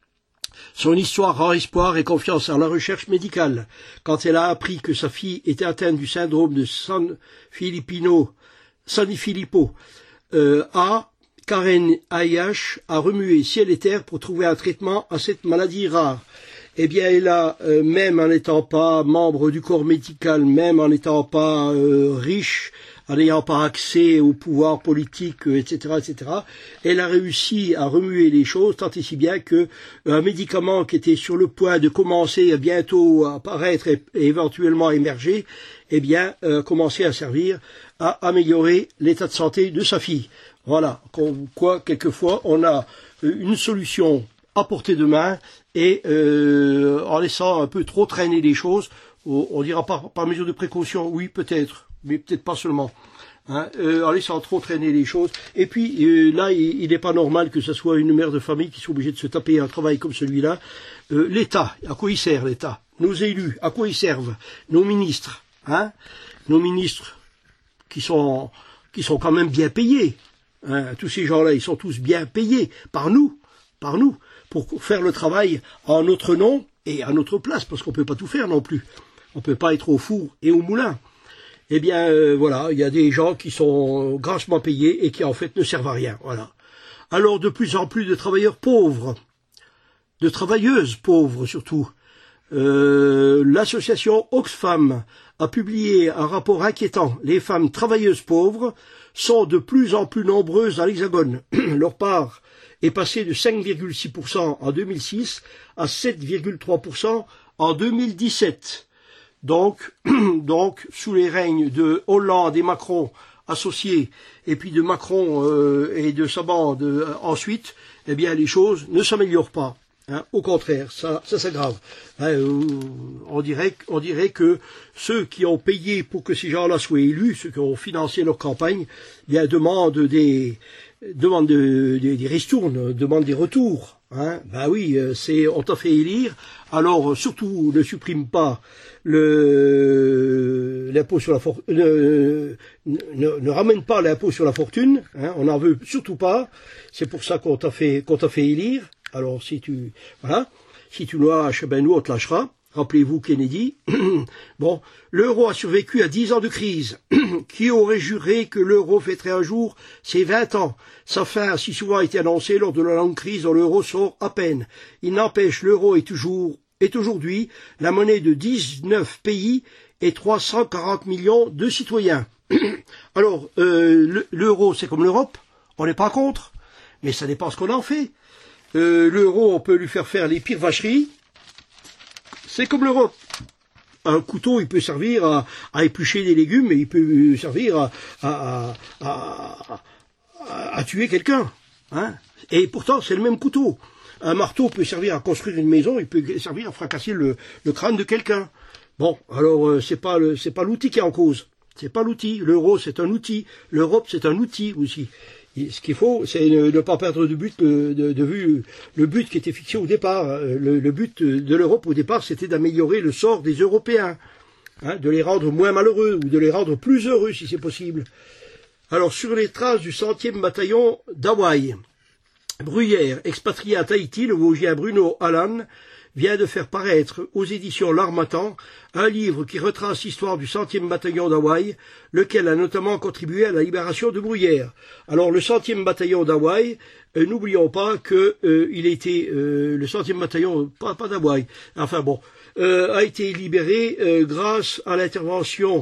Son histoire rend espoir et confiance en la recherche médicale. Quand elle a appris que sa fille était atteinte du syndrome de San Filipino, Sanifilippo euh, A, Karen Ayash a remué ciel et terre pour trouver un traitement à cette maladie rare. Eh bien, elle a, euh, même en n'étant pas membre du corps médical, même en n'étant pas euh, riche, en n'ayant pas accès au pouvoir politique, euh, et cetera, et cetera, elle a réussi à remuer les choses tant et si bien que un médicament qui était sur le point de commencer à bientôt à apparaître et, et éventuellement émerger, eh bien, euh, commençait à servir à améliorer l'état de santé de sa fille. Voilà, quoi, quelquefois, on a une solution à portée de main et euh, en laissant un peu trop traîner les choses, on dira par, par mesure de précaution, oui, peut-être, mais peut-être pas seulement, hein, euh, en laissant trop traîner les choses. Et puis, euh, là, il n'est pas normal que ce soit une mère de famille qui soit obligée de se taper un travail comme celui-là. Euh, L'État, à quoi il sert l'État? Nos élus, à quoi ils servent? Nos ministres, hein, nos ministres qui sont, qui sont quand même bien payés. Hein, tous ces gens-là, ils sont tous bien payés par nous, par nous, pour faire le travail en notre nom et à notre place, parce qu'on peut pas tout faire non plus. On peut pas être au four et au moulin. Eh bien, euh, voilà, il y a des gens qui sont grassement payés et qui en fait ne servent à rien. Voilà. Alors, de plus en plus de travailleurs pauvres, de travailleuses pauvres surtout. Euh, l'association Oxfam a publié un rapport inquiétant. Les femmes travailleuses pauvres sont de plus en plus nombreuses dans l'Hexagone. Leur part est passée de cinq virgule six pour cent en deux mille six à sept virgule trois pour cent en deux mille dix-sept. Donc, donc, sous les règnes de Hollande et Macron associés, et puis de Macron euh, et de sa bande euh, ensuite, eh bien, les choses ne s'améliorent pas. Hein, au contraire, ça, ça s'aggrave. Hein, euh, on dirait, on dirait que ceux qui ont payé pour que ces gens-là soient élus, ceux qui ont financé leur campagne, eh bien, demandent des, demandent de, des, des ristournes, demandent des retours. Hein. Ben oui, c'est, on t'a fait élire. Alors surtout, ne supprime pas le l'impôt sur la fortune, ne, ne, ne ramène pas l'impôt sur la fortune. Hein, on n'en veut surtout pas. C'est pour ça qu'on t'a fait, qu'on t'a fait élire. Alors, si tu, voilà, si tu nous lâches, ben nous, on te lâchera. Rappelez-vous Kennedy. Bon, l'euro a survécu à dix ans de crise. Qui aurait juré que l'euro fêterait un jour ses vingt ans? Sa fin a si souvent été annoncée lors de la longue crise dont l'euro sort à peine. Il n'empêche, l'euro est toujours, est aujourd'hui la monnaie de dix-neuf pays et trois cent quarante millions de citoyens. Alors, euh, l'euro, c'est comme l'Europe. On n'est pas contre. Mais ça dépend ce qu'on en fait. Euh, l'euro, on peut lui faire faire les pires vacheries. C'est comme l'Europe. un couteau, il peut servir à, à éplucher des légumes, et il peut servir à, à, à, à, à tuer quelqu'un. Hein. Et pourtant, c'est le même couteau. Un marteau peut servir à construire une maison, il peut servir à fracasser le, le crâne de quelqu'un. Bon, alors euh, c'est pas le, c'est pas l'outil qui est en cause. C'est pas l'outil. L'euro, c'est un outil. L'Europe, c'est un outil aussi. Et ce qu'il faut, c'est ne, ne pas perdre de, but, de, de, de vue le but qui était fixé au départ. Le, le but de l'Europe au départ, c'était d'améliorer le sort des Européens, hein, de les rendre moins malheureux ou de les rendre plus heureux si c'est possible. Alors, sur les traces du centième bataillon d'Hawaï, Bruyère, expatrié à Tahiti, le Vosgien Bruno Allan, vient de faire paraître aux éditions L'Harmattan un livre qui retrace l'histoire du centième bataillon d'Hawaï, lequel a notamment contribué à la libération de Bruyère. Alors le centième bataillon d'Hawaï, euh, n'oublions pas que euh, il était euh, le centième bataillon, pas, pas d'Hawaï, enfin bon, euh, a été libéré euh, grâce à l'intervention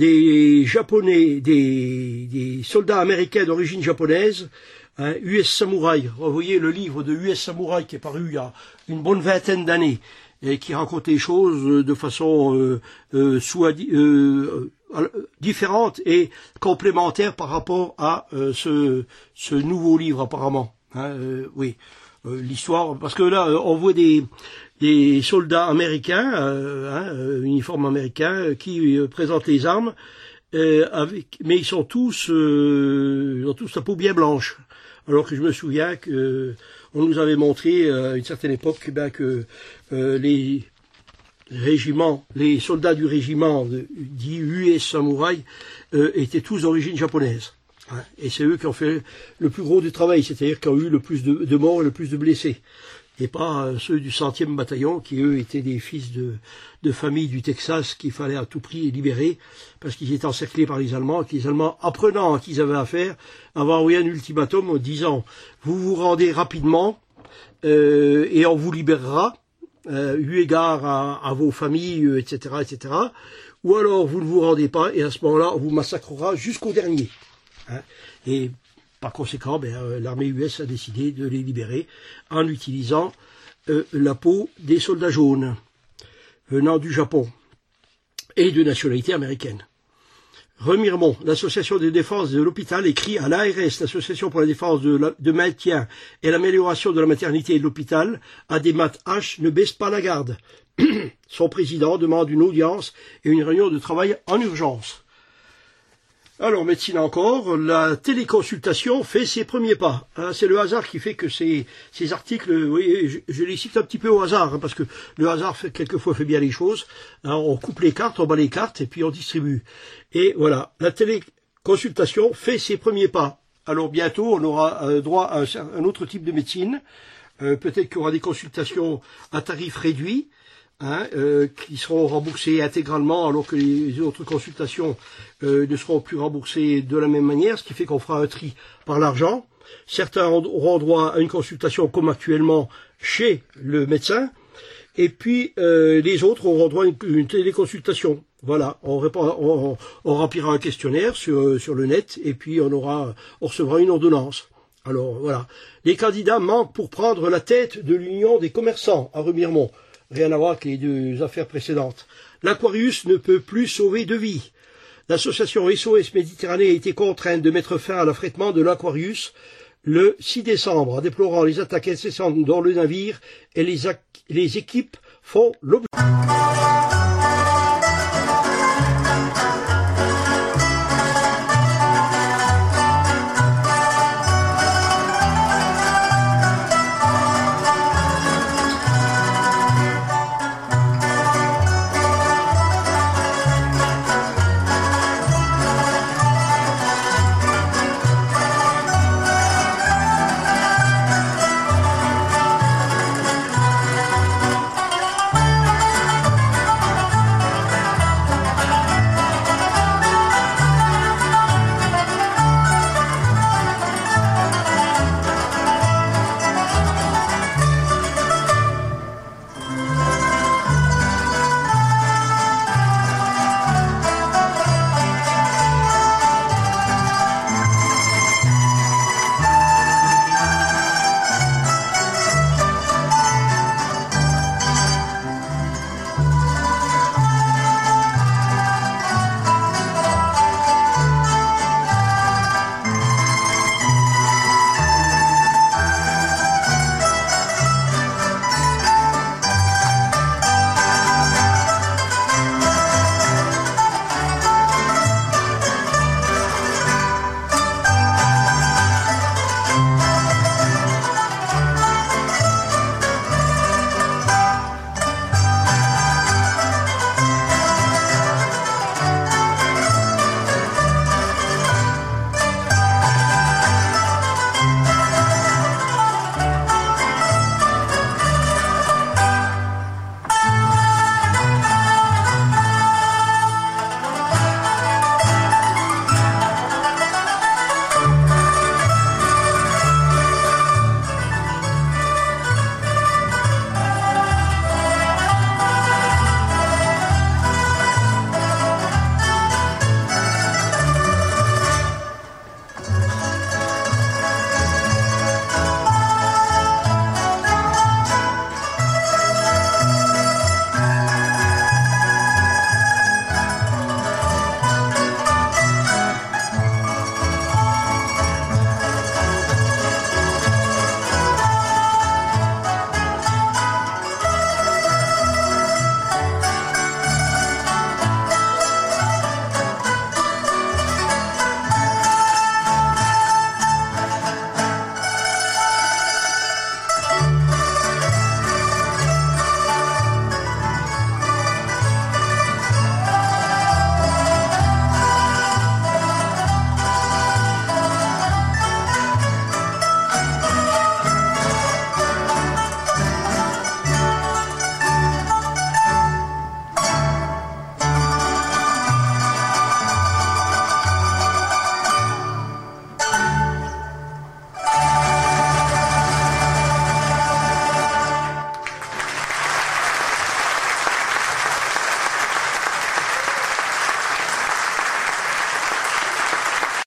des Japonais, des, des soldats américains d'origine japonaise. Hein, U S Samurai, vous voyez le livre de U S Samurai qui est paru il y a une bonne vingtaine d'années et qui raconte les choses de façon euh, euh, soit, euh, euh, différente et complémentaire par rapport à euh, ce, ce nouveau livre apparemment. Hein, euh, oui, euh, l'histoire, parce que là on voit des, des soldats américains, euh, hein, uniformes américains, qui euh, présentent les armes, euh, avec, mais ils sont tous, euh, ils ont tous la peau bien blanche. Alors que je me souviens que euh, on nous avait montré euh, à une certaine époque ben, que euh, les régiments, les soldats du régiment de, dit U S Samurai euh, étaient tous d'origine japonaise. Hein, et c'est eux qui ont fait le plus gros du travail, c'est-à-dire qui ont eu le plus de, de morts et le plus de blessés. Et pas euh, ceux du centième bataillon qui, eux, étaient des fils de, de famille du Texas qu'il fallait à tout prix libérer parce qu'ils étaient encerclés par les Allemands, et que les Allemands, apprenant à qui ils avaient affaire, avaient envoyé un ultimatum en disant « Vous vous rendez rapidement euh, et on vous libérera, euh, eu égard à, à vos familles, euh, et cetera, et cetera. Ou alors vous ne vous rendez pas et à ce moment-là, on vous massacrera jusqu'au dernier. Hein. » Et par conséquent, ben, euh, l'armée U S a décidé de les libérer en utilisant euh, la peau des soldats jaunes venant du Japon et de nationalité américaine. Remiremont, l'association de défense de l'hôpital, écrit à l'A R S, l'association pour la défense de, la, de maintien et l'amélioration de la maternité et de l'hôpital, Ademat H ne baisse pas la garde. Son président demande une audience et une réunion de travail en urgence. Alors, médecine encore, la téléconsultation fait ses premiers pas. Hein, c'est le hasard qui fait que ces, ces articles, vous voyez, je, je les cite un petit peu au hasard, hein, parce que le hasard fait, quelquefois fait bien les choses. Hein, on coupe les cartes, on bat les cartes, et puis on distribue. Et voilà, la téléconsultation fait ses premiers pas. Alors bientôt, on aura euh, droit à un, un autre type de médecine. Euh, peut-être qu'il y aura des consultations à tarif réduit. Hein, euh, qui seront remboursés intégralement alors que les autres consultations euh, ne seront plus remboursées de la même manière, ce qui fait qu'on fera un tri par l'argent. Certains auront droit à une consultation comme actuellement chez le médecin, et puis euh, les autres auront droit à une, une téléconsultation. Voilà, on, répond, on, on remplira un questionnaire sur, sur le net, et puis on aura, on recevra une ordonnance. Alors voilà, les candidats manquent pour prendre la tête de l'Union des commerçants à Remiremont. Rien à voir avec les deux affaires précédentes. L'Aquarius ne peut plus sauver de vie. L'association S O S Méditerranée a été contrainte de mettre fin à l'affrètement de l'Aquarius le six décembre, en déplorant les attaques incessantes dont le navire et les, les équipes font l'objet.